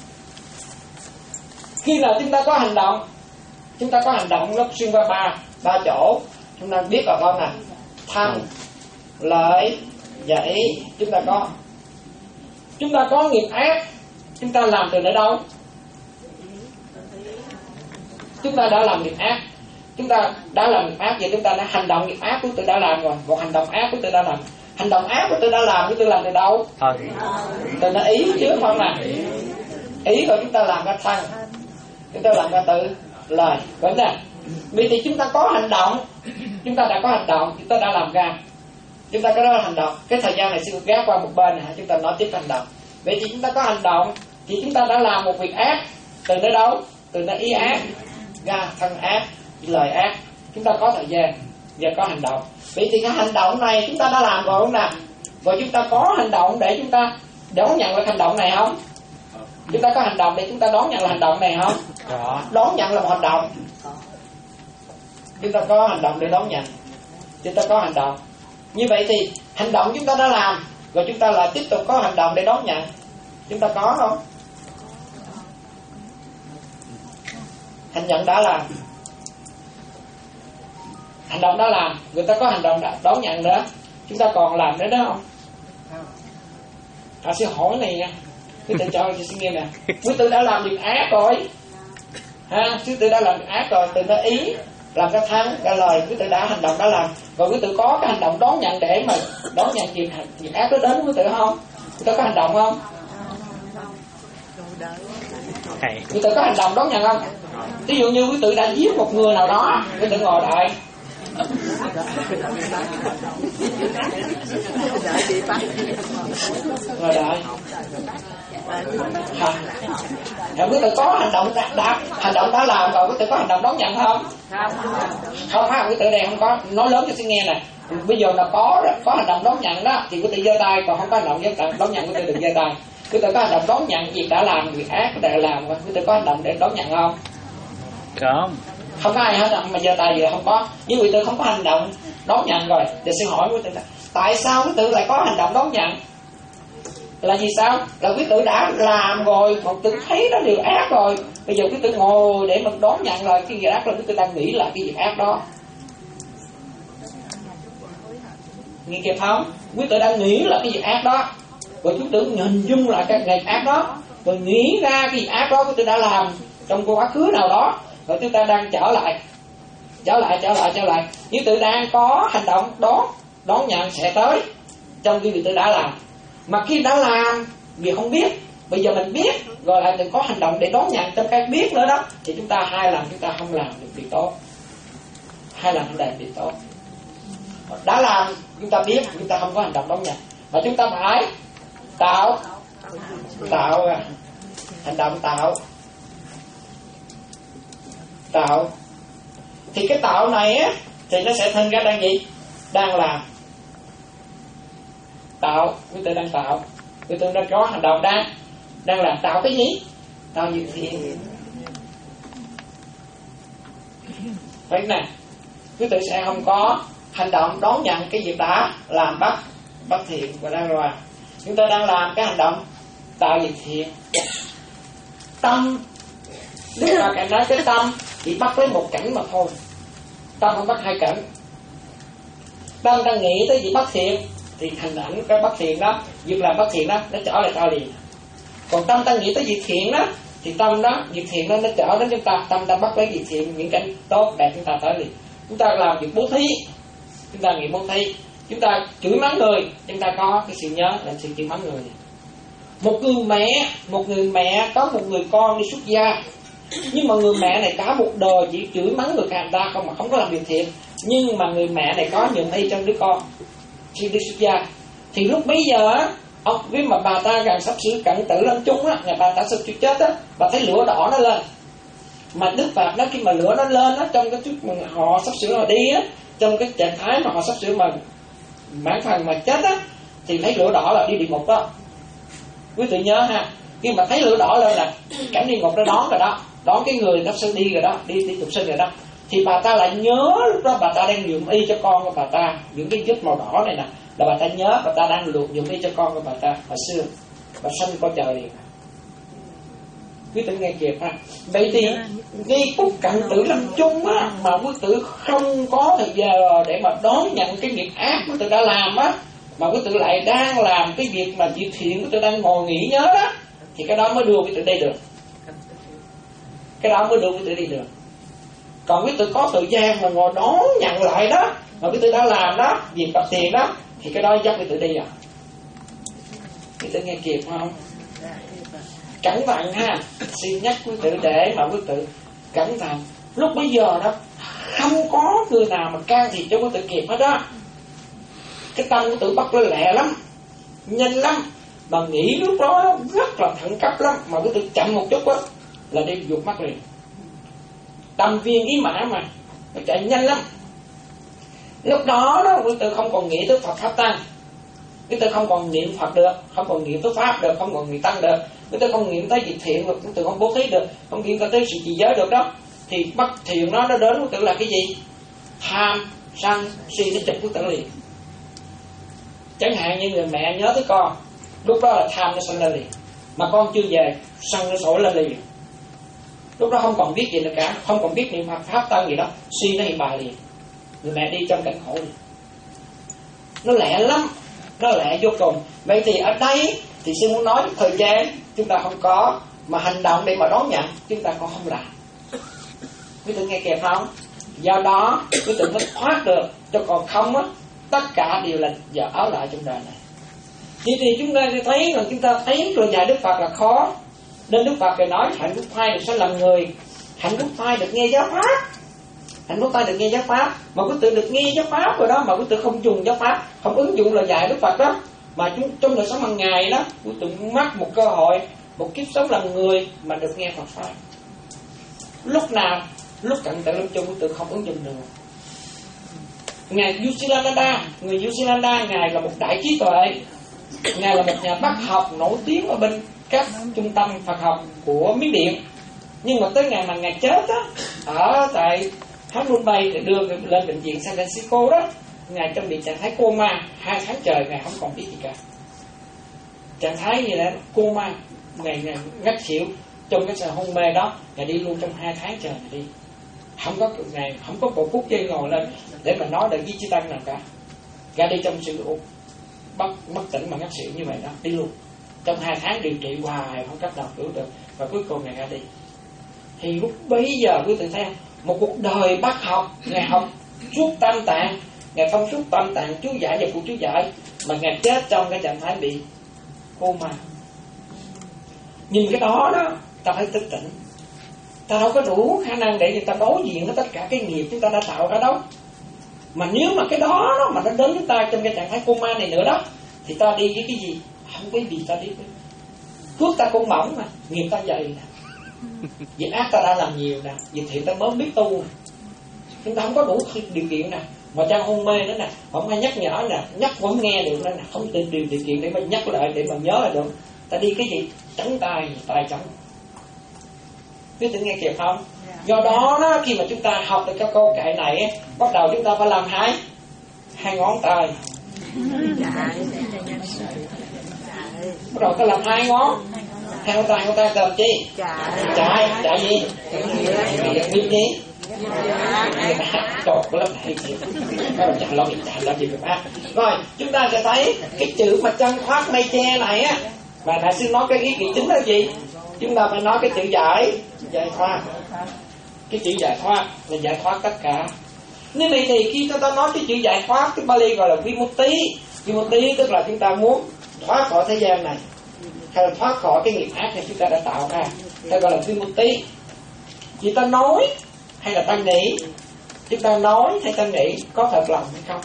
Khi nào chúng ta có hành động, chúng ta có hành động nó xuyên qua ba ba chỗ. Chúng ta biết vào không nè? Thân, lợi và ý. Chúng ta có. Chúng ta có nghiệp ác, chúng ta làm từ nơi đâu? Chúng ta đã làm nghiệp ác, chúng ta đã làm nghiệp ác, vậy chúng ta đã hành động nghiệp ác của tôi đã làm rồi. Một hành động ác của tôi đã làm, hành động ác của tôi đã làm của tôi làm từ đâu? Từ nó ý chứ không à? Ý rồi chúng ta làm ra thân, chúng ta làm ra từ lời, đúng không? Vì thì chúng ta có hành động, chúng ta đã có hành động, chúng ta đã làm ra, chúng ta có đó là hành động. Cái thời gian này xin gác qua một bên này, chúng ta nói tiếp hành động. Vậy thì chúng ta có hành động thì chúng ta đã làm một việc ác, từ nơi đâu? Từ nơi ý ác ra thân ác, lời ác. Chúng ta có thời gian và có hành động. Vậy thì cái hành động này chúng ta đã làm rồi không nào? Rồi chúng ta có hành động để chúng ta đón nhận là hành động này không? Chúng ta có hành động để chúng ta đón nhận là hành động này không? Đón nhận là một hành động. Chúng ta có hành động để đón nhận, chúng ta có hành động. Như vậy thì hành động chúng ta đã làm, rồi chúng ta lại tiếp tục có hành động để đón nhận. Chúng ta có không? Hành nhận đã làm, hành động đã làm, người ta có hành động đã đón nhận nữa. Chúng ta còn làm nữa đó không? À, xin hỏi này nha, quý tử cho chị xin nghe nè. Quý tử đã làm việc ác rồi, ha? Quý tử đã làm việc ác rồi, từ nó ý làm cái thân, cái lời, quý tử đã hành động đã làm, rồi quý tử có cái hành động đón nhận để mà đón nhận việc việc ác đó đến quý tử không? Quý tử có hành động không? Quý tử có hành động đón nhận không? Ví dụ như quý tử đã giết một người nào đó, quý tử ngồi lại ngồi đợi hả? Hả, quý tử có hành động đã, đã hành động đã làm rồi, quý tử có hành động đón nhận không? Không ha, quý tử này không có. Nói lớn cho xin nghe nè. Bây giờ là có có hành động đón nhận đó thì quý tử giơ tay, còn không có hành động đón nhận quý tử đừng giơ tay. Quý tử có hành động đón nhận việc đã làm, việc ác đã làm, quý tử có hành động để đón nhận không? Không. Không có ai hết mà giơ tay gì không có. Nhưng quý tử không có hành động đón nhận rồi. Để xin hỏi quý tử là tại sao quý tử lại có hành động đón nhận? Là vì sao? Là quý tử đã làm rồi, một tử thấy đó điều ác rồi. Bây giờ quý tử ngồi để mình đón nhận lại cái việc ác, là quý tử đang nghĩ lại cái việc ác đó. Nghe kịp không? Quý tử đang nghĩ là cái việc ác đó, rồi quý tử hình dung lại cái việc ác đó, rồi nghĩ ra cái việc ác đó quý tử đã làm trong quá khứ nào đó, rồi chúng ta đang trở lại, trở lại, trở lại, trở lại. Quý tử đang có hành động đón, đón nhận sẽ tới trong cái việc tử đã làm. Mà khi đã làm vì không biết, bây giờ mình biết rồi lại đừng có hành động để đón nhận trong cái biết nữa đó, thì chúng ta hai lần chúng ta không làm được việc tốt, hai lần không làm việc tốt. Đã làm chúng ta biết, chúng ta không có hành động đón nhận, mà chúng ta phải tạo tạo hành động tạo tạo thì cái tạo này á thì nó sẽ thành ra đang gì? Đang làm. Tạo, quý tử đang tạo, quý tử đang có hành động đang đang làm. Tạo cái gì? Tạo việc thiện. Vậy nè, quý tử sẽ không có hành động đón nhận cái việc đã làm bất bất thiện và đang làm. Chúng ta đang làm cái hành động tạo việc thiện. Tâm, Đức Phật Ngài nói cái tâm chỉ bắt lấy một cảnh mà thôi, tâm không bắt hai cảnh. Tâm đang nghĩ tới việc bất thiện thì hình ảnh cái bất thiện đó, việc làm bất thiện đó nó trở lại ta liền. Còn tâm ta nghĩ tới việc thiện đó thì tâm đó, việc thiện đó nó trở đến chúng ta, tâm ta bắt lấy việc thiện, những cảnh tốt đẹp chúng ta tới liền. Chúng ta làm việc bố thí, chúng ta nghĩ bố thí, chúng ta chửi mắng người, chúng ta có cái sự nhớ là sự chửi mắng người. Một người mẹ, một người mẹ có một người con đi xuất gia, nhưng mà người mẹ này cả một đời chỉ chửi mắng người ta không, mà không có làm việc thiện. Nhưng mà người mẹ này có nhường y trong đứa con khi đi xuất gia, thì lúc bấy giờ ông với mà bà ta gần sắp sửa cận tử lâm chung á, nhà bà ta sắp sửa chết á, bà thấy lửa đỏ nó lên. Mà Đức Phật đó, khi mà lửa nó lên á, trong cái chút mà họ sắp sửa họ đi á, trong cái trạng thái mà họ sắp sửa mà mãn phần mà chết á, thì thấy lửa đỏ là đi địa ngục đó. Quý vị nhớ ha, khi mà thấy lửa đỏ lên là cảnh địa ngục nó đón rồi đó, đón cái người sắp sửa đi rồi đó, đi đi trục sinh rồi đó. Thì bà ta lại nhớ lúc đó bà ta đang nhuộm y cho con của bà ta, những cái vết màu đỏ này nè, là bà ta nhớ bà ta đang luộc nhuộm y cho con của bà ta hồi xưa, bà sanh con trời liền. Quý tử nghe kịp ha. Vậy thì ngay phút cận tử lâm chung á, mà quý tử không có thời giờ để mà đón nhận cái việc ác quý tử đã làm á, mà quý tử lại đang làm cái việc mà việc thiện quý tử đang ngồi nghỉ nhớ đó, thì cái đó mới đưa quý tử đi được, cái đó mới đưa quý tử đi được. Còn quý tử có thời gian mà ngồi đón nhận lại đó, mà quý tử đã làm đó, việc tập thiền đó, thì cái đó dắt quý tử đi à. Quý tử nghe kịp không? Cẩn thận ha, xin nhắc quý tử để mà quý tử cẩn thận. Lúc bây giờ đó không có người nào mà can thiệp cho quý tử kịp hết đó. Cái tâm quý tử bắt lên lẹ lắm, nhanh lắm, mà nghĩ lúc đó rất là thận cấp lắm, mà quý tử chậm một chút á là đi vụt mắt liền. Tâm viên ý mã mà nó chạy nhanh lắm. Lúc đó đó quý tử không còn nghĩ tới Phật Pháp Tăng, quý tử không còn niệm Phật được, không còn niệm tới Pháp được, không còn niệm Tăng được, quý tử không niệm tới việc thiện được, quý tử không bố thí được, không niệm tới sự trì giới được đó. Thì bắt thiền nó nó đến quý tử là cái gì? Tham, sân, si nó chụp quý tử liền. Chẳng hạn như người mẹ nhớ tới con, lúc đó là tham nó sanh lên liền, mà con chưa về, sân nó sổi lên liền. Lúc đó không còn biết gì nữa cả, không còn biết niệm Phật Pháp Tăng gì đó, si nó hiện bài liền. Người mẹ đi trong cảnh khổ liền. Nó lẹ lắm, nó lẹ vô cùng. Vậy thì ở đây thì xin muốn nói thời gian chúng ta không có, mà hành động để mà đón nhận chúng ta còn không làm. Quý tử nghe kịp không? Do đó quý tử mới thoát được, cho còn không á tất cả đều là giờ áo lại trong đời này. Vậy thì chúng ta thấy là chúng ta thấy rồi dạy Đức Phật là khó, nên Đức Phật phải nói hạnh phúc thay được sẽ làm người, hạnh phúc thay được nghe giáo pháp, hạnh phúc thay được nghe giáo pháp. Mà quý tử được nghe giáo pháp rồi đó, mà quý tử không dùng giáo pháp, không ứng dụng lời dạy Đức Phật đó, mà chúng, trong đời sống hàng ngày đó quý tử mất một cơ hội, một kiếp sống làm người mà được nghe Phật pháp. Lúc nào? Lúc cận tử lâm chung quý tử không ứng dụng được. Ngài Yusilananda, người Yusilananda, ngài là một đại trí tuệ, ngài là một nhà bác học nổi tiếng ở bên các trung tâm Phật học của Miến Điện. Nhưng mà tới ngày mà ngài chết á, ở tại Tháp Luân Bay để đưa lên bệnh viện San Francisco đó, ngài trong bị trạng thái coma hai tháng trời, ngài không còn biết gì cả. Trạng thái như là coma, ngài, ngài ngất xỉu trong cái sự hôn mê đó, ngài đi luôn trong hai tháng trời ngài đi. Không có ngày không có một phút giây ngồi lên để mà nói được với chư tăng nào cả. Ngài đi trong sự bất mất tỉnh mà ngất xỉu như vậy đó, đi luôn. Trong hai tháng điều trị hoài không cách nào cứu được, và cuối cùng ngài ra đi. Thì lúc bấy giờ quý tử thấy một cuộc đời bác học, ngài học suốt tam tạng, ngài thông suốt tam tạng chú giải và phụ chú giải, mà ngài chết trong cái trạng thái bị coma. Nhìn cái đó đó, ta phải thức tỉnh. Ta đâu có đủ khả năng để người ta đối diện với tất cả cái nghiệp chúng ta đã tạo ra đâu. Mà nếu mà cái đó, đó mà nó đến với ta trong cái trạng thái coma này nữa đó, thì ta đi với cái gì? Không có gì ta đi với. Phước ta cũng mỏng mà, nghiệp ta dày nè, việc ác ta đã làm nhiều nè, việc thiện ta mới biết tu nè. Chúng ta không có đủ điều kiện nè, mà trong hôn mê nữa nè, không ai nhắc nhở nè, nhắc vẫn nghe được nữa nè, không tìm điều điều kiện để mà nhắc lại, để mà nhớ là được. Ta đi cái gì? Trắng tay, tay trắng. Quý tử nghe kịp không? Do đó, đó khi mà chúng ta học được cái câu kệ này, bắt đầu chúng ta phải làm hai hai ngón tay. Bắt đầu ta làm hai ngón, hai ngón tay, hai ngón tay làm chi? Chạy, chạy gì? Nghiệp gì? Trời có lắm hay gì? Các bạn chạy lo bị chạy làm gì được á? Rồi chúng ta sẽ thấy cái chữ mà chân thoát mây che này á, và đại sư nói cái ý nghĩa chính là gì? Chúng ta phải nói cái chữ giải, giải thoát. Cái chữ giải thoát là giải thoát tất cả. Như vậy thì khi chúng ta nói cái chữ giải thoát, cái Bali gọi là Vimutti. Vimutti tức là chúng ta muốn thoát khỏi thế gian này, hay là thoát khỏi cái nghiệp ác này chúng ta đã tạo ra, ta gọi là Vimutti. Chỉ ta nói hay là ta nghĩ? Chúng ta nói hay ta nghĩ có thật lòng hay không?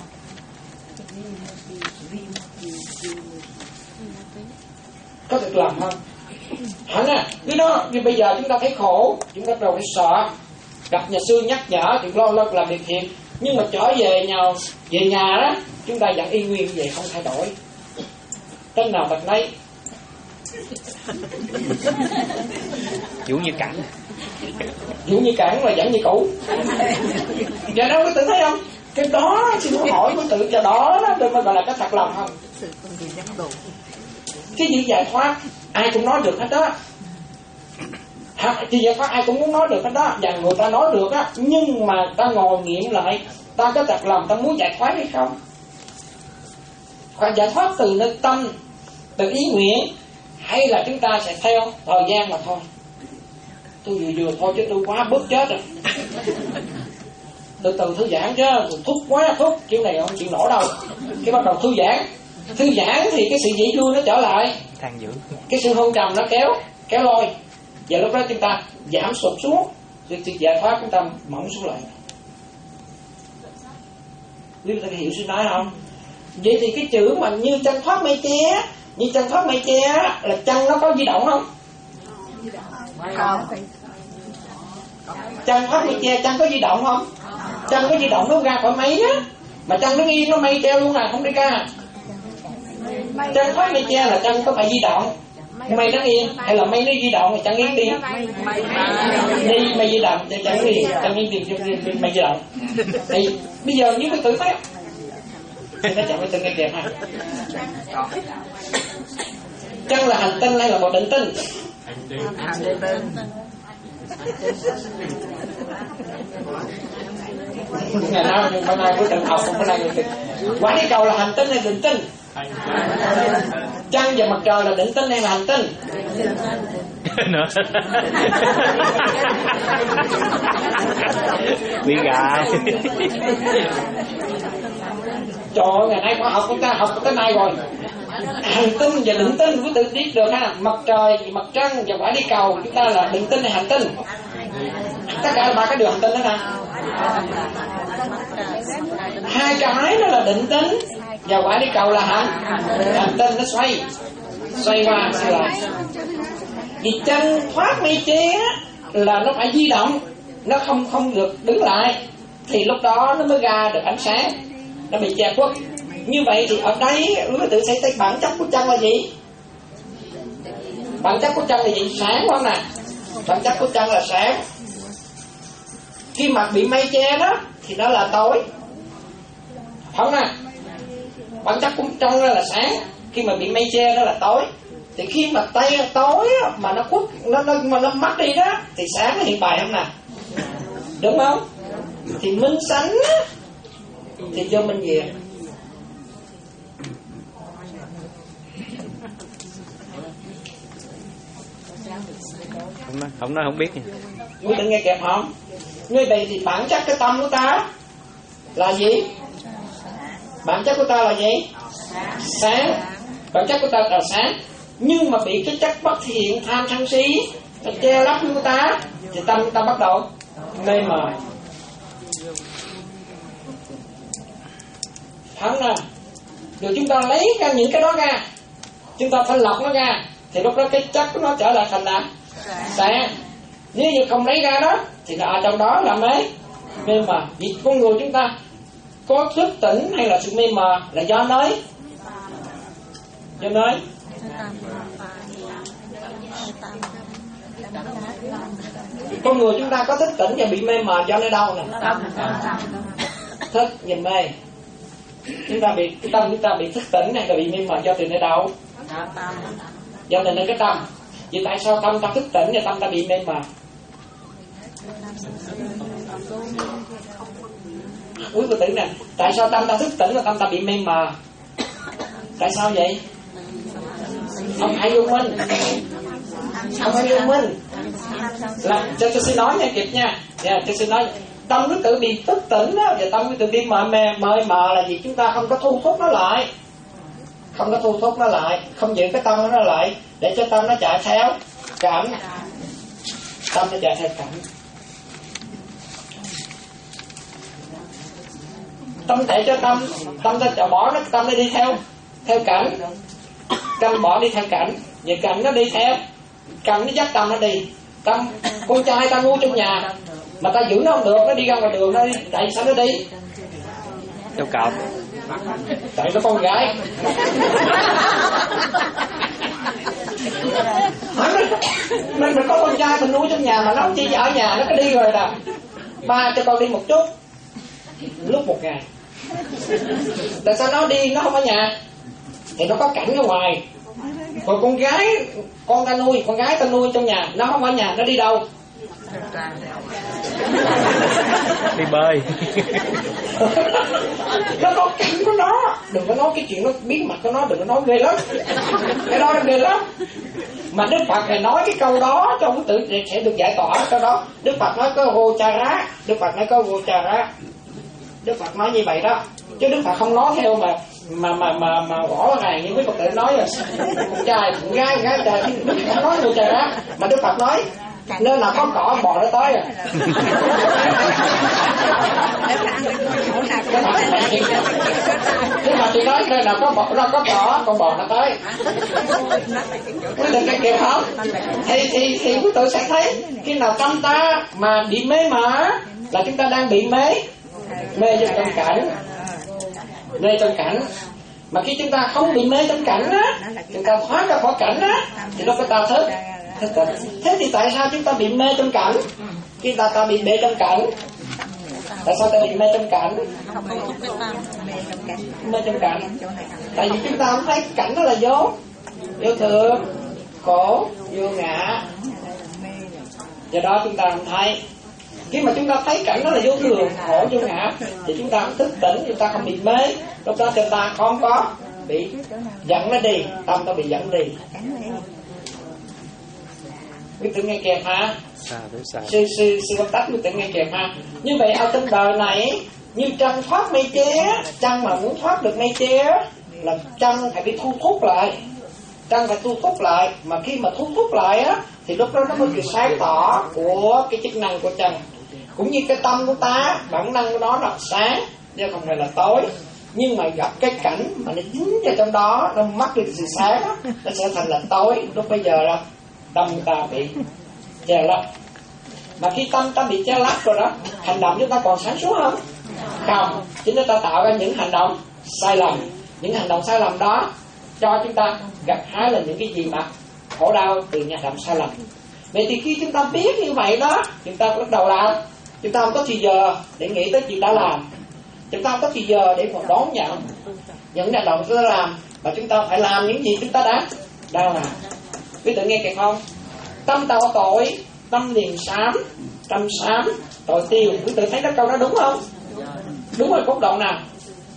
Có thật lòng không? Hẳn à, cái đó thì bây giờ chúng ta thấy khổ, chúng ta đầu phải sợ, gặp nhà sư nhắc nhở thì lo lo làm việc thiện, nhưng mà trở về nhà về nhà đó chúng ta vẫn y nguyên về không thay đổi. Tên nào bật nấy. Vũ như cảnh, Vũ như cảnh là vẫn như cũ. Giờ đâu có tự thấy không? Cái đó xin muốn hỏi có tự cho đó đó tôi mới gọi là cái thật lòng không? Cái gì giải thoát ai cũng nói được hết đó. Thì giải thoát ai cũng muốn nói được hết đó, và người ta nói được á, nhưng mà ta ngồi nghiệm lại, ta có thật lòng ta muốn giải thoát hay không? Hoặc giải thoát từ nơi tâm, từ ý nguyện, hay là chúng ta sẽ theo thời gian mà thôi. Tôi vừa vừa thôi chứ tôi quá bớt chết rồi. từ từ thư giãn chứ, thúc quá thúc, chuyện này không chịu nổi đâu. Cái bắt đầu thư giãn, thư giãn thì cái sự dễ vui nó trở lại, cái sự hôn trầm nó kéo kéo lôi, và lúc đó chúng ta giảm sụp xuống, sự giải thoát chúng ta mỏng xuống lại. Quý vị có hiểu suy nói không? Vậy thì cái chữ mà như chân thoát mây che, như chân thoát mây che là chân nó có di động không? Không. Chân thoát mây che, chân có di động không? Chân có di động nó ra khỏi máy á, mà chân nó nghiêng nó mây treo luôn à, không đi ra. Chân thoát mây che là chân có phải di động, mây nó nghiêng, hay là mây nó di động thì chân nghiêng đi. Đi mây di động, chân nghiêng, chân nghiêng đi mây di động. Thì bây giờ như cái tự phát, thì nó chẳng phải tự nghe kẹp ha. Chân là hành tinh hay là một định tinh? Hành tinh. Ngày nào nhưng hôm nay của trường học không có này. Quả địa cầu là hành tinh hay định tinh? Trăng và mặt trời là định tinh hay là hành tinh? Bị gà. Trời ơi, ngày nay khoa học chúng ta học tới nay rồi. Hành tinh và định tinh quý tự biết được ha. Mặt trời, mặt trăng và quả địa cầu chúng ta là định tinh hay hành tinh? Tất cả ba cái đều hành tinh đó nè. Hai cái đó là định tinh và quả địa cầu là hành hành tinh, nó xoay xoay qua xoay lại. Vì chân thoát mây che là nó phải di động, nó không không được đứng lại, thì lúc đó nó mới ra được ánh sáng, nó bị che khuất. Như vậy thì ở đây quý tự thấy bản chất của chân là gì? Bản chất của chân là gì? Sáng không nè? Bản chất của chân là sáng. Khi mà bị mây che đó thì nó là tối, không nè? Bản chất của chân là sáng, khi mà bị mây che nó là tối. Thì khi mà tay tối mà nó khuất, nó nó mà nó mất đi đó thì sáng nó hiện bài không nè? Đúng không? Thì minh sánh thì do minh về. Không nói, không nói không biết. Ngươi đừng nghe kẹp không? Như vậy thì bản chất cái tâm của ta là gì? Bản chất của ta là gì? Sáng. Bản chất của ta là sáng. Nhưng mà bị cái chất bất thiện tham sân si nó che lấp của ta, thì tâm ta bắt đầu mê mờ. Thắng nè. Rồi chúng ta lấy ra những cái đó ra, chúng ta thanh lọc nó ra, thì lúc đó cái chất của nó trở lại thành là sáng. Nếu như không lấy ra đó thì ở trong đó là mê mê mờ. Vì con người chúng ta có thức tỉnh hay là sự mê mờ là do nói do nói con người chúng ta có thức tỉnh và bị mê mờ do nơi đâu nè? Thức và mê. Chúng ta bị cái tâm chúng ta bị thức tỉnh hay là bị mê mờ do từ nơi đâu? Do từ nơi cái tâm. Vì tại sao tâm ta thức tỉnh và tâm ta bị mê mờ? Quý vị tưởng nè, tại sao tâm ta thức tỉnh và tâm ta bị mê mờ? Tại sao vậy? Ông hãy vô minh. Ông hãy vô minh. Là cho tôi xin nói nha kịp nha. Yeah, tôi xin nói tâm nó tự bị thức tỉnh đó, và tâm nó tự bị mờ mờ mờ mờ là gì? Chúng ta không có thu hút nó lại, không có thu hút nó lại, không giữ cái tâm nó lại để cho tâm nó chạy theo cảnh. Tâm nó chạy theo cảnh. Tâm để cho tâm tâm ta bỏ nó, tâm nó đi theo theo cảnh, tâm bỏ đi theo cảnh, và cảnh nó đi theo cảnh, nó dắt tâm nó đi. Tâm con trai ta nuôi trong nhà mà ta giữ nó không được, nó đi ra ngoài đường nó đi, tại sao nó đi? Đâu cọp. Tại nó con gái. Mình mình có con trai mình nuôi trong nhà mà nó không chỉ ở nhà, nó cứ đi rồi nè. Ba cho con đi một chút, lúc một ngày. Tại sao nó đi nó không ở nhà? Thì nó có cảnh ở ngoài. Còn con gái, con ta nuôi, con gái ta nuôi trong nhà, nó không ở nhà, nó đi đâu? Đi bơi. Nó có cảnh của nó. Đừng có nói cái chuyện nó bí mật của nó, đừng có nói ghê lắm. Cái đó nó ghê lắm. Mà Đức Phật này nói cái câu đó trong tự sẽ được giải tỏa. Cái đó Đức Phật nói có Gochara, Đức Phật nói có Gochara. Đức Phật nói như vậy đó, chứ Đức Phật không nói theo mà mà mà mà mà rõ ràng như mấy Phật tử nói là con trai con gái gái trai, không nói người trời đó, mà Đức Phật nói nên là có cỏ bò nó tới à. Nhưng mà chị nói nơi nào có bò, nó có cỏ, con bò nó tới. Quý tử nghe kịp không? Thì thì thì quý tử sẽ thấy khi nào tâm ta mà bị mê mờ là chúng ta đang bị mê mê trong tâm cảnh, mê trong cảnh. Mà khi chúng ta không bị mê trong cảnh á, chúng ta thoát ra khỏi cảnh á, thì lúc đó ta thức. Thế thì tại sao chúng ta bị mê trong cảnh? Khi ta ta bị mê trong cảnh, tại sao ta bị mê trong cảnh? Mê trong cảnh tại vì chúng ta không thấy cảnh đó là vô vô thường, khổ, vô ngã. Do đó chúng ta không thấy. Khi mà chúng ta thấy cảnh đó là vô thường, khổ, vô ngã, thì chúng ta thức tỉnh, chúng ta không bị mê. Lúc đó chúng ta không có bị dẫn nó đi, tâm ta bị dẫn đi. Quý tử nghe kịp ha? Sư sư sư Bát Tát quý tử nghe kịp ha? Như vậy ở trên đời này, như trăng thoát mây che, trăng mà muốn thoát được mây che là trăng phải bị thu hút lại, trăng phải thu hút lại. Mà khi mà thu hút lại á, thì lúc đó nó mới được sáng tỏ của cái chức năng của trăng. Cũng như cái tâm của ta, bản năng của nó là sáng, chứ không phải là tối. Nhưng mà gặp cái cảnh mà nó dính vào trong đó, nó mất đi sự sáng đó, nó sẽ thành là tối. Lúc bây giờ là tâm ta bị che lấp. Mà khi tâm ta bị che lấp rồi đó, hành động chúng ta còn sáng suốt không? Không. Chính chúng ta tạo ra những hành động sai lầm. Những hành động sai lầm đó cho chúng ta gặp hái là những cái gì mà khổ đau từ những hành động sai lầm. Vậy thì khi chúng ta biết như vậy đó, chúng ta bắt đầu làm. Chúng ta không có thì giờ để nghĩ tới chuyện đã làm. Chúng ta không có thì giờ để mà đón nhận những hành động chúng ta làm, mà chúng ta phải làm những gì chúng ta đã đang làm. Quý tử nghe kịp không? Tâm tạo tội, tâm liền sám, tâm sám, tội tiêu. Quý tử thấy cái câu đó đúng không? Đúng rồi, cốt động nào?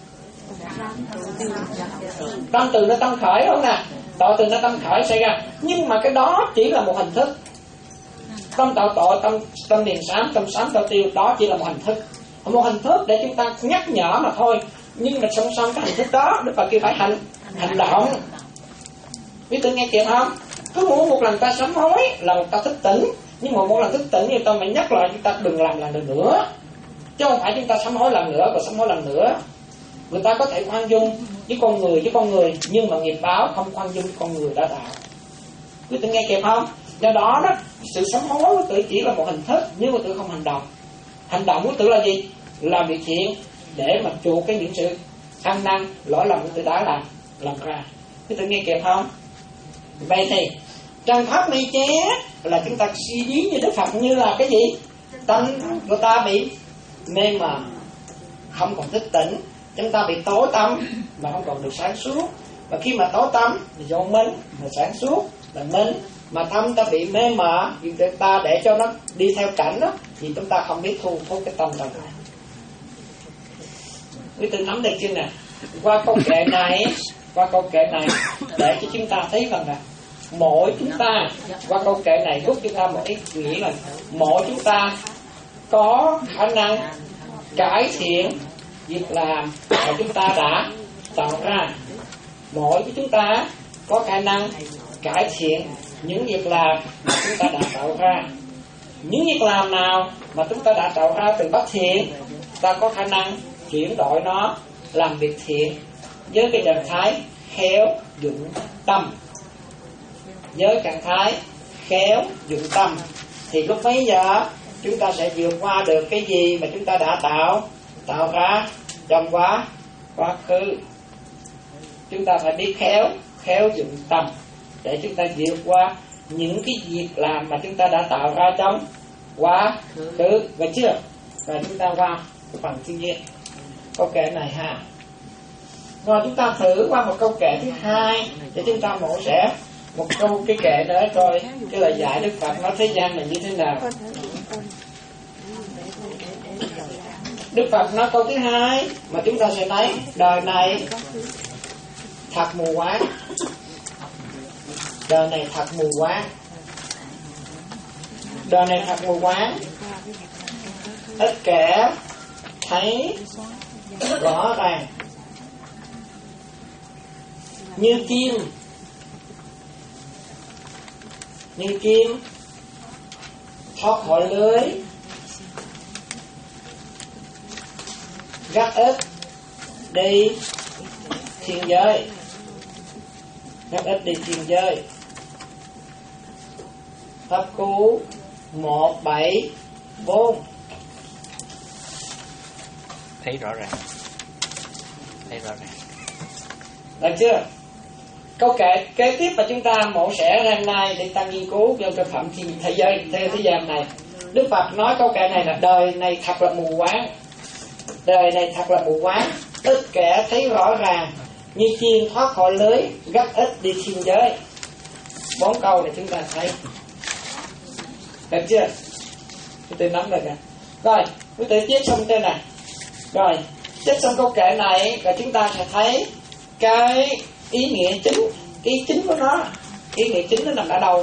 Tâm từ nó tâm khởi không nè? Tội từ nó tâm khởi xảy ra. Nhưng mà cái đó chỉ là một hình thức. Tâm tạo tội, tâm tâm liền sám, tâm sám, tội tiêu, đó chỉ là một hình thức. Một hình thức để chúng ta nhắc nhở mà thôi. Nhưng mà song song cái hình thức đó, Đức Phật kêu phải hành hành động. Quý tử nghe kịp không? Cứ muốn một lần ta sám hối là một ta thức tỉnh, nhưng mà một lần thức tỉnh thì ta phải nhắc lại chúng ta đừng làm lần nữa, chứ không phải chúng ta sám hối lần nữa và sám hối lần nữa. Người ta có thể khoan dung với con người với con người, nhưng mà nghiệp báo không khoan dung với con người đã tạo. Quý tử nghe kịp không? Do đó đó, sự sám hối của tự chỉ là một hình thức, nhưng mà tự không hành động. Hành động của tự là gì? Làm việc thiện để mà chuộc cái những sự ăn năn lỗi lầm của tự đã làm làm ra. Quý tử nghe kịp không? Vậy thì trăng thoát mây che là chúng ta suy lý như Đức Phật, như là cái gì? Tâm của ta bị mê mờ, không còn thức tỉnh. Chúng ta bị tối tâm mà không còn được sáng suốt. Và khi mà tối tâm thì vô minh, mà sáng suốt là minh. Mà tâm ta bị mê mờ, thì ta để cho nó đi theo cảnh đó, thì chúng ta không biết thu hút cái tâm ta lại. Quý tử nắm được chưa nè? Qua câu kệ này, qua câu kệ này để cho chúng ta thấy rằng là mỗi chúng ta, qua câu kệ này giúp chúng ta một ý nghĩa là mỗi chúng ta có khả năng cải thiện việc làm mà chúng ta đã tạo ra. Mỗi chúng ta có khả năng cải thiện những việc làm mà chúng ta đã tạo ra. Những việc làm nào mà chúng ta đã tạo ra từ bất thiện, ta có khả năng chuyển đổi nó làm việc thiện với cái trạng thái khéo dụng tâm. Với trạng thái khéo dụng tâm thì lúc bấy giờ chúng ta sẽ vượt qua được cái gì mà chúng ta đã tạo tạo ra trong quá quá khứ. Chúng ta phải biết khéo khéo dụng tâm để chúng ta vượt qua những cái việc làm mà chúng ta đã tạo ra trong quá khứ, vậy chưa? Và chúng ta qua phần thứ nhất câu kệ này ha. Rồi chúng ta thử qua một câu kệ thứ hai để chúng ta mổ sẽ một câu cái kệ nữa coi cái lời dạy Đức Phật nói thế gian này như thế nào. Đức Phật nói câu thứ hai mà chúng ta sẽ thấy đời này thật mù quáng. Đời này thật mù quáng. Đời này thật mù quáng. Ít kẻ thấy rõ ràng như chim, như chim thoát khỏi lưới, gắt ít đi thiên giới, gắt ít đi thiên giới. Pháp Cú một bảy bốn. Thấy rõ ràng, thấy rõ ràng. Được chưa? Câu kệ kế tiếp mà chúng ta mổ xẻ ra hôm nay để ta nghiên cứu vô cái phẩm thế giới thế thế gian này. Đức Phật nói câu kệ này là đời này thật là mù quáng, đời này thật là mù quáng, ít kẻ thấy rõ ràng, như chim thoát khỏi lưới, gắt ít đi thiên giới. Bốn câu này chúng ta thấy. Được chưa? Chúng tôi nắm được rồi. Rồi, chúng tôi tiếp xong tên này. Rồi, tiếp xong câu kệ này và chúng ta sẽ thấy cái ý nghĩa chính, cái ý chính của nó, ý nghĩa chính nó nằm ở đâu?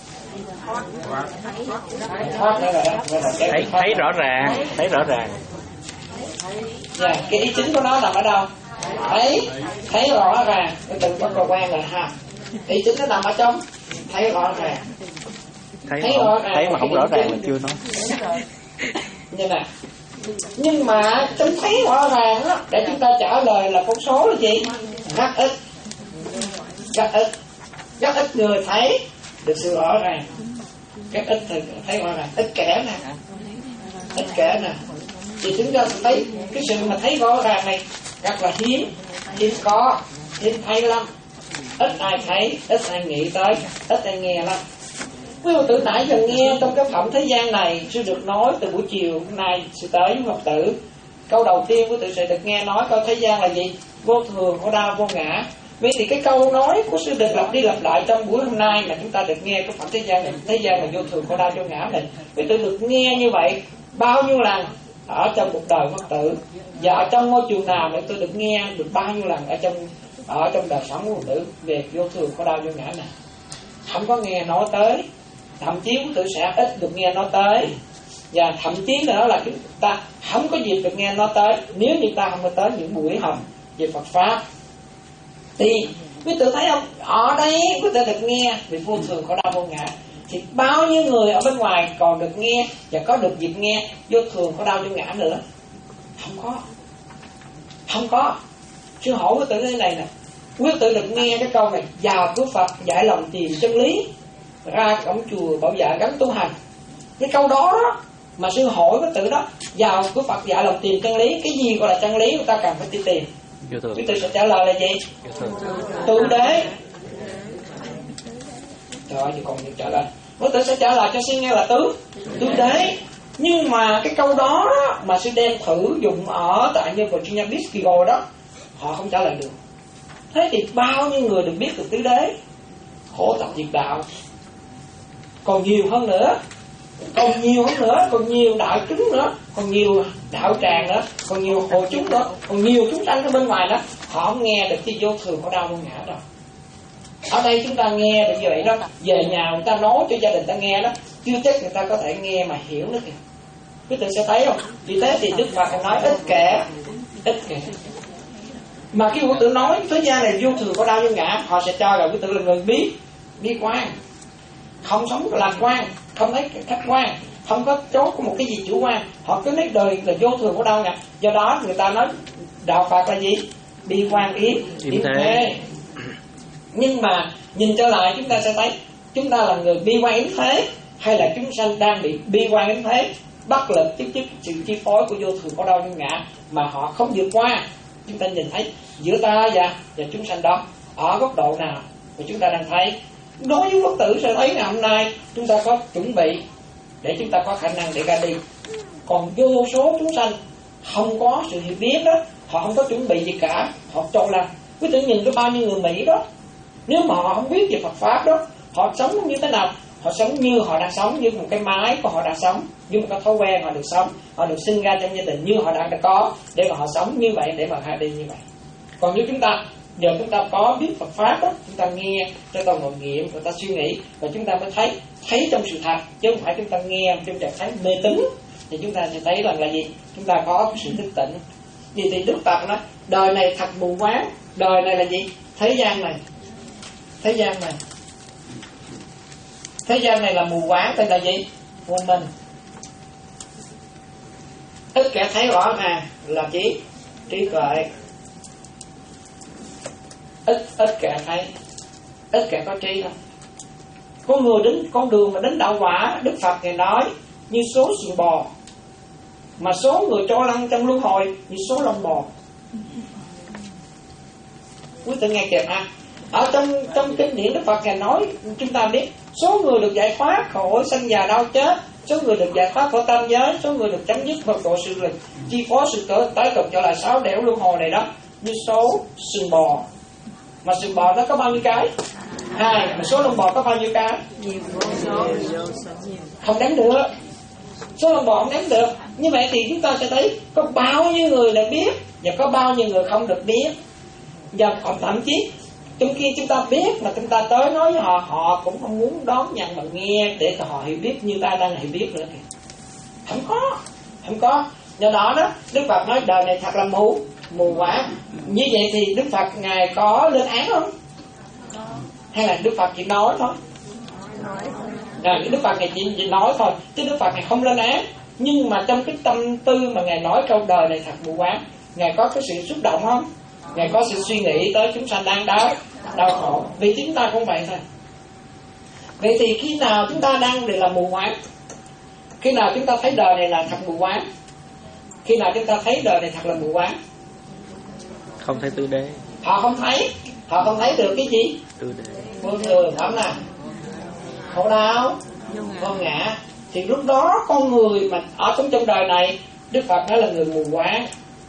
Thoát nữa rồi đó. Thấy, thấy rõ ràng, thấy rõ ràng. Yeah, cái ý chính của nó nằm ở đâu? Thấy, thấy rõ ràng. Cái từ có cầu quan rồi ha. Ý chính nó nằm ở trong thấy rõ ràng. Thấy, Thấy không, rõ ràng. thấy mà không rõ ràng là chưa nói. Như này. Nhưng mà trong thấy rõ ràng đó, để chúng ta trả lời là con số là gì? Rất ít, rất ít, rất ít người thấy được sự rõ ràng, rất ít người thấy rõ ràng, ít kẻ nè, ít kẻ nè. Thì chúng ta thấy cái sự mà thấy rõ ràng này rất là hiếm, hiếm có, hiếm thấy lắm, ít ai thấy, ít ai nghĩ tới, ít ai nghe lắm. Quý Phật tử nãy giờ nghe trong cái phẩm thế gian này sư được nói từ buổi chiều hôm nay sư tới với Phật tử. Câu đầu tiên quý tử sẽ được nghe nói câu thế gian là gì? Vô thường, khổ đau, vô ngã. Vậy thì cái câu nói của sư được lặp đi lặp lại trong buổi hôm nay mà chúng ta được nghe cái phẩm thế gian này, thế gian là vô thường, khổ đau, vô ngã này. Quý tử được nghe như vậy bao nhiêu lần ở trong một đời Phật tử, và ở trong môi trường nào để tôi được nghe được bao nhiêu lần ở trong ở trong đời sống của Phật tử về vô thường, khổ đau, vô ngã này? Không có nghe nói tới, thậm chí quý tử sẽ ít được nghe nói tới, và thậm chí nữa là chúng ta không có dịp được nghe nói tới nếu như ta không có tới những buổi học về Phật pháp. Thì quý tử thấy không, ở đây quý tử được nghe về vô thường, khổ đau, vô ngã, thì bao nhiêu người ở bên ngoài còn được nghe và có được dịp nghe vô thường, khổ đau, vô ngã nữa? Không có, không có. Sư hỏi quý tử thế này nè, quý tử được nghe cái câu này: vào cửa Phật dạy lòng tìm chân lý, ra cổng chùa bảo vệ gắn tu hành. Cái câu đó đó mà sư hỏi quý tử đó, vào cửa Phật dạy lòng tìm chân lý, cái gì gọi là chân lý người ta cần phải đi tìm? Quý tử sẽ trả lời là gì? Tứ đế. Trời ơi, còn gì trả lời? Quý tử sẽ trả lời cho sư nghe là tứ tứ đế. Nhưng mà cái câu đó, đó mà sư đem thử dụng ở tại như Virginia Beach kỳ rồi đó, họ không trả lời được. Thế thì bao nhiêu người được biết được tứ đế? Khổ tập diệt đạo. Còn nhiều hơn nữa, còn nhiều hơn nữa, còn nhiều đạo chúng nữa, còn nhiều đạo tràng nữa, còn nhiều hội chúng nữa, còn nhiều chúng sanh ở bên ngoài đó, họ không nghe được cái vô thường khổ đau vô ngã đâu. Ở đây chúng ta nghe được như vậy đó, về nhà người ta nói cho gia đình ta nghe đó, chưa chắc người ta có thể nghe mà hiểu nữa kìa. Quý vị sẽ thấy không? Vì thế thì Đức Phật nói ít kẻ, ít kẻ. Mà khi quý tử nói thế gian này vô thường khổ đau vô ngã, họ sẽ cho rằng quý tử là người biết, bi quan, không sống lạc quan, không thấy khách quan, không có chốt có một cái gì chủ quan. Họ cứ nói đời là vô thường khổ đau ngã. Do đó người ta nói đạo Phật là gì? Bi quan yếm yếm thế. Nhưng mà nhìn trở lại chúng ta sẽ thấy chúng ta là người bi quan yếm thế, hay là chúng sanh đang bị bi quan yếm thế, bất lực trước trước sự chi phối của vô thường khổ đau vô ngã mà họ không vượt qua. Chúng ta nhìn thấy giữa ta và, và chúng sanh đó ở góc độ nào mà chúng ta đang thấy. Đối với Phật tử sẽ thấy ngày hôm nay chúng ta có chuẩn bị để chúng ta có khả năng để ra đi. Còn vô số chúng sanh không có sự hiểu biết đó, họ không có chuẩn bị gì cả, họ cho là quý tử nhìn có bao nhiêu người Mỹ đó, nếu mà họ không biết về Phật pháp đó, họ sống như thế nào? Họ sống như họ đang sống, như một cái máy của họ đang sống, như một cái thói quen họ được sống, họ được sinh ra trong gia đình như họ đã có, để mà họ sống như vậy, để mà ra đi như vậy. Còn nếu chúng ta giờ chúng ta có biết Phật pháp đó, chúng ta nghe, chúng ta ngồi nghiệm, chúng ta suy nghĩ, và chúng ta mới thấy thấy trong sự thật, chứ không phải chúng ta nghe trong trạng thái mê tín. Thì chúng ta sẽ thấy rằng là gì? Chúng ta có sự thức tỉnh. Vì thì Đức Phật nói đời này thật mù quáng. Đời này là gì? Thế gian này. Thế gian này. Thế gian này là mù quáng, tên là gì? Vô minh. Ít kẻ thấy rõ ràng là trí trí tuệ. Ít ít kẻ thấy, ít kẻ có trí thôi. Con người đến con đường mà đến đạo quả, Đức Phật Ngài nói như số sừng bò, mà số người cho lăn trong luân hồi như số lông bò. Quý tự nghe kịp ha. Ở trong trong kinh điển Đức Phật Ngài nói chúng ta biết số người được giải thoát khỏi sanh già đau chết, số người được giải thoát khỏi tam giới, số người được chấm dứt vượt độ sự lực chi phối sự tới tới tục trở lại sáu đẻo luân hồi này đó như số sừng bò. Mà sừng bò nó có bao nhiêu cái? Hai. Mà số lông bò có bao nhiêu cái? Không đếm được. Số lông bò không đếm được. Như vậy thì chúng ta sẽ thấy có bao nhiêu người đã biết và có bao nhiêu người không được biết. Và thậm chí trong khi chúng ta biết mà chúng ta tới nói với họ, họ cũng không muốn đón nhận mà nghe để họ hiểu biết như ta đang hiểu biết nữa kìa. Không có, không có. Do đó đó, Đức Phật nói đời này thật là mù, mù quáng. Như vậy thì Đức Phật Ngài có lên án không? Hay là Đức Phật chỉ nói thôi? À, Đức Phật Ngài chỉ, chỉ nói thôi, chứ Đức Phật Ngài không lên án. Nhưng mà trong cái tâm tư mà Ngài nói câu đời này thật mù quáng, Ngài có cái sự xúc động không? Ngài có sự suy nghĩ tới chúng sanh đang đau, đau khổ. Vì chúng ta cũng vậy thôi. Vậy thì khi nào chúng ta đang để là mù quáng? Khi nào chúng ta thấy đời này là thật mù quáng? Khi nào chúng ta thấy đời này thật là mù quáng? Không thấy tứ đế. Họ không thấy. Họ không thấy được cái gì? Tứ đế. Vô thường, phẩm nào? Khổ đau, vô ngã. Thì lúc đó con người mà ở trong trong đời này, Đức Phật nói là người mù quáng.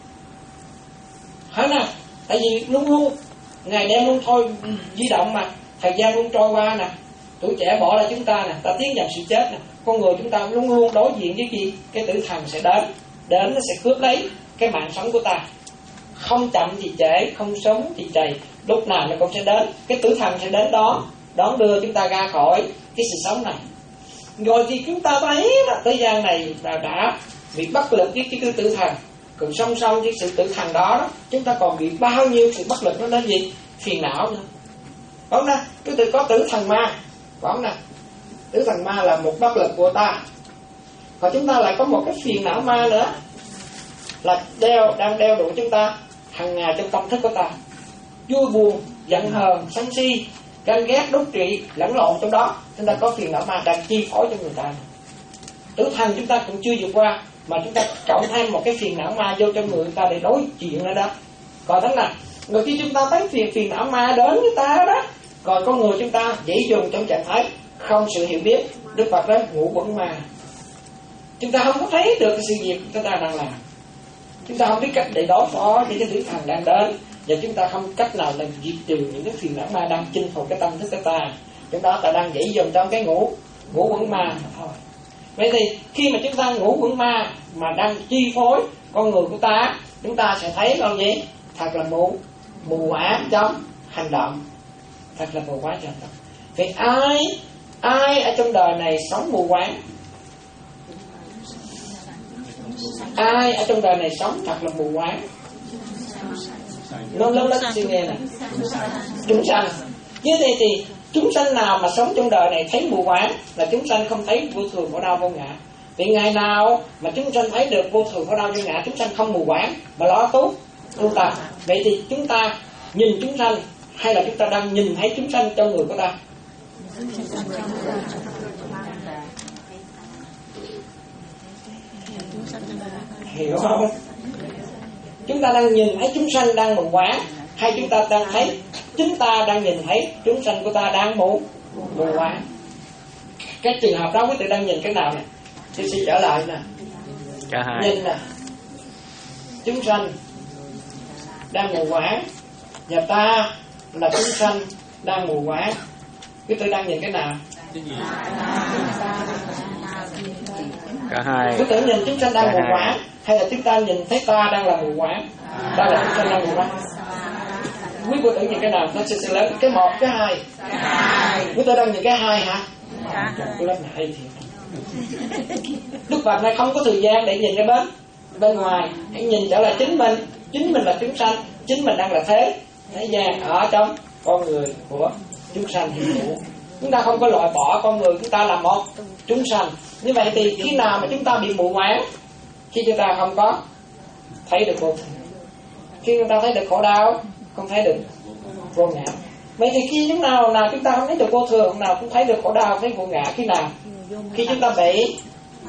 Hết nè. Tại vì luôn luôn ngày đêm luôn thôi di động mà, thời gian luôn trôi qua nè, tuổi trẻ bỏ lại chúng ta nè, ta tiến vào sự chết nè. Con người chúng ta luôn luôn đối diện với gì? Cái tử thần sẽ đến, đến nó sẽ cướp lấy cái mạng sống của ta. Không chậm thì trễ, không sớm thì trầy, lúc nào nó cũng sẽ đến. Cái tử thần sẽ đến đó, đón đưa chúng ta ra khỏi cái sự sống này. Rồi thì chúng ta thấy là thế gian này là đã bị bất lực với cái tử thần. Còn song song với sự tử thần đó, đó chúng ta còn bị bao nhiêu sự bất lực nó đến gì? Phiền não nữa. Phải không nè? Chúng ta có tử thần ma, phải không nè? Tử thần ma là một bất lực của ta. Còn chúng ta lại có một cái phiền não ma nữa, là đeo đang đeo đuổi chúng ta hàng ngày trong tâm thức của ta. Vui buồn, giận hờn, sân si, ganh ghét, đố kỵ, lẫn lộn trong đó. Chúng ta có phiền não ma đang chi phối cho người ta. Tử thần chúng ta cũng chưa vượt qua, mà chúng ta cộng thêm một cái phiền não ma vô trong người ta để đối chuyện nữa đó. Còn đó là người khi chúng ta thấy phiền phiền não ma đến với ta đó, còn con người chúng ta dễ dùng trong trạng thái không sự hiểu biết. Đức Phật nói ngũ quẩn ma. Chúng ta không có thấy được cái sự việc chúng ta đang làm. Chúng ta không biết cách để đối phó với cái tử thần đang đến, và chúng ta không cách nào làm diệt trừ những cái phiền não ma đang chinh phục cái tâm thức của ta. Chúng ta ta đang dễ dùng trong cái ngũ ngũ quẩn ma mà thôi. Vậy thì khi mà chúng ta ngũ quẩn ma mà đang chi phối con người của ta, chúng ta sẽ thấy con gì? Thật là mù mù ám trong hành động. Thật là mù quáng trong hành động. Vậy ai ai ở trong đời này sống mù quáng? Ai ở trong đời này sống thật là mù quáng? Nó lớn lớn suy nghe nè. Chúng sanh. Như thế thì chúng sanh nào mà sống trong đời này thấy mù quáng là chúng sanh không thấy vô thường khổ đau vô ngã. Vì ngày nào mà chúng sanh thấy được vô thường khổ đau vô ngã, chúng sanh không mù quáng mà lo tốt tu tập. Vậy thì chúng ta nhìn chúng sanh hay là chúng ta đang nhìn thấy chúng sanh trong người của ta? Hiểu không? Chúng ta đang nhìn thấy chúng sanh đang mù quáng, hay chúng ta đang thấy chúng ta đang nhìn thấy chúng sanh của ta đang mù mù quáng? Cái trường hợp đó quý vị đang nhìn cái nào nè? Tôi sẽ trở lại nè. Cả hai. Nhìn nè, chúng sanh đang mù quáng và ta là chúng sanh đang mù quáng. Quý vị đang nhìn cái nào? Cả hai. Quý vị nhìn chúng sanh đang mù quáng hay là chúng ta nhìn thấy ta đang là mù quáng? Ta là chúng sanh đang mù quáng. Quý vị tưởng nhìn cái nào? Nó sẽ, sẽ lớn. Cái một, cái hai. Quý vị đang nhìn cái hai hả? Cái lớp này hay thiệt. Đức Phật này không có thời gian để nhìn cái bên bên ngoài, hãy nhìn trở lại chính mình. chính mình là chúng sanh, chính mình đang là thế thế gian ở trong con người của chúng sanh hiện hữu. Chúng ta không có loại bỏ con người chúng ta là một chúng sanh. Như vậy thì khi nào mà chúng ta bị mù quáng? Khi chúng ta không có thấy được vô thường, khi chúng ta thấy được khổ đau, không thấy được vô ngã. Vậy thì khi chúng nào nào chúng ta không thấy được vô thường, nào cũng thấy được khổ đau, thấy vô ngã, khi nào? Khi chúng ta bị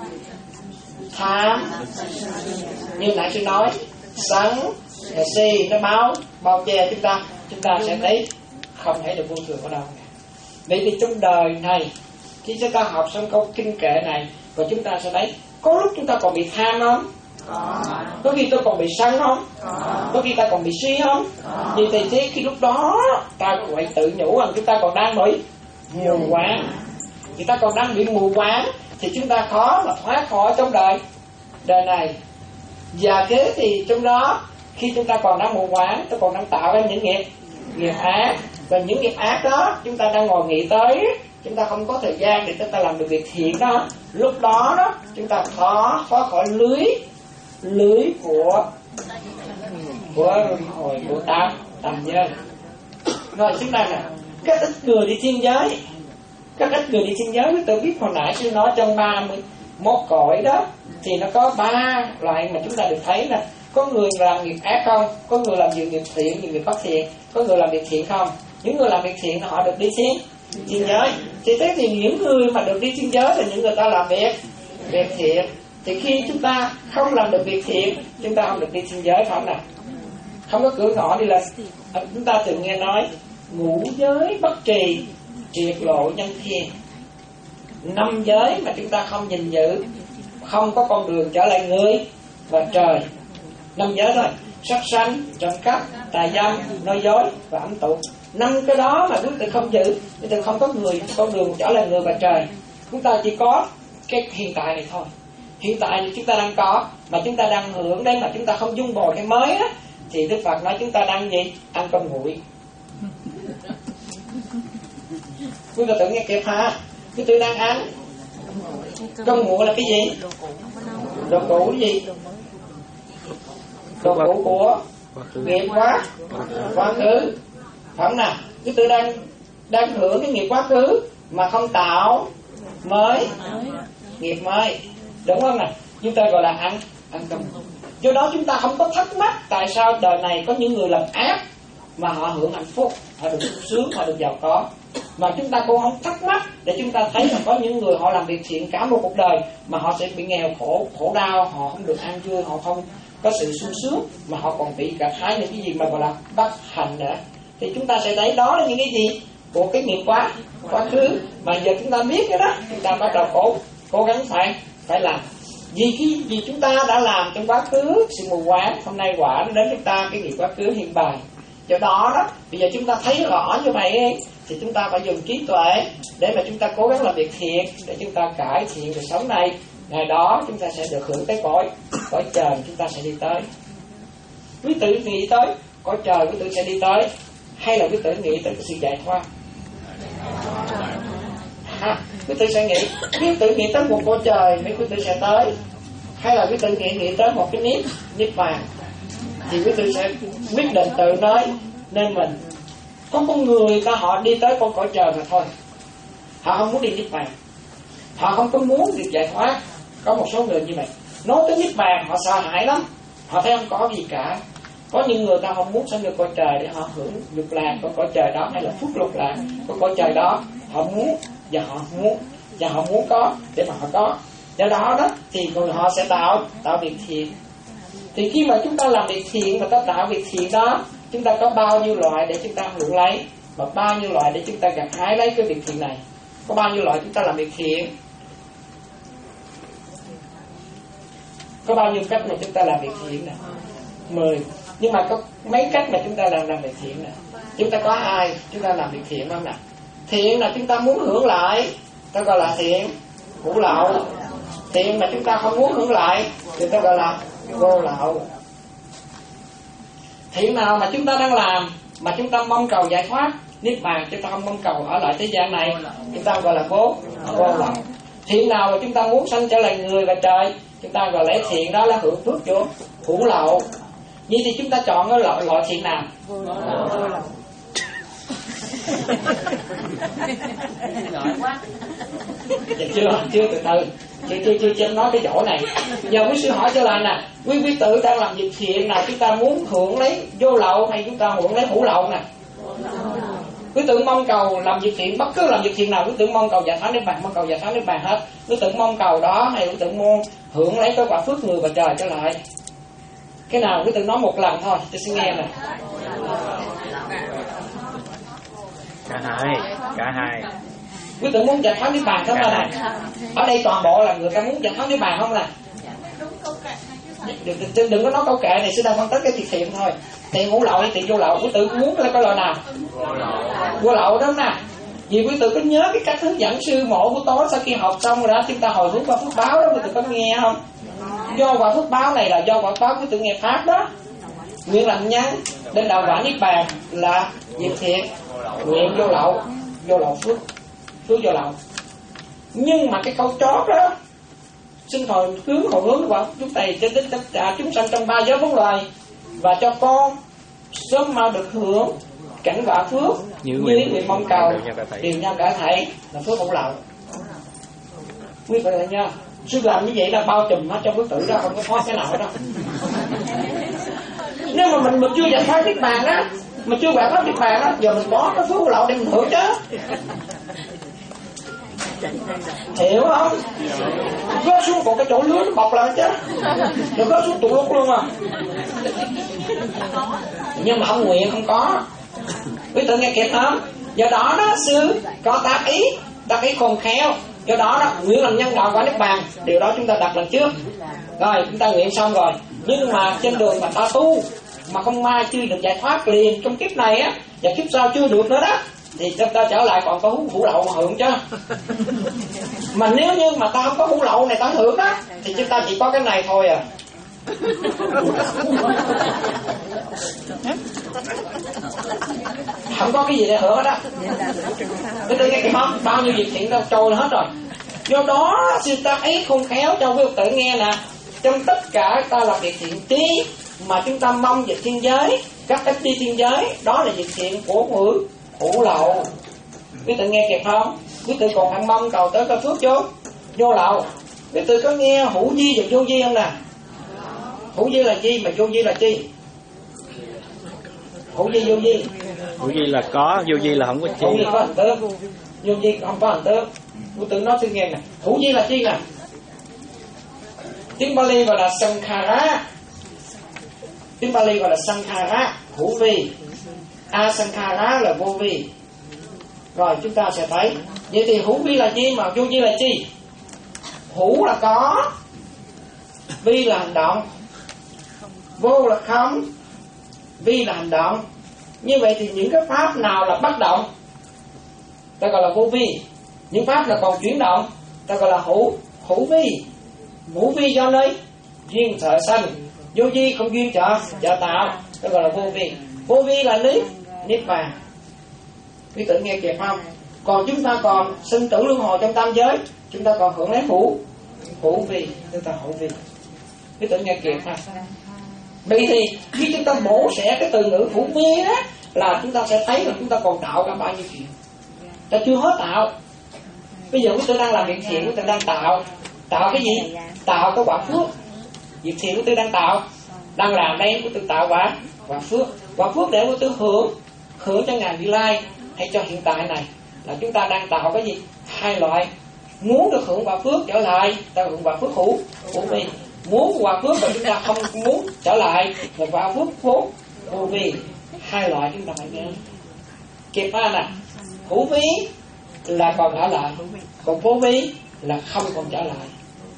tham, như nãy tôi nói, sân, si nó bao bao che chúng ta, chúng ta sẽ thấy không thấy được vô thường ở đâu. Vậy thì trong đời này, khi chúng ta học xong câu kinh kệ này, và chúng ta sẽ thấy có lúc chúng ta còn bị tham không? Có. Có khi tôi còn bị sân không? Có. Có khi ta còn bị si không? Vì thì thế khi lúc đó ta phải tự nhủ rằng chúng ta còn đang bị mù quáng. Chúng ta còn đang bị mù quáng thì chúng ta khó mà thoát khỏi trong đời đời này. Và thế thì trong đó khi chúng ta còn đang mù quáng, ta còn đang tạo ra những nghiệp nghiệp ác, và những nghiệp ác đó chúng ta đang ngồi nghĩ tới, chúng ta không có thời gian để chúng ta làm được việc thiện đó. Lúc đó đó chúng ta khó khó khỏi lưới lưới của của hồi của tam tam giới. Rồi chúng ta nè, các ít người đi thiên giới, các ít người đi thiên giới, quý tự biết hồi nãy tôi nói trong ba mươi mốt cõi đó thì nó có ba loại mà chúng ta được thấy nè. Có người làm nghiệp ác không? Có người làm nhiều nghiệp thiện, nhiều nghiệp bất thiện. Có người làm việc thiện không? Những người làm việc thiện họ được đi thiên thiên giới. Thì thế thì những người mà được đi thiên giới là những người ta làm việc việc thiện. Thì khi chúng ta không làm được việc thiện, chúng ta không được đi thiên giới, phải không nào? Không có cửa ngõ đi là chúng ta thường nghe nói ngũ giới bất trì, triệt lộ nhân thiên. Năm giới mà chúng ta không gìn giữ, không có con đường trở lại người và trời. Năm giới thôi: sát sanh, trộm cắp, tà dâm, nói dối và ẩm tụ. Năm cái đó mà chúng ta không giữ, chúng ta không có người con đường trở lại người và trời. Chúng ta chỉ có cái hiện tại này thôi. Hiện tại thì chúng ta đang có, mà chúng ta đang hưởng đấy, mà chúng ta không dung bồi cái mới á, thì Đức Phật nói chúng ta đang gì? Ăn cơm nguội. Chúng ta tự nghe kịp hả? Chúng tôi đang ăn cơm nguội là cái gì? Đồ cũ cái gì? Đồ cũ của nghiệp quá quá khứ, phải không nào? Chúng tôi đang đang hưởng cái nghiệp quá khứ mà không tạo mới nghiệp mới, đúng không nào? Chúng ta gọi là ăn ăn cơm. Do đó chúng ta không có thắc mắc tại sao đời này có những người làm ác mà họ hưởng hạnh phúc, họ được sung sướng, họ được giàu có. Mà chúng ta cũng không thắc mắc để chúng ta thấy là có những người họ làm việc thiện cả một cuộc đời mà họ sẽ bị nghèo khổ, khổ đau, họ không được ăn vui, họ không có sự sung sướng, mà họ còn bị cả hai những cái gì mà gọi là bất hạnh nữa. Thì chúng ta sẽ thấy đó là những cái gì của cái nghiệp quá quá khứ mà giờ chúng ta biết cái đó, chúng ta bắt đầu cố cố gắng phải phải làm. Vì khi vì chúng ta đã làm trong quá khứ sự mù quáng, hôm nay quả nó đến chúng ta cái nghiệp quá khứ hiện bài. Do đó đó, bây giờ chúng ta thấy rõ như vậy ấy, thì chúng ta phải dùng trí tuệ để mà chúng ta cố gắng làm việc thiện, để chúng ta cải thiện cuộc sống này. Ngày đó chúng ta sẽ được hưởng cái cõi cõi trời, chúng ta sẽ đi tới. Quý tử nghĩ tới cõi trời, quý tử sẽ đi tới, hay là quý tử nghĩ tới sự giải thoát? À, quý tử sẽ nghĩ, quý tử nghĩ tới một cõi trời mấy quý tử sẽ tới, hay là quý tử nghĩ nghĩ tới một cái niết niết bàn? Thì quý tử sẽ quyết định tự nói nên mình. Có con người ta họ đi tới con cõi trời mà thôi, họ không muốn đi niết bàn, họ không có muốn được giải thoát. Có một số người như vậy, nói tới niết bàn họ sợ hãi lắm, họ thấy không có gì cả. Có những người ta không muốn sanh được cõi trời để họ hưởng lục lạc của cõi trời đó, hay là phúc lục lạc của cõi trời đó. Họ muốn và họ muốn và họ muốn có để mà họ có. Do đó đó thì người họ sẽ tạo tạo việc thiện. Thì khi mà chúng ta làm việc thiện và ta tạo việc thiện đó, chúng ta có bao nhiêu loại để chúng ta hưởng lấy, và bao nhiêu loại để chúng ta gặt hái lấy cái việc thiện này. Có bao nhiêu loại chúng ta làm việc thiện, có bao nhiêu cách mà chúng ta làm việc thiện nè? Mười. Nhưng mà có mấy cách mà chúng ta làm làm việc thiện nè? Chúng ta có hai chúng ta làm việc thiện không nè? Thiện là chúng ta muốn hưởng lại, ta gọi là thiện hữu lậu. Thiện mà chúng ta không muốn hưởng lại thì ta gọi là vô lậu. Thiện nào mà chúng ta đang làm mà chúng ta mong cầu giải thoát niết bàn, chúng ta không mong cầu ở lại thế gian này, chúng ta gọi là vô vô lậu. Thiện nào mà chúng ta muốn sanh trở lại người và trời, chúng ta gọi lấy thiện đó là hưởng phước chỗ hữu lậu. Vậy thì chúng ta chọn cái loại, loại thiện nào? Dạ chưa, chưa từ từ, chưa chưa chưa chưa nói cái chỗ này. Giờ quý sư hỏi trở lại nè, quý quý tử đang làm việc thiện nào, chúng ta muốn hưởng lấy vô lậu hay chúng ta hưởng lấy hữu lậu nè? Quý tử mong cầu làm việc thiện, bất cứ làm việc thiện nào quý tử mong cầu giải thoát niết bàn, mong cầu giải thoát niết bàn hết. Quý tử mong cầu đó hay quý tử mong hưởng lấy cái quả phước người và trời trở lại? Cái nào quý tử nói một lần thôi, tôi xin nghe nè. Cả hai, cả hai. Quý tử muốn giải thoát niết bàn không là này? Ở đây toàn bộ là người ta muốn giải thoát niết bàn không nè? Đừng, đừng, đừng có nói câu kệ này, sư đang phân tích cái việc thiện thôi. Tiền hữu lậu hay tiền vô lậu, quý tử muốn là cái loại nào? Vô lậu đó nè. Vì quý tử có nhớ cái cách hướng dẫn sư mộ của tối sau khi học xong rồi đó, chúng ta hồi hướng qua phước báo đó, quý tử có nghe không? Do quả phước báo này là do quả báo quý tử nghe pháp đó. Nguyện làm nhân đến đạo quả niết bàn là việc thiện, nguyện vô lậu, vô lậu phước, phước vô lậu. Nhưng mà cái câu chót đó, xin hồi hướng hồi hướng quả chúng thầy cho đến tất cả chúng sanh trong ba giới bốn loài, và cho con sớm mau được hưởng cảnh quả phước như nguyện mong cầu điều nhau cả thảy là phước hữu lậu. Quý vị thấy nha, sư làm như vậy là bao trùm hết cho quý tử đó, không có thoát cái nào đâu. Nếu mà mình mình chưa giải thoát niết bàn đó, mình chưa giải thoát niết bàn đó, giờ mình có cái phước hữu lậu để mình hưởng chứ. Hiểu không? Gớt xuống còn cái chỗ lưới nó bọc lại chứ, rồi gớt xuống tụt lúc luôn à. Nhưng mà ông nguyện không có. Quý tử nghe kịp không? Do đó đó sư có tác ý, tác ý khôn khéo. Do đó đó nguyện làm nhân đạo quả niết bàn, điều đó chúng ta đặt lần trước. Rồi chúng ta nguyện xong rồi, nhưng mà trên đường mà ta tu mà không may chưa được giải thoát liền trong kiếp này á, và kiếp sau chưa được nữa đó, thì chúng ta trở lại còn có hữu hữu lậu mà hưởng chứ. Mà nếu như mà ta không có hữu lậu này ta hưởng đó, thì chúng ta chỉ có cái này thôi à. Không có cái gì để hưởng hết á. Cái tự nghe kịp không? Bao nhiêu việc thiện đâu trôi hết rồi. Do đó sư ta ấy không khéo cho quý tự nghe nè, trong tất cả ta làm việc thiện chi mà chúng ta mong về thiên giới, các cách đi thiên giới, đó là việc thiện của người hữu lậu. Quý tự nghe kịp không? Quý tự còn phải mong cầu tới cái phước vô vô lậu. Quý tự có nghe hữu di và vô di không nè? Hữu di là chi mà vô di là chi? Hữu di vô di. Hữu di là có, vô di là không có chi. Hữu di có hình tướng, vô di không có hình tướng. Quý tự nói tôi nghe nè, hữu di là chi nè? Tiếng Bali gọi là sankhara. Tiếng Bali gọi là sankhara, hữu vi. Asankhara là vô vi. Rồi chúng ta sẽ thấy, vậy thì hữu vi là chi mà vô vi là chi? Hữu là có, vi là hành động, vô là không, vi là hành động. Như vậy thì những cái pháp nào là bất động ta gọi là vô vi, những pháp là còn chuyển động ta gọi là hữu hữu vi. Hữu vi do nơi duyên trợ sanh, vô vi không duyên trợ trợ tạo ta gọi là vô vi. Vô vi là lý niết bàn. Quý tự nghe kịp không? Còn chúng ta còn sinh tử luân hồi trong tam giới, chúng ta còn hưởng lấy hữu hữu vi, chúng ta hữu vi. Quý tự nghe kịp ha? Vậy thì khi chúng ta bổ sẻ cái từ ngữ hữu vi đó, là chúng ta sẽ thấy là chúng ta còn tạo cả bao nhiêu chuyện. Ta chưa hết tạo. Bây giờ quý tự đang làm việc thiện, quý tự đang tạo. Tạo cái gì? Tạo cái quả phước. Việc thiện quý tự đang tạo, đang làm đây quý tự tạo quả quả phước. Quả phước để quý tự hưởng, hưởng cho ngàn vị lai hay cho hiện tại này, là chúng ta đang tạo cái gì? Hai loại. Muốn được hưởng quả phước trở lại, ta hưởng quả phước hữu hữu vi. Muốn quả phước mà chúng ta không muốn trở lại là quả phước vô vô vi. Hai loại chúng ta phải nghe. Kịp ha nè. Hữu vi là còn ở lại, còn vô vi là không còn trở lại.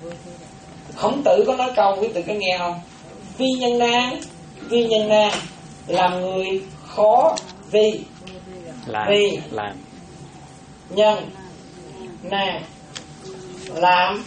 Khổng Tử có nói câu, quý tử có nghe không? Vi nhân nan, vi nhân nan, làm người khó vi, làm, vi làm. Nhân nan, làm,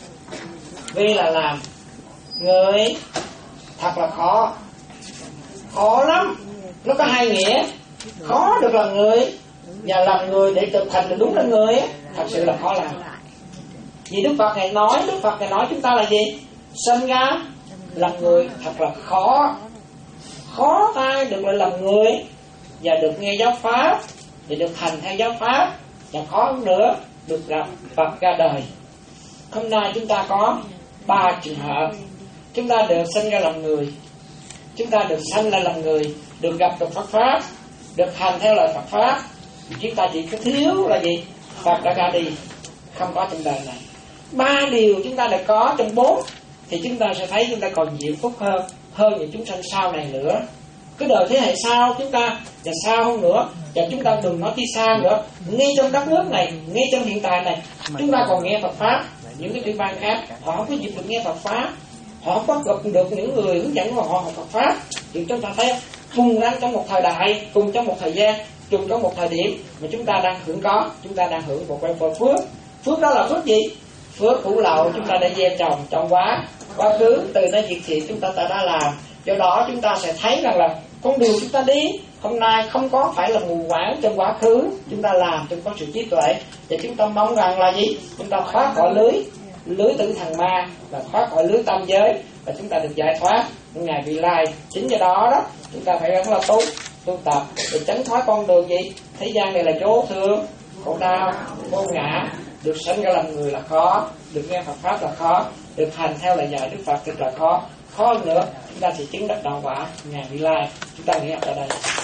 vi là làm, người thật là khó, khó lắm. Nó có hai nghĩa, khó được làm người và làm người để thực hành được đúng là người ấy, thật sự là khó làm. Vì Đức Phật Ngài nói, Đức Phật Ngài nói chúng ta là gì? Sinh ra làm người thật là khó. khó thay được lại làm người và được nghe giáo pháp và được hành theo giáo pháp, và khó hơn nữa được gặp Phật ra đời. Hôm nay chúng ta có ba trường hợp. Chúng ta được sinh ra làm người, chúng ta được sanh ra làm người, được gặp được Phật pháp, được hành theo lời Phật pháp. Chúng ta chỉ có thiếu là gì? Phật đã ra đi, không có trong đời này. Ba điều chúng ta đã có trong bốn thì chúng ta sẽ thấy chúng ta còn diễm phúc hơn hơn những chúng sanh sau này nữa. Cái đời thế hệ sau chúng ta và sau hơn nữa, và chúng ta đừng nói chi xa nữa, ngay trong đất nước này, ngay trong hiện tại này, chúng ta còn nghe Phật pháp. Những cái tiểu bang khác họ không có dịp được nghe Phật pháp, họ không có gặp được những người hướng dẫn của họ học Phật pháp. Thì chúng ta thấy cùng đang trong một thời đại, cùng trong một thời gian, cùng trong một thời điểm mà chúng ta đang hưởng có, chúng ta đang hưởng một cái phước. Phước đó là phước gì? Phước hữu lậu chúng ta đã gieo trồng trong quá quá khứ, từ nơi việc thiện chúng ta đã làm. Do đó chúng ta sẽ thấy rằng là con đường chúng ta đi hôm nay không có phải là mù quáng trong quá khứ, chúng ta làm chúng có sự trí tuệ, và chúng ta mong rằng là gì? Chúng ta thoát khỏi lưới lưới tử thần ma và thoát khỏi lưới tam giới, và chúng ta được giải thoát ngày vị lai. Chính do đó đó chúng ta phải rất là tu tu tập để tránh thoát con đường gì? Thế gian này là vô thường, khổ đau, vô ngã. Được sinh ra làm người là khó, được nghe Phật pháp là khó, được hành theo lời dạy Đức Phật thật là khó. Khó hơn nữa chúng ta sẽ chứng đắc đạo quả ngày vị lai. Chúng ta nghe ở đây.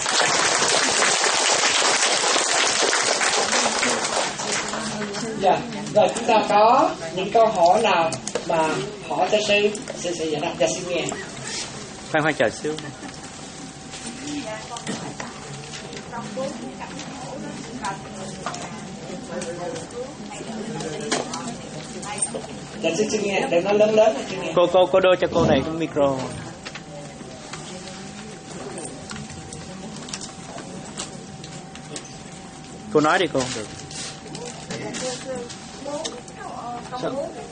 Dạ, rồi chúng ta có những câu hỏi nào mà hỏi cho sư sư sẽ giải đáp. Dạ xin nghe. Khoan khoan chờ xíu. Dạ xin xin nghe, đừng nói lớn lớn xin nghe. Cô cô cô đưa cho cô này cái micro. Cô nói đi cô không được. Sao?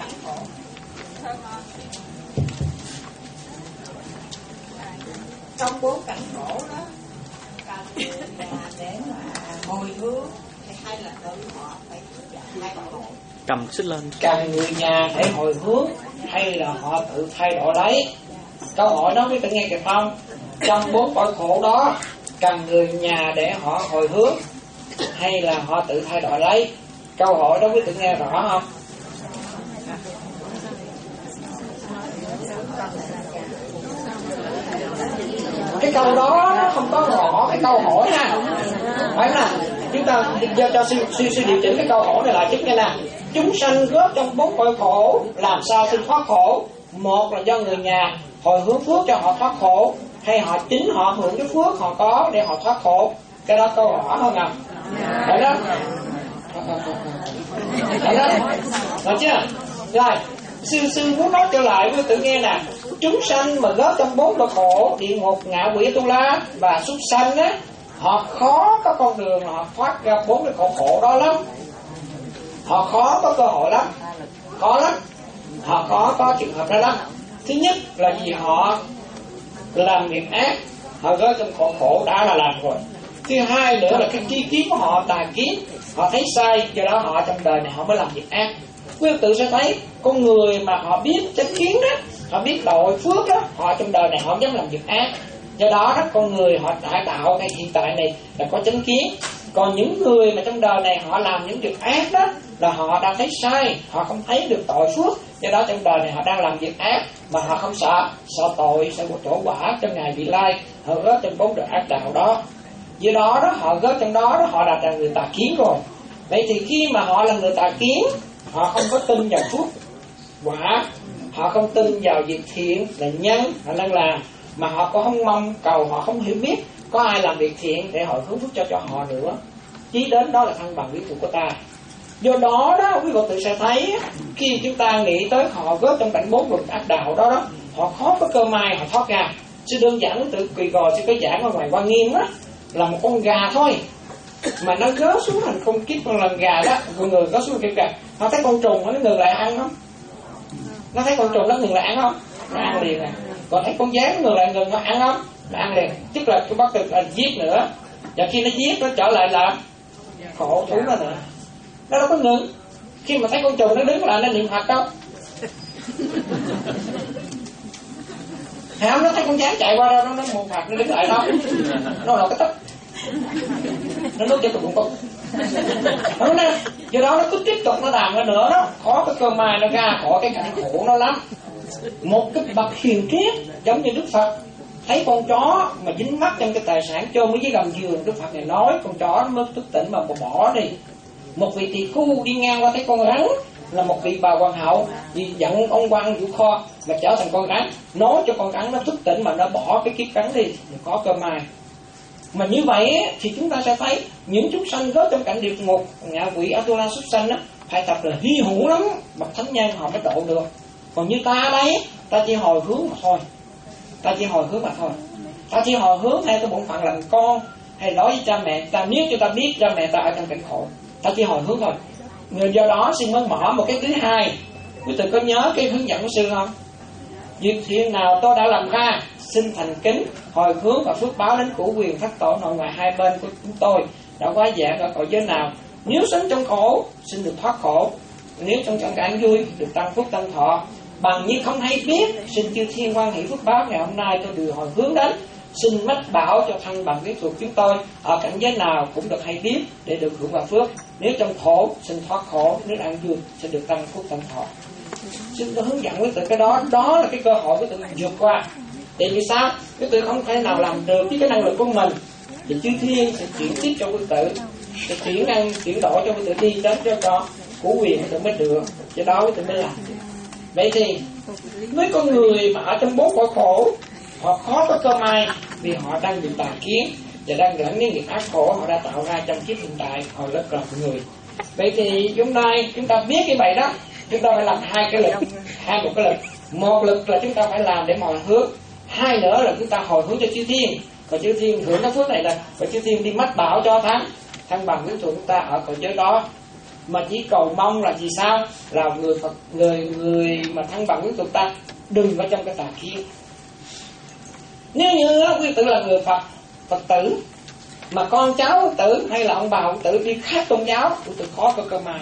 Trong bốn cảnh khổ đó, cần để mà hồi hướng hay là tự họ phải thay đổi? Cầm xích lên. Cần người nhà để hồi hướng hay là họ tự thay đổi lấy? Câu hỏi đó quý vị nghe kịp không? Trong bốn cõi khổ đó, cần người nhà để họ hồi hướng hay là họ tự thay đổi lấy? Câu hỏi đó quý vị nghe rõ không? Cái câu đó nó không có rõ cái câu hỏi ha. Phải nè, chúng ta cho cho sư sư sư điều chỉnh cái câu hỏi này lại chút nghe nè. Chúng sanh góp trong bốn cõi khổ, làm sao xin thoát khổ? Một là do người nhà hồi hướng phước cho họ thoát khổ, hay họ chính họ hưởng cái phước họ có để họ thoát khổ? Cái đó câu hỏi hơn à? Đấy đó. Đấy đó. Được chưa? Rồi, sư sư muốn nói trở lại với tự nghe nè. Chúng sanh mà góp trong bốn cõi khổ, địa ngục, ngạ quỷ, tu la và súc sanh á, họ khó có con đường họ thoát ra bốn cái cõi khổ đó lắm. Họ khó có cơ hội lắm, khó lắm. Họ khó có trường hợp đó lắm. Thứ nhất là vì họ làm việc ác, họ góp trong cõi khổ đã là làm rồi. Thứ hai nữa là cái tri kiến của họ tà kiến, họ thấy sai, do đó họ trong đời này họ mới làm việc ác. Quý vị tự sẽ thấy con người mà họ biết chánh kiến đó, họ biết đội phước đó, họ trong đời này họ không dám làm việc ác. Do đó đó con người họ đại tạo cái hiện tại này là có chánh kiến. Còn những người mà trong đời này họ làm những việc ác đó là họ đang thấy sai, họ không thấy được tội phước. Do đó trong đời này họ đang làm việc ác mà họ không sợ, sợ tội, sợ một chỗ quả trong ngày vị lai. Họ góp trong bốn đời ác đạo đó. Do đó đó họ góp trong đó đó họ là người tà kiến rồi. Vậy thì khi mà họ là người tà kiến, họ không có tin vào phước quả, họ không tin vào việc thiện là nhân họ đang làm, mà họ cũng không mong cầu, họ không hiểu biết có ai làm việc thiện để họ hướng phước cho cho họ nữa. Chí đến đó là thân bằng quyến thuộc của ta. Do đó đó quý vị tự sẽ thấy khi chúng ta nghĩ tới họ góp trong cảnh bốn luật ác đạo đó đó, họ khó có cơ may họ thoát ra. Sư đơn giản tự kỳ gò sư cái giảng ở ngoài Hoa Nghiêm á, là một con gà thôi mà nó gớt xuống thành con kiếp con lần gà đó, con người gớt xuống kiếp gà, nó thấy con trùng nó ngừng lại ăn không? Nó thấy con trùng nó ngừng lại ăn không? Nó ăn liền nè. Còn thấy con gián ngừng lại ngừng nó ăn không? Nó ăn liền. Tức là cái bắt được là giết nữa. Và khi nó giết nó trở lại là khổ thú nó nữa. Nó đâu có ngừng. Khi mà thấy con trùng nó đứng lại nó niệm Phật đâu. Thầy không, nó thấy con rắn chạy qua đâu, nó nó một phạt nó đứng lại đó, nó là cái tấc, nó nuốt cho cái bụng cục. Đúng đó, do đó nó cứ tiếp tục nó làm ra nữa đó, khó cái cơ may nó ra khỏi cái cảnh khổ nó lắm. Một cái bậc hiền triết giống như Đức Phật thấy con chó mà dính mắc trong cái tài sản chôn với gầm giường, Đức Phật này nói con chó nó mới thức tỉnh mà bỏ đi. Một vị tỳ khu đi ngang qua thấy con rắn, là một vị bà hoàng hậu vì giận ông quan chủ kho mà trở thành con rắn, nói cho con rắn nó thức tỉnh mà nó bỏ cái kiếp rắn đi, có cơ may. Mà như vậy thì chúng ta sẽ thấy những chúng sanh rớt trong cảnh địa ngục, ngạ quỷ Atula súc sanh đó, phải thật là hy hữu lắm, bậc thánh nhân họ mới độ được. Còn như ta đây, ta chỉ hồi hướng mà thôi, ta chỉ hồi hướng mà thôi, ta chỉ hồi hướng theo cái bổn phận làm con, hay nói với cha mẹ ta, nếu cho ta biết cha mẹ ta ở trong cảnh khổ, ta chỉ hồi hướng thôi. Người do đó xin mới mở một cái thứ hai. Quý vị có nhớ cái hướng dẫn của sư không? Việc thiện nào tôi đã làm ra, xin thành kính hồi hướng và phước báo đến cửu quyền thất tổ nội ngoại hai bên của chúng tôi đã quá dạng ở cõi giới nào. Nếu sống trong khổ, xin được thoát khổ. Nếu trong trong cảnh vui, được tăng phúc tăng thọ. Bằng như không hay biết, xin chư thiên quan hỷ phước báo ngày hôm nay tôi đều hồi hướng đến. Xin mách bảo cho thân bằng quyến thuộc chúng tôi ở cảnh giới nào cũng được hay biết để được hưởng quả phước. Nếu trong khổ, xin thoát khổ. Nếu an vui, xin được tăng phúc tăng thọ. Xin tôi hướng dẫn với tự cái đó, đó là cái cơ hội của tự vượt qua. Tại vì sao? Cái tự không thể nào làm được với cái năng lực của mình, thì chư thiên sẽ chuyển tiếp cho quý tự, sẽ chuyển năng chuyển đổi cho quý tự đi đến cho có của quyền quý tự mới được, cho đó quý tự mới làm. Vậy thì với con người mà ở trong bốn cõi khổ, họ khó có cơ may vì họ đang bị tà kiến và đang gắn những nghiệp ác khổ họ đã tạo ra trong kiếp hiện tại, họ rất là người. Vậy thì hôm nay chúng ta biết cái vậy đó, chúng ta phải làm hai cái lực, hai một cái lực. Một lực là chúng ta phải làm để hồi hướng, hai nữa là chúng ta hồi hướng cho chư thiên, còn chư thiên hưởng cái phước này là và chư thiên đi mách bảo cho thắng thăng bằng với chúng ta ở cõi giới đó. Mà chỉ cầu mong là gì sao? Là người Phật, người người mà thăng bằng với chúng ta đừng vào trong cái tà kiến. Nếu như quý tử là người Phật, Phật tử, mà con cháu Phật tử hay là ông bà Phật tử đi khác tôn giáo, quý tử khó có cơ may.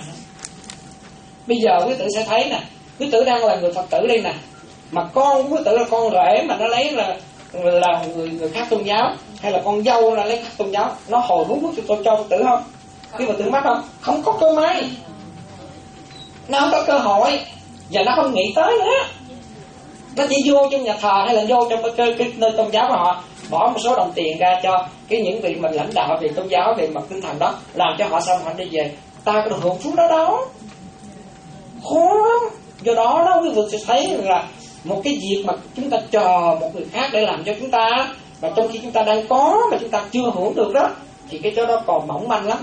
Bây giờ quý tử sẽ thấy nè, quý tử đang là người Phật tử đây nè, mà con quý tử là con rể mà nó lấy là là người người khác tôn giáo, hay là con dâu là lấy khác tôn giáo, nó hồi hướng phước cho cho Phật tử không? Khi Phật tử mắc không? Không có cơ may, nó không có cơ hội và nó không nghĩ tới nữa. Nó chỉ vô trong nhà thờ hay là vô trong cái, cái nơi tôn giáo của họ, bỏ một số đồng tiền ra cho cái những vị mình lãnh đạo về tôn giáo, về mặt tinh thần đó, làm cho họ xong họ đi về. Ta có được hưởng phước đó đâu, khó lắm. Do đó đó quý vị sẽ thấy là một cái việc mà chúng ta chờ một người khác để làm cho chúng ta, mà trong khi chúng ta đang có mà chúng ta chưa hưởng được đó, thì cái chỗ đó còn mỏng manh lắm,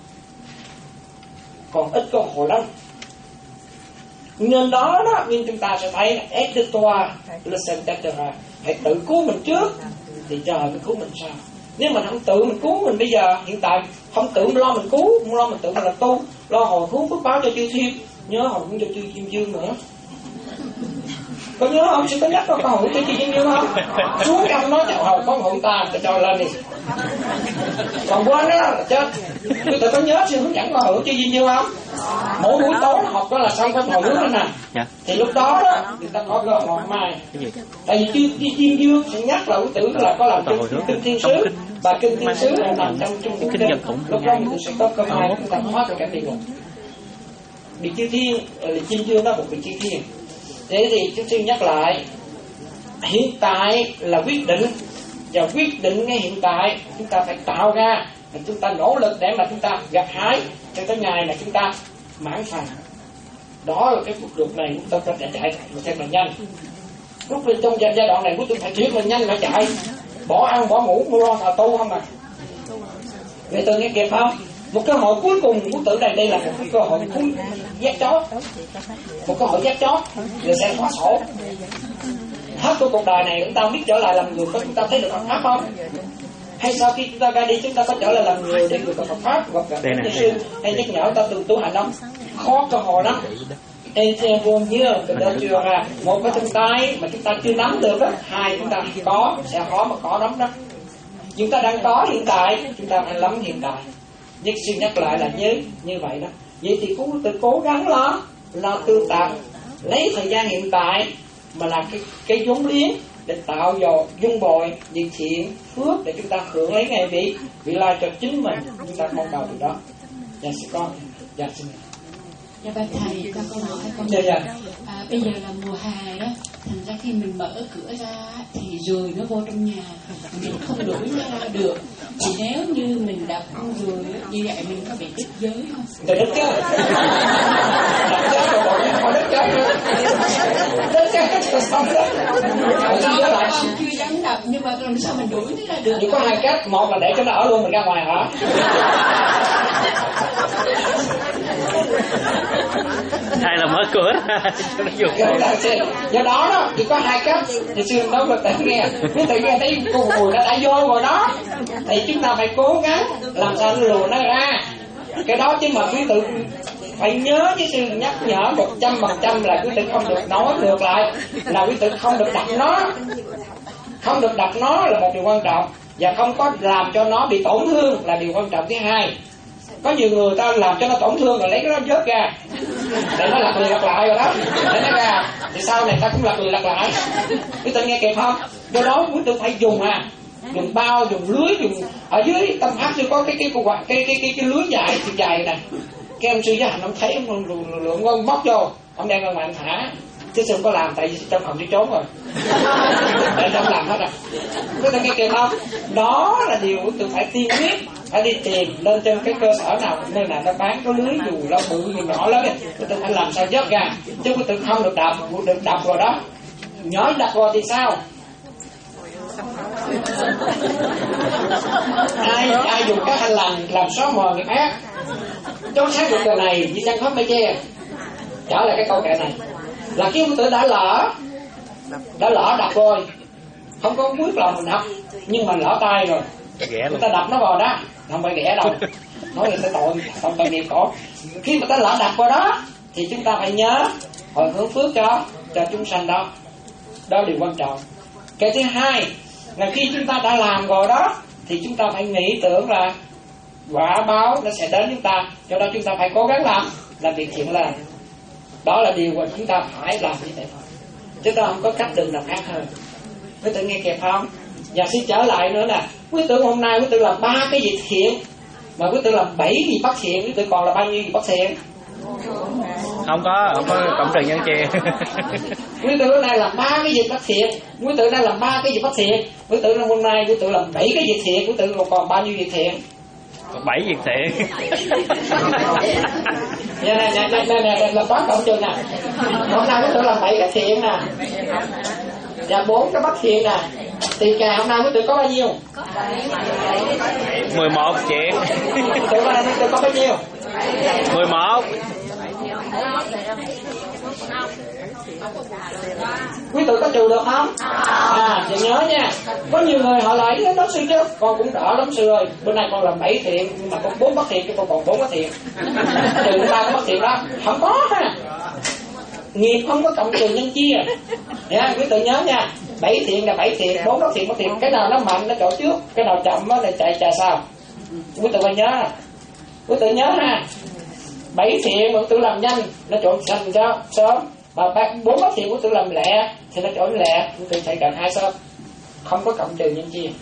còn ít cơ hội lắm. Nên đó đó, nhưng chúng ta sẽ thấy là ép đức toa là xem chắc ra, hãy tự cứu mình trước thì trời mới cứu mình sao. Nếu mình không tự mình cứu mình bây giờ hiện tại, không tự mình lo mình cứu, không lo mình tự mình là tu, lo hồi hướng phước báo cho chư thiên, nhớ hồi hướng cho chư Diêm Dương nữa. Có nhớ không? Sư có nhắc có hội cho chư Diêm Dương không? Xuống trong nói chào hồi có hội ta cho cho lên đi. Còn quên đó là chết. Tôi tự có nhớ sư hướng dẫn có hội cho Diêm Dương không? Mỗi buổi tối học đó là xong cái hồi hướng đó nè. Dạ. Thì lúc đó đó người ta có cơ hội mai. Tại vì chư Diêm Dương sẽ nhắc là quý tử là có làm kinh, kinh thiên sứ, và kinh thiên sứ là nằm trong trung kinh kinh. Lúc đó người sẽ có cơ hội chúng ta thoát được cảnh địa ngục. Bị chư thiên, Diêm Dương đó một vị chư thiên. Thế thì chúng tôi nhắc lại, hiện tại là quyết định, và quyết định ngay hiện tại chúng ta phải tạo ra, và chúng ta nỗ lực để mà chúng ta gặt hái cho tới ngày mà chúng ta mãn phần. Đó là cái cuộc đường này chúng ta có thể chạy một cách là nhanh. Lúc trong giai đoạn này của tôi phải thiệt là nhanh là chạy, bỏ ăn bỏ ngủ mua lo thờ tu không à. Người tôi nghe kịp không? Một cơ hội cuối cùng của tử này, đây là một cái cơ hội cuối giác chót, một cơ hội giác chót rồi sẽ khóa sổ. Hết của cuộc đời này chúng ta biết trở lại làm người, có chúng ta thấy được Phật pháp không? Hay sau khi chúng ta ra đi chúng ta có trở lại làm người để người có Phật pháp hoặc là như sư hay nhắc nhở ta từ tu hành không? Khó cơ hội lắm. Đây theo vô nhớ từ đó chưa ra, một cái trong tay mà chúng ta chưa nắm được đó, hai chúng ta có sẽ khó mà có lắm đó. Chúng ta đang có hiện tại, chúng ta phải lắm hiện tại. Nhất sư nhắc lại là như như vậy đó. Vậy thì cũng tự cố gắng lo lo tu tập, lấy thời gian hiện tại mà là cái cái vốn liếng để tạo dò dung bồi những thiện phước để chúng ta hưởng lấy ngày vị vị lai cho chính mình, chúng ta không cầu điều đó. Dạ sư con. Dạ xin. Dạ bạch thầy, cho câu hỏi con. Dạ dạ. À, bây giờ là mùa hè đó, thành ra khi mình mở cửa ra thì ruồi nó vô trong nhà, mình không đuổi nó ra được. Thì nếu như mình đập con ruồi như vậy mình có bị đứt giới không? Thì đứt chứ. Đứt chứ rồi, còn đứt chứ. Đứt chứ, xong đó. Con chưa dám đập nhưng mà làm sao mình đuổi nó ra được? Chỉ có hai cách, một là để cho nó ở luôn mình ra ngoài hả? Hay là mở cửa ra cho nó dùng. Do đó đó chỉ có hai cách. Thì sư nói được tự nghe, nếu tự nghe thấy con mùi nó đã vô rồi đó, thì chúng ta phải cố gắng làm sao lùa nó ra. Cái đó chứ mà quý tự phải nhớ với sư nhắc nhở một trăm phần trăm là quý tự không được nói ngược lại, là quý tự không được đập nó, không được đập nó là một điều quan trọng, và không có làm cho nó bị tổn thương là điều quan trọng thứ hai. Có nhiều người ta làm cho nó tổn thương rồi lấy cái đó vớt ra để nó lặp lì lặp lại rồi đó, để nó ra thì sau này ta cũng lặp lì lặp lại. Quý tự nghe kịp không? Do đó quý tự phải dùng à dùng bao, dùng lưới, dùng ở dưới tâm pháp sư có cái cái cái cái cái, cái, cái lưới dài thì dài nè. Cái ông sư với hành ông thấy ông lượng ông móc vô, ông đang ở ngoài anh thả, chứ sư không có làm tại vì trong phòng đi trốn rồi. Để không làm hết rồi. Quý tự nghe kịp không? Đó là điều quý tự phải tiên quyết, phải đi tìm lên trên cái cơ sở nào nơi nào nó bán có lưới dù lâu bự dù nhỏ lớn, quý tự phải làm sao vớt ra, chứ quý tự không được đập, được đập rồi đó. Nhớ đập rồi thì sao? ai ai dùng các hành lành làm xóa mờ nghiệp ác, trong sáng cuộc đời này vì chẳng pháp mây che. Trở lại cái câu kệ này là khi ông tử đã lỡ đã lỡ đập rồi, không có quyết lòng mình đập, nhưng mà lỡ tay rồi người ta đập nó vào đó, không phải ghẻ đâu, nói là tội tội tội nghiệp khổ. Khi mà ta lỡ đập vào đó thì chúng ta phải nhớ hồi hướng phước cho cho chúng sanh đó, đó là điều quan trọng. Cái thứ hai là khi chúng ta đã làm rồi đó thì chúng ta phải nghĩ tưởng là quả báo nó sẽ đến chúng ta, cho đó chúng ta phải cố gắng làm làm việc thiện lành. Đó là điều mà chúng ta phải làm như vậy thôi, chúng ta không có cách đường nào khác hơn. Quý tự nghe kịp không? Và xin trở lại nữa nè, quý tự hôm nay quý tự làm ba cái việc thiện mà quý tự làm bảy việc bất thiện, quý tự còn là bao nhiêu việc bất thiện? Không có, không có cộng trừ nhân chia. Quý tự hôm nay làm ba cái việc bất thiện, quý tự đang làm ba cái việc bất thiện, quý tự hôm nay quý tự làm bảy cái việc thiện, quý tự còn bao nhiêu việc thiện? Bảy việc thiện. Nè nè nè nè nè là toán cộng trừ nè. Hôm nay quý tự làm bảy cái thiện nè, và bốn cái bất thiện nè. Tiền cà hôm nay quý tự có bao nhiêu? Mười một chuyện. Quý tự hôm nay quý tự có bao nhiêu? Mười một. Quý tự có trừ được không? À, thì nhớ nha. Có nhiều người họ lại nói sư chứ con cũng đỡ lắm sư ơi, bữa nay con làm bảy thiện nhưng mà con bốn bất thiện chứ con còn bốn bất thiện. Trừ ba cái bất thiện đó không có ha. Nghiệp không có cộng trừ nhân chia. Nha, quý tự nhớ nha. Bảy thiện là bảy thiện, bốn bất thiện bất thiện. Cái nào nó mạnh nó chỗ trước, cái nào chậm nó chạy chạy sau. Quý tự phải nhớ. Quý tự nhớ ha. Bảy thiện mà tự làm nhanh nó trộn thành cho sớm, mà bốn bất thiện của tự làm lẹ thì nó trộn lẹ, tự chạy gần hai sớm, không có cộng trừ nhân chia.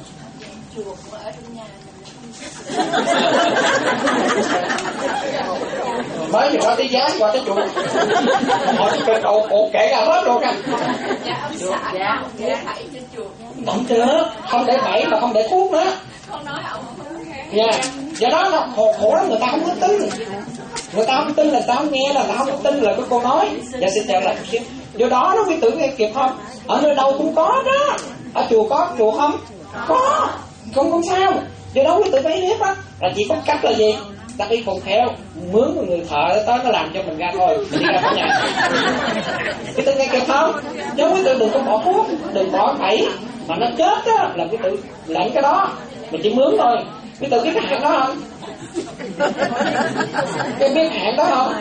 Mới vừa qua tới giá qua tới chuột, họ chỉ cần cậu cột kể ra hết luôn à. Không được, không để bẫy mà không để thuốc nữa. Dạ, yeah. Do đó nó khổ, khổ lắm, người ta không có tin, người ta không tin là người ta không nghe, là người ta không có tin là cái cô nói. Dạ xin chào lại một xíu. Do đó nó quý tử nghe kịp không? Ở nơi đâu cũng có đó. Ở chùa có, chùa không? Có, không không sao. Do đó quý tử phải biết đó là chỉ có cách là gì? Ta đi phùng khéo, mướn một người thợ tới nó làm cho mình ra thôi, mình đi ra khỏi nhà. Quý tử nghe kịp không? Chứ quý tử đừng có bỏ thuốc, đừng bỏ bẫy, mà nó chết á là quý tử lãnh cái đó, mình chỉ mướn thôi. Quý tử biết cái hạn đó không? Cái biết hạn đó không?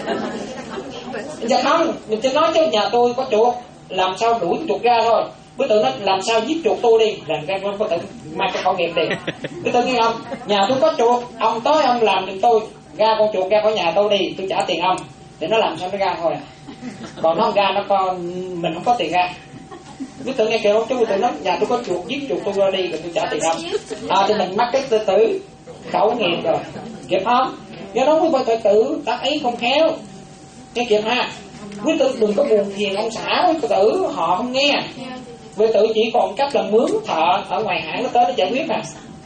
Dạ không, mình chỉ nói cho nhà tôi có chuột, làm sao đuổi chuột ra thôi. Quý tử nói làm sao giết chuột tôi đi, làm cái có tự mang cái khẩu nghiệp đi. Quý tử nghe không? Nhà tôi có chuột, ông tới ông làm giùm tôi, ra con chuột ra khỏi nhà tôi đi, tôi trả tiền ông, để nó làm sao nó ra thôi. Còn nó không ra nó con mình không có tiền ra. Quý tử nghe kìa không? Chứ quý tử nói nhà tôi có chuột, giết chuột tôi ra đi rồi tôi trả tiền không. À thì mình mắc cái tự tử khẩu nghiệp rồi, kịp không? Do đó quý vị tự tử tác ý không khéo, nghe kịp ha. Quý tử đừng có buồn phiền ông xã quý tử, họ không nghe. Quý tử chỉ còn cách là mướn thợ ở ngoài hãng nó tới nó giải quyết à.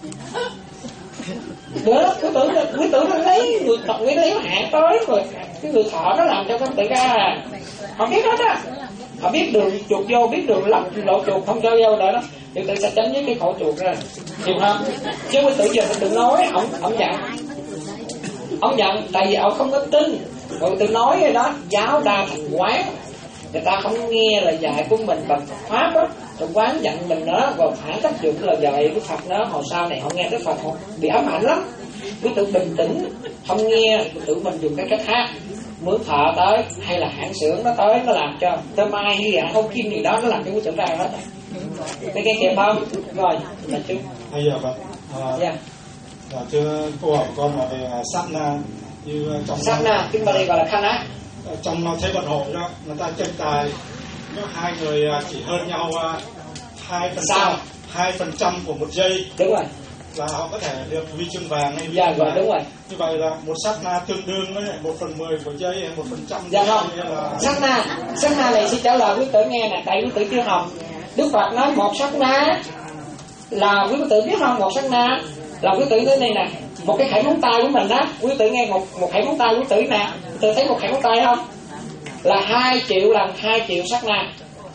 Được, quý tử quý tử nó lấy người thợ người lấy hãng tới rồi cái người thợ nó làm cho công ty ra à. Họ biết hết á, họ biết đường chuột vô, biết đường lắp lộ chuột không cho vô rồi đó, thì tự sẽ tránh với cái khổ chuột ra, hiểu không? Chứ quý tử giờ quý tử nói ông ông giận, ông giận tại vì ông không có tin. Rồi tự nói rồi đó, giáo đa thành quán, người ta không nghe lời dạy của mình bằng pháp á, rồi quán giận mình đó, rồi phản tác dụng lời dạy của Phật đó, hồi sau này họ nghe cái Phật họ bị ám ảnh lắm. Quý tử bình tĩnh, không nghe, quý tử mình dùng cái cách khác, mướn thợ tới hay là hãng xưởng nó tới nó làm cho tơ mai hay là không kim gì đó nó làm cho quý tử ra hết. Cái cái kịp không? Rồi, là chú. Bây giờ vậy. À, yeah. Dạ, chưa câu hỏi con là về sát na như trong sát na, kinh Bali gọi là khana. Trong thế vận hội đó, người ta tranh tài có hai người chỉ hơn nhau hai phần trăm, hai phần trăm của một giây. Đúng rồi. Là họ có thể được huy chương vàng hay huy dạ, chương vàng. Đúng rồi. Như vậy là một sát na tương đương với một phần mười của giây hay một phần trăm. Dạ không. Là... Sát na, sát na này xin trả lời quý tử nghe nè, tại quý tử chưa học. Đức Phật nói một sát na là quý tử biết không? Một sát na là quý tử thế này nè, một cái khẩy móng tay của mình đó, quý tử nghe một một khẩy móng tay quý tử nè, quý tử thấy một khẩy móng tay không? Là hai triệu lần hai triệu sát na.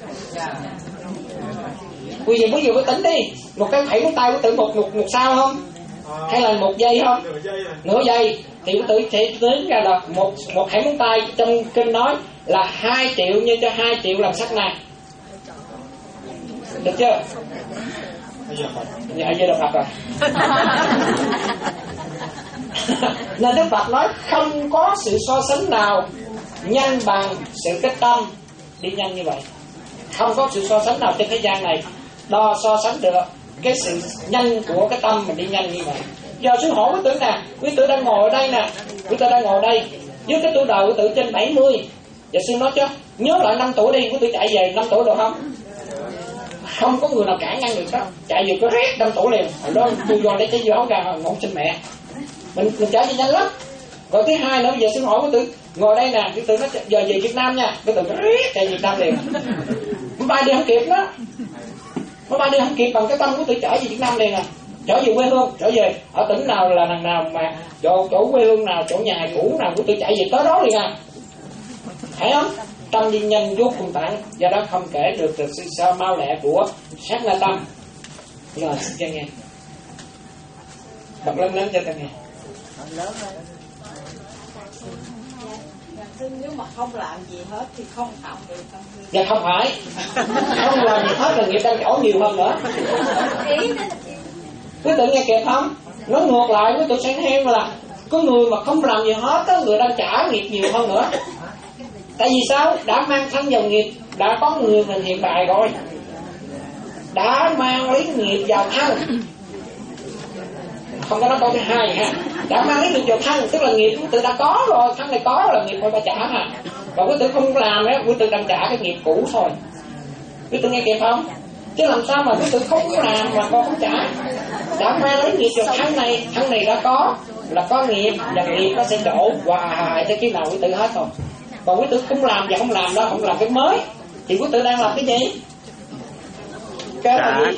Quý vị bây giờ quý tính đi, một cái khẩy móng tay quý tử một một một sao không? Hay là một giây không? Nửa giây, nửa giây thì quý tử sẽ tính ra là một một khẩy móng tay trong kinh nói là hai triệu nhân cho hai triệu lần sát na. Được chưa? Dạ, giờ Đức Phật rồi. Nên Đức Phật nói không có sự so sánh nào nhanh bằng sự cái tâm đi nhanh như vậy. Không có sự so sánh nào trên thế gian này đo so sánh được cái sự nhanh của cái tâm mình đi nhanh như vậy. Giờ sư hỏi quý tử nè, quý tử đang ngồi ở đây nè, quý tử đang ngồi ở đây với cái tuổi đời quý tử trên bảy mươi. Giờ sư nói chứ nhớ lại năm tuổi đi, quý tử chạy về năm tuổi được không? Không có người nào cản ngăn được đó, chạy về có rét năm tuổi liền. Hồi đó tôi do lấy cái dưa hấu ra ngọn sinh mẹ mình mình chạy đi nhanh lắm. Rồi thứ hai nữa, giờ sư hỏi quý tử ngồi đây nè, quý tử nói giờ về Việt Nam nha, quý tử rét chạy Việt Nam liền. Máy bay đi không kịp đó, máy bay đi không kịp bằng cái tâm quý tử trở về Việt Nam liền nè, trở về quê hương, trở về ở tỉnh nào là đằng nào mà chỗ chỗ quê hương nào, chỗ nhà cũ nào quý tử chạy về tới đó liền à, phải không? Tâm đi nhanh vô cùng tạng, do đó không kể được sự sao mau lẹ của sát na tâm. Rồi xin cho nghe, bật lớn lớn cho ta nghe. Nếu mà không làm gì hết thì không phạm được tâm hư. Dạ không phải, không làm gì hết là nghiệp đang chỗ nhiều hơn nữa. Quý tử nghe kịp không? Nói ngược lại, quý tử sẽ thêm là có người mà không làm gì hết, có người đang trả nghiệp nhiều hơn nữa. Tại vì sao? Đã mang thân vào nghiệp, đã có người mình hiện tại rồi, đã mang lấy nghiệp vào thân. Không có nói câu thứ hai ha, đã mang lấy nghiệp vào thân, tức là nghiệp quý tử đã có rồi, thân này có là nghiệp phải ta trả mà. Và quý tử không làm đó, quý tử đang trả cái nghiệp cũ thôi. Quý tử nghe kịp không? Chứ làm sao mà quý tử không làm mà con không trả? Đã mang lấy nghiệp vào thân này, thân này đã có là có nghiệp, và nghiệp nó sẽ đổ hòa hại cho khi nào quý tử hết rồi. Còn quý tử không làm và không làm đó, không làm cái mới thì quý tử đang làm cái gì? Cái là gì?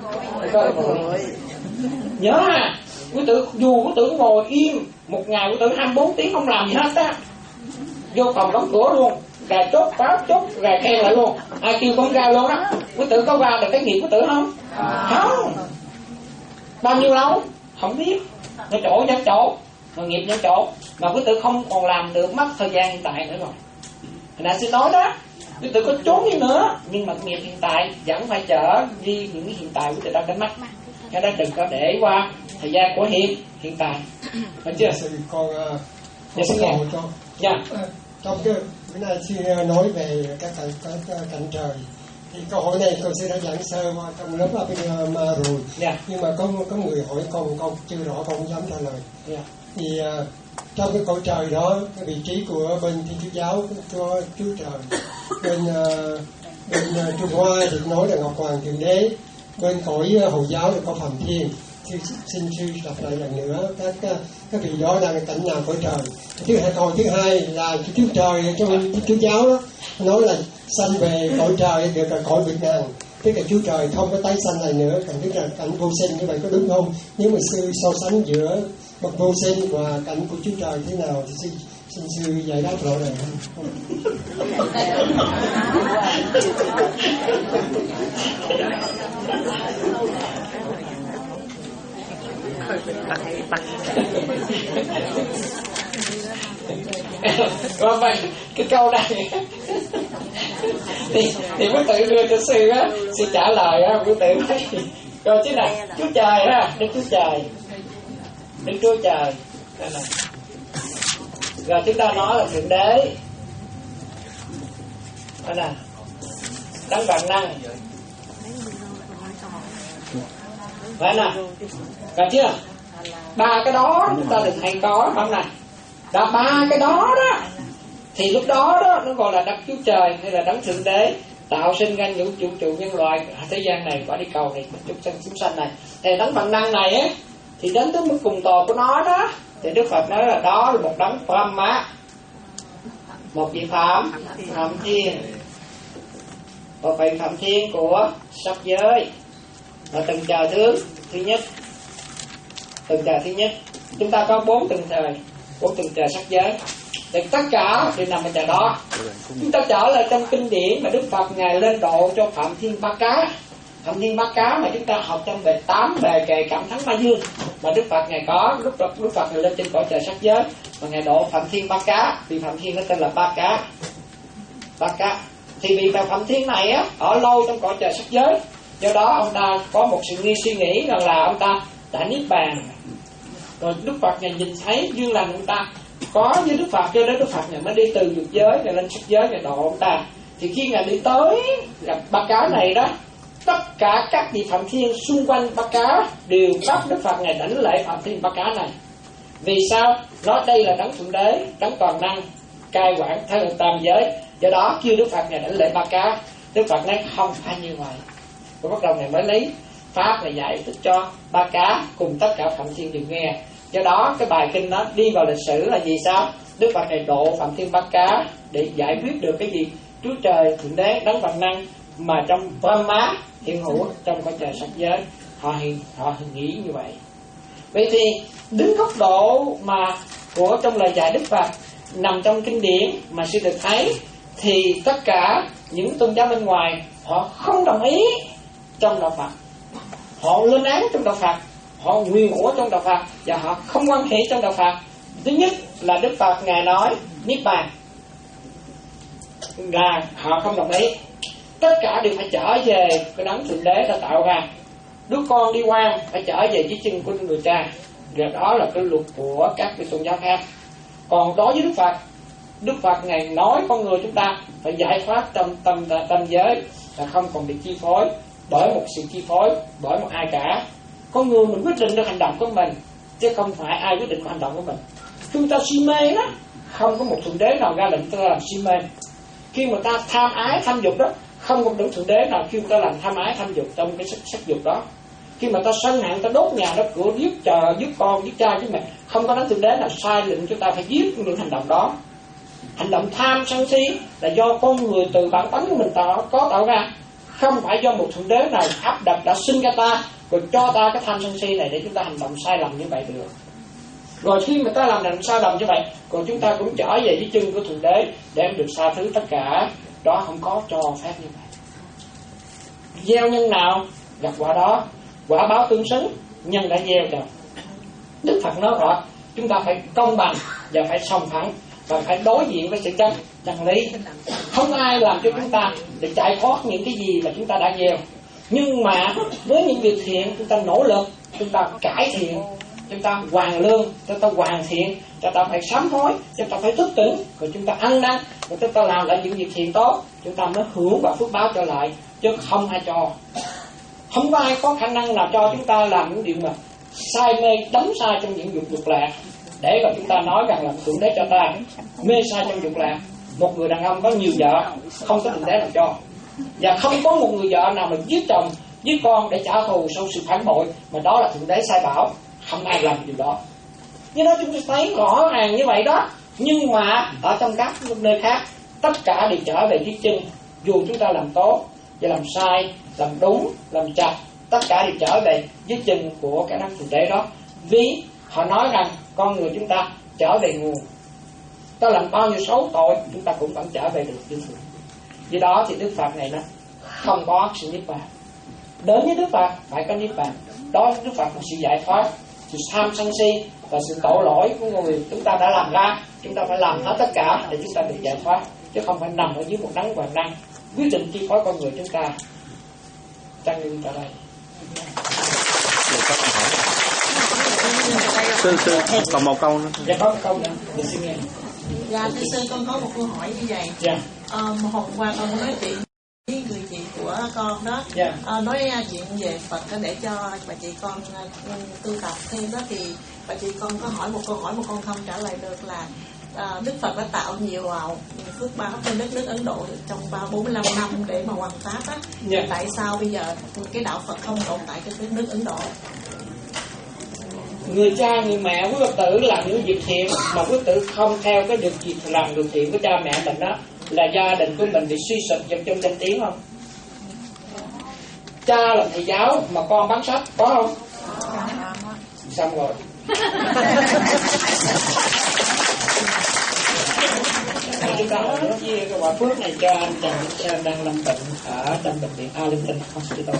Nhớ ha, quý tử dù quý tử ngồi im một ngày, quý tử hai mươi bốn tiếng không làm gì hết á, vô phòng đóng cửa luôn, gà chốt báo chốt gà khen lại luôn, ai kêu con ra luôn á, quý tử có ra được cái nghiệp quý tử không? Không. Bao nhiêu lâu? Không biết. Nó chỗ nhắm chỗ, mà nghiệp nhắm chỗ, mà quý tử không còn làm được, mất thời gian hiện tại nữa rồi. Hồi nãy xin nói đó, quý tử có trốn đi nữa, nhưng mà nghiệp hiện tại vẫn phải chở đi những cái hiện tại quý tử đang đánh mất. Cho nên đừng có để qua thời gian của hiện hiện tại. Được chưa? Con dạ, xin nghe. con. Dạ. Trong cái bữa nay xin nói về các cảnh các cảnh trời. Thì câu hỏi này con sẽ đã giảng sơ qua trong lớp Abhidhamma rồi. Dạ. Nhưng mà có có người hỏi con con chưa rõ, con không dám trả lời. Dạ. Thì uh, trong cái cõi trời đó, cái vị trí của bên Thiên Chúa giáo có Chúa Trời, bên uh, bên uh, Trung Hoa thì nói là Ngọc Hoàng Thượng Đế, bên cõi uh, Hồi giáo là có Phạm Thiên. Xin, xin sư đọc lại lần nữa các các vị đó đang cảnh nào cõi trời. Thứ hai câu thứ hai là Chúa Trời trong Chúa giáo đó nói là sanh về cõi trời được là cõi Việt Nam, tức là Chúa Trời không có tái sanh lại nữa, cần tức là cảnh vô sinh. Như vậy có đúng không? Nếu mà sư so sánh giữa bậc vô sinh và cảnh của Chúa Trời thế nào thì xin, xin sư giải đáp rõ ràng không? Và vậy cái câu này thì thì mới tự đưa cho sư á, sư trả lời á, mới tự thấy rồi chứ này Chúa Trời á, Đức Chúa Trời, Đức Chúa Trời đây này. Rồi chúng ta nói là Thượng Đế đây nè, Đấng Vạn Năng vậy nè, rồi chưa? Ba cái đó chúng ta đừng hay có không này, đã ba cái đó đó thì lúc đó đó nó gọi là Đấng Chúa Trời hay là Đấng Thượng Đế tạo sinh ra những vũ trụ nhân loại thế gian này, quả địa cầu này, chúng sanh chúng sanh này. Thì Đấng Vạn Năng này á thì đến tới mức cùng tột của nó đó thì Đức Phật nói là đó là một đấng Brahma, một vị Phạm Phạm Thiên, một vị Phạm Thiên của sắc giới và từng trời thứ thứ nhất, từng trời thứ nhất. Chúng ta có bốn từng trời, bốn từng trời sắc giới, thì tất cả đều nằm ở trời đó. Chúng ta trở lại trong kinh điển mà Đức Phật ngài lên độ cho Phạm Thiên Ba Cá, Phạm Thiên Ba Cá mà chúng ta học trong bề tám bề kệ Cảm Thắng Ma Dương mà Đức Phật ngài có, Đức Phật Đức Phật ngài lên trên cõi trời sắc giới và ngài độ Phạm Thiên Ba Cá, vì Phạm Thiên nó tên là Ba Cá, Ba Cá. Thì vì Phạm Thiên này á ở lâu trong cõi trời sắc giới, do đó ông ta có một sự nghi suy nghĩ rằng là ông ta đã niết bàn. Rồi Đức Phật ngài nhìn thấy duyên lành ông ta có với Đức Phật, cho đến Đức Phật ngài mới đi từ dục giới ngài lên sắc giới ngài độ ông ta. Thì khi ngài đi tới gặp Ba Cá này đó, tất cả các vị Phạm Thiên xung quanh Ba Cá đều bắt Đức Phật ngài đảnh lễ Phạm Thiên Ba Cá này. Vì sao? Nói đây là đấng Thượng Đế, đấng toàn năng, cai quản thế lực tam giới. Do đó kêu Đức Phật ngài đảnh lễ Ba Cá. Đức Phật nói không phải như vậy. Rồi bắt đầu ngài mới lấy pháp này giải thích cho Ba Cá cùng tất cả Phạm Thiên đều nghe. Do đó cái bài kinh đó đi vào lịch sử là gì sao? Đức Phật ngài độ Phạm Thiên Ba Cá để giải quyết được cái gì? Chúa Trời Thượng Đế đấng vạn năng mà trong Brahma hiện hữu trong cõi trời sắc giới, họ hiện họ nghĩ như vậy. Vậy thì đứng góc độ mà của trong lời dạy Đức Phật nằm trong kinh điển mà sư được thấy, thì tất cả những tôn giáo bên ngoài họ không đồng ý trong đạo Phật, họ lên án trong đạo Phật, họ nguyền rủa trong đạo Phật và họ không quan hệ trong đạo Phật. Thứ nhất là Đức Phật ngài nói niết bàn là họ không đồng ý. Tất cả đều phải trở về cái đấng Thượng Đế đã tạo ra. Đứa con đi qua phải trở về dưới chân của người cha. Và đó là cái luật của các cái tôn giáo khác. Còn đối với Đức Phật, Đức Phật ngài nói con người chúng ta phải giải thoát trong tâm tâm giới, là không còn bị chi phối bởi một sự chi phối bởi một ai cả. Con người mình quyết định được hành động của mình, chứ không phải ai quyết định hành động của mình. Chúng ta si mê đó, không có một Thượng Đế nào ra lệnh chúng ta làm si mê. Khi mà ta tham ái tham dục đó, không có đấng Thượng Đế nào khi ta làm tham ái tham dục trong cái sắc, sắc dục đó. Khi mà ta sân hận, ta đốt nhà đốt cửa, giết chờ, giết con, giết cha, giết mẹ, không có đấng Thượng Đế nào sai lệnh chúng ta phải giết những hành động đó. Hành động tham sân si là do con người từ bản tánh của mình tạo, có tạo ra, không phải do một Thượng Đế nào áp đặt đã sinh ra ta rồi cho ta cái tham sân si này để chúng ta hành động sai lầm như vậy được. Rồi khi mà ta làm hành động sai lầm như vậy, còn chúng ta cũng trở về với chân của Thượng Đế để em được tha thứ tất cả. Đó không có cho phép như vậy. Gieo nhân nào gặp quả đó, quả báo tương xứng, nhân đã gieo rồi. Đức Phật nói rõ chúng ta phải công bằng và phải song phẳng và phải đối diện với sự chân chân lý. Không ai làm cho chúng ta để chạy thoát những cái gì mà chúng ta đã gieo. Nhưng mà với những việc thiện chúng ta nỗ lực, chúng ta cải thiện, chúng ta hoàn lương, chúng ta hoàn thiện, chúng ta phải sám hối, chúng ta phải thức tỉnh, rồi chúng ta ăn năn, rồi chúng ta làm lại những việc thiện tốt, chúng ta mới hưởng và phước báo trở lại, chứ không ai cho. Không có ai có khả năng nào cho chúng ta làm những điều mà sai mê, đắm sai trong những dục dục lạc, để rồi chúng ta nói rằng là Thượng Đế cho ta mê sai trong dục lạc. Một người đàn ông có nhiều vợ, không có Thượng Đế nào cho. Và không có một người vợ nào mà giết chồng, giết con để trả thù sau sự phản bội, mà đó là thượng đế sai bảo. Không ai làm điều đó. Như đó chúng ta thấy rõ ràng như vậy đó. Nhưng mà ở trong các nơi khác, tất cả đều trở về dưới chân. Dù chúng ta làm tốt và làm sai, làm đúng, làm chặt, tất cả đều trở về dưới chân của cái đấng thượng đế đó. Vì họ nói rằng con người chúng ta trở về nguồn. Ta làm bao nhiêu xấu tội, chúng ta cũng vẫn trở về được thiên thượng. Vì đó thì Đức Phật này nó không có sự niết bàn. Đến với Đức Phật phải có niết bàn. Đó là Đức Phật là sự giải thoát. Sự tham sân si và sự tội lỗi của người chúng ta đã làm ra, chúng ta phải làm hết tất cả để chúng ta được giải thoát, chứ không phải nằm ở dưới một đấng hoàng năng quyết định chi phối con người chúng ta. Trang Như trả lời. Sư sư còn một câu nữa. Dạ có một câu nữa. Mình xin nghe. Dạ thưa sư, con có một câu hỏi như vậy. Dạ. À, một hôm qua con nói chuyện với người chị của con đó, dạ. à, nói chuyện về Phật đó để cho bà chị con tu tập thêm đó, thì bà chị con có hỏi một câu hỏi mà con không trả lời được là à, Đức Phật đã tạo nhiều phước báo trên đất nước Ấn Độ trong ba bốn mươi lăm năm để mà hoàn pháp á, dạ. Tại sao bây giờ cái đạo Phật không tồn tại trên đất nước Ấn Độ? Người cha, người mẹ quý Phật tử làm những việc thiện mà quý Phật tử không theo cái được việc làm được thiện của cha mẹ mình đó, là gia đình của mình bị suy sụp dần trong danh tiếng không? Cha là thầy giáo mà con bán sách có không? Xong rồi. Chúng ta nói với cái quả phước này cho anh Trần Vĩnh Sơn đang lâm bệnh ở trong bệnh viện Arlington Hospital.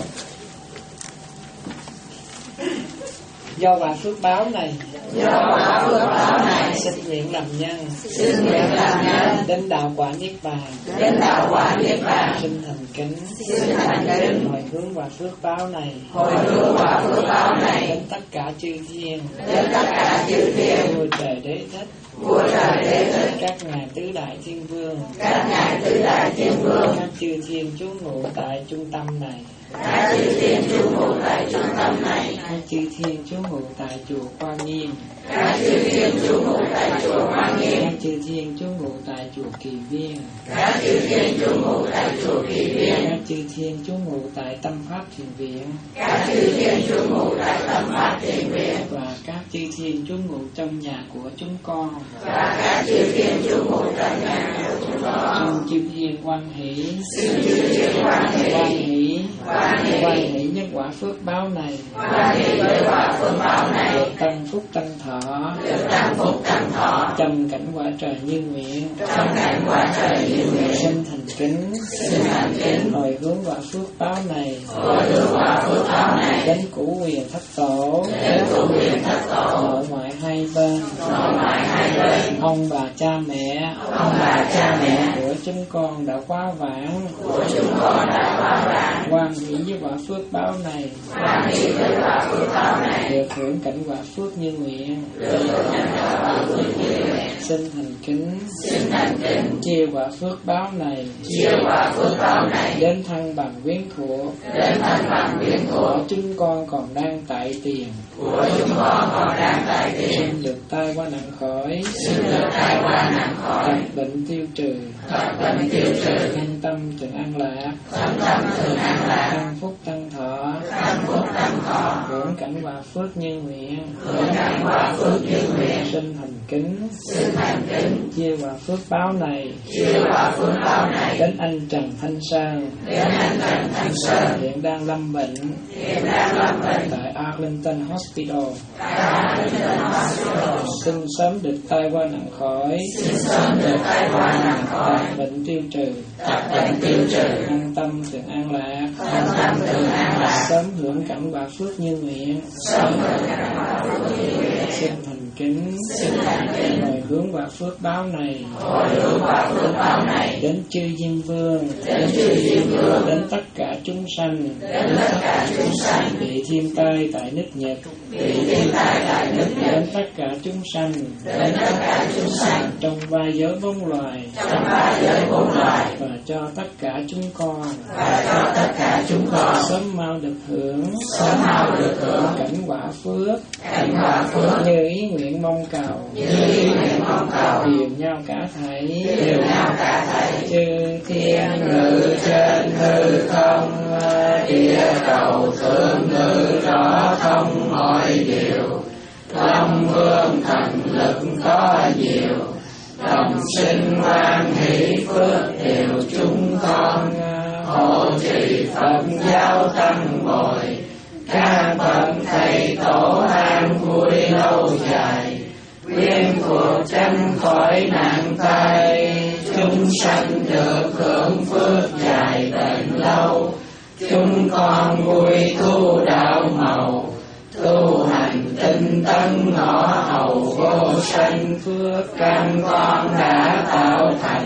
Do quả phước báo này, do quả phước báo này, xin nguyện làm nhân, xin nguyện làm nhân, đến đạo quả niết bàn, đến đạo quả niết bàn, xin thành kính, xin thành kính, hồi hướng quả phước báo này, hồi hướng quả phước báo này, đến tất cả chư thiên, đến tất cả chư thiên, vua trời đế thích, vua trời đế thích, các ngài tứ đại thiên vương, các ngài tứ đại thiên vương, các chư thiên trú ngụ tại trung tâm này, các chư thiên trú ngụ tại trung tâm này, các chư thiên trú ngụ tại chùa Quan Nghiêm, các chư thiên trú ngụ tại chùa Quan Nghiêm, các chư thiên trú ngụ tại chùa Kỳ Viên, các chư thiên trú ngụ tại chùa Kỳ Viên, các chư thiên trú ngụ tại Tâm Pháp Thiền Viện, các chư thiên trú ngụ tại Tâm Pháp Thiền Viện, và các chư thiên trú ngụ trong nhà của chúng con, và các chư thiên trú ngụ trong nhà của chúng con. Xin chư thiên hoan hỷ, xin chư thiên hoan hỷ, hoan hỷ, hoan hỷ, hoan hỷ nhất quả phước báo này, hoan hỷ với quả phước báo này, được tăng phúc tăng thọ, được tăng phúc tăng thọ, trong cảnh quả trời như nguyện, trong cảnh quả trời như nguyện, xin thành kính, xin thành kính, hồi hướng quả phước báo này, hồi hướng quả phước báo này, đến cửu quyền thất tổ, đến cửu quyền thất tổ, nội ngoại hai bên, nội ngoại hai bên, ông bà cha mẹ, ông bà cha mẹ của chúng con đã quá vãng, của chúng con đã quá vãng, hoan hỷ với quả phước báo này, hoan hỷ với quả phước báo này, được hưởng cảnh quả phước như nguyện, được hưởng cảnh quả phước như nguyện, xin thành kính, xin thành kính, chia quả phước báo này, chia quả phước báo này, đến thân bằng quyến thuộc, đến thân bằng quyến thuộc, của chúng con còn đang tại tiền, của chúng con còn đang tại tiền, xin được tai qua nạn khỏi, xin được tai qua nạn khỏi, tật bệnh tiêu trừ, tật bệnh tiêu trừ, an tâm thường an lạc, an tâm thường an lạc, tăng phúc tăng thọ, tăng phúc tăng thọ, hưởng cảnh quả phước như nguyện, hưởng cảnh quả phước như nguyện, xin thành kính, xin thành kính, chia quả phước báo này, chia quả phước báo này, đến anh Trần Thanh Sơn, đến anh Trần Thanh Sơn, hiện đang lâm bệnh, hiện đang lâm bệnh tại Arlington Hospital, tại Arlington Hospital, xin sớm được tai qua nạn khỏi, xin sớm được tai qua nạn khỏi, tật bệnh tiêu trừ, tật bệnh tiêu trừ, an tâm thường an lạc, an tâm thường an lạc, sớm hưởng cảnh quả phước như nguyện, sớm hưởng cảnh quả phước như nguyện, xin thành kính, xin thành kính, hồi hướng quả phước báo này, hồi hướng quả phước báo này, đến chư Diêm Vương, đến chư Diêm Vương, đến tất cả chúng sanh, đến tất cả chúng sanh, bị thiên tai tại nước Nhật, bị thiên tai tại nước Nhật, đến tất cả chúng sanh, đến tất cả chúng sanh, trong ba giới bốn loài, trong ba giới bốn loài, và cho tất cả chúng con, và cho tất cả chúng con sớm mau được hưởng, sớm mau được hưởng cảnh quả phước, cảnh quả phước, như ý nguyện mong cầu, như ý nguyện mong cầu, đều nhau cả thảy, đều nhau cả thảy, chư thiên ngự trên hư không, địa cầu thượng ngự rõ thông mọi điều. Long vương thần lực có nhiều, đồng sinh hoan hỷ phước điều chúng con. Hộ trì Phật giáo tăng bồi, các bậc thầy tổ an vui lâu dài. Quyên cuộc tránh khỏi nạn tai, chúng sanh được hưởng phước dài bền lâu. Chúng con vui thu đạo màu, tu hành tinh tấn ngõ hầu vô sanh. Phước căn con đã tạo thành,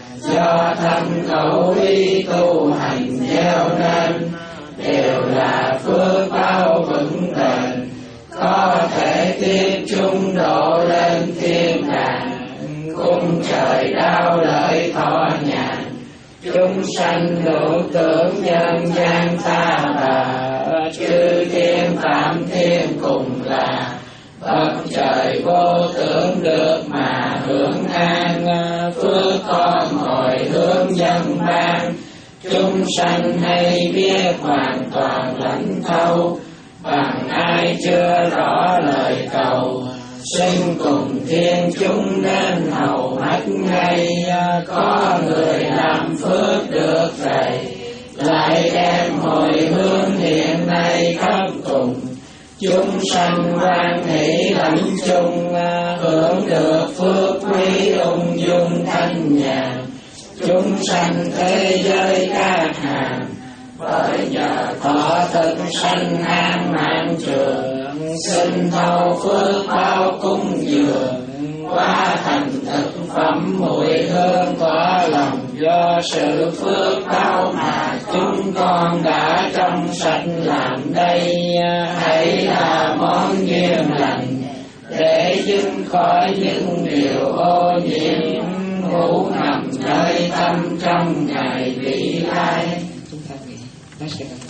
do thân khẩu ý tu hành gieo nên. Đều là phước báo vững bền, có thể tiếp chúng độ lên thiên đàng. Cung trời đau lợi thọ nhàn, chúng sanh hữu tưởng nhân gian ta bà. Chư thiên phạm thiên cùng là, bậc trời vô tưởng được mà hưởng an. Phước con hồi hướng dân ban, chúng sanh hay biết hoàn toàn lãnh thấu. Bằng ai chưa rõ lời cầu, sinh cùng thiên chúng nên hầu mắt ngay. Có người làm phước được rầy, lại đem hồi hướng hiện nay khắp cùng. Chúng sanh hoan hỷ lãnh chung, hưởng được phước quý ung dung thanh nhàn. Chúng sanh thế giới các hàng, bởi nhờ thọ thực sanh an mạng trường. Xin thâu phước báo cúng dường, qua thành thực phẩm mùi hương tỏa lòng. Do sự phước báo mà chúng con đã trong sạch làm đây. Hãy là món duyên lành, để dứt khỏi những điều ô nhiễm. Ngủ nằm nơi tâm trong ngày vị lai. Chúng ta nghĩ.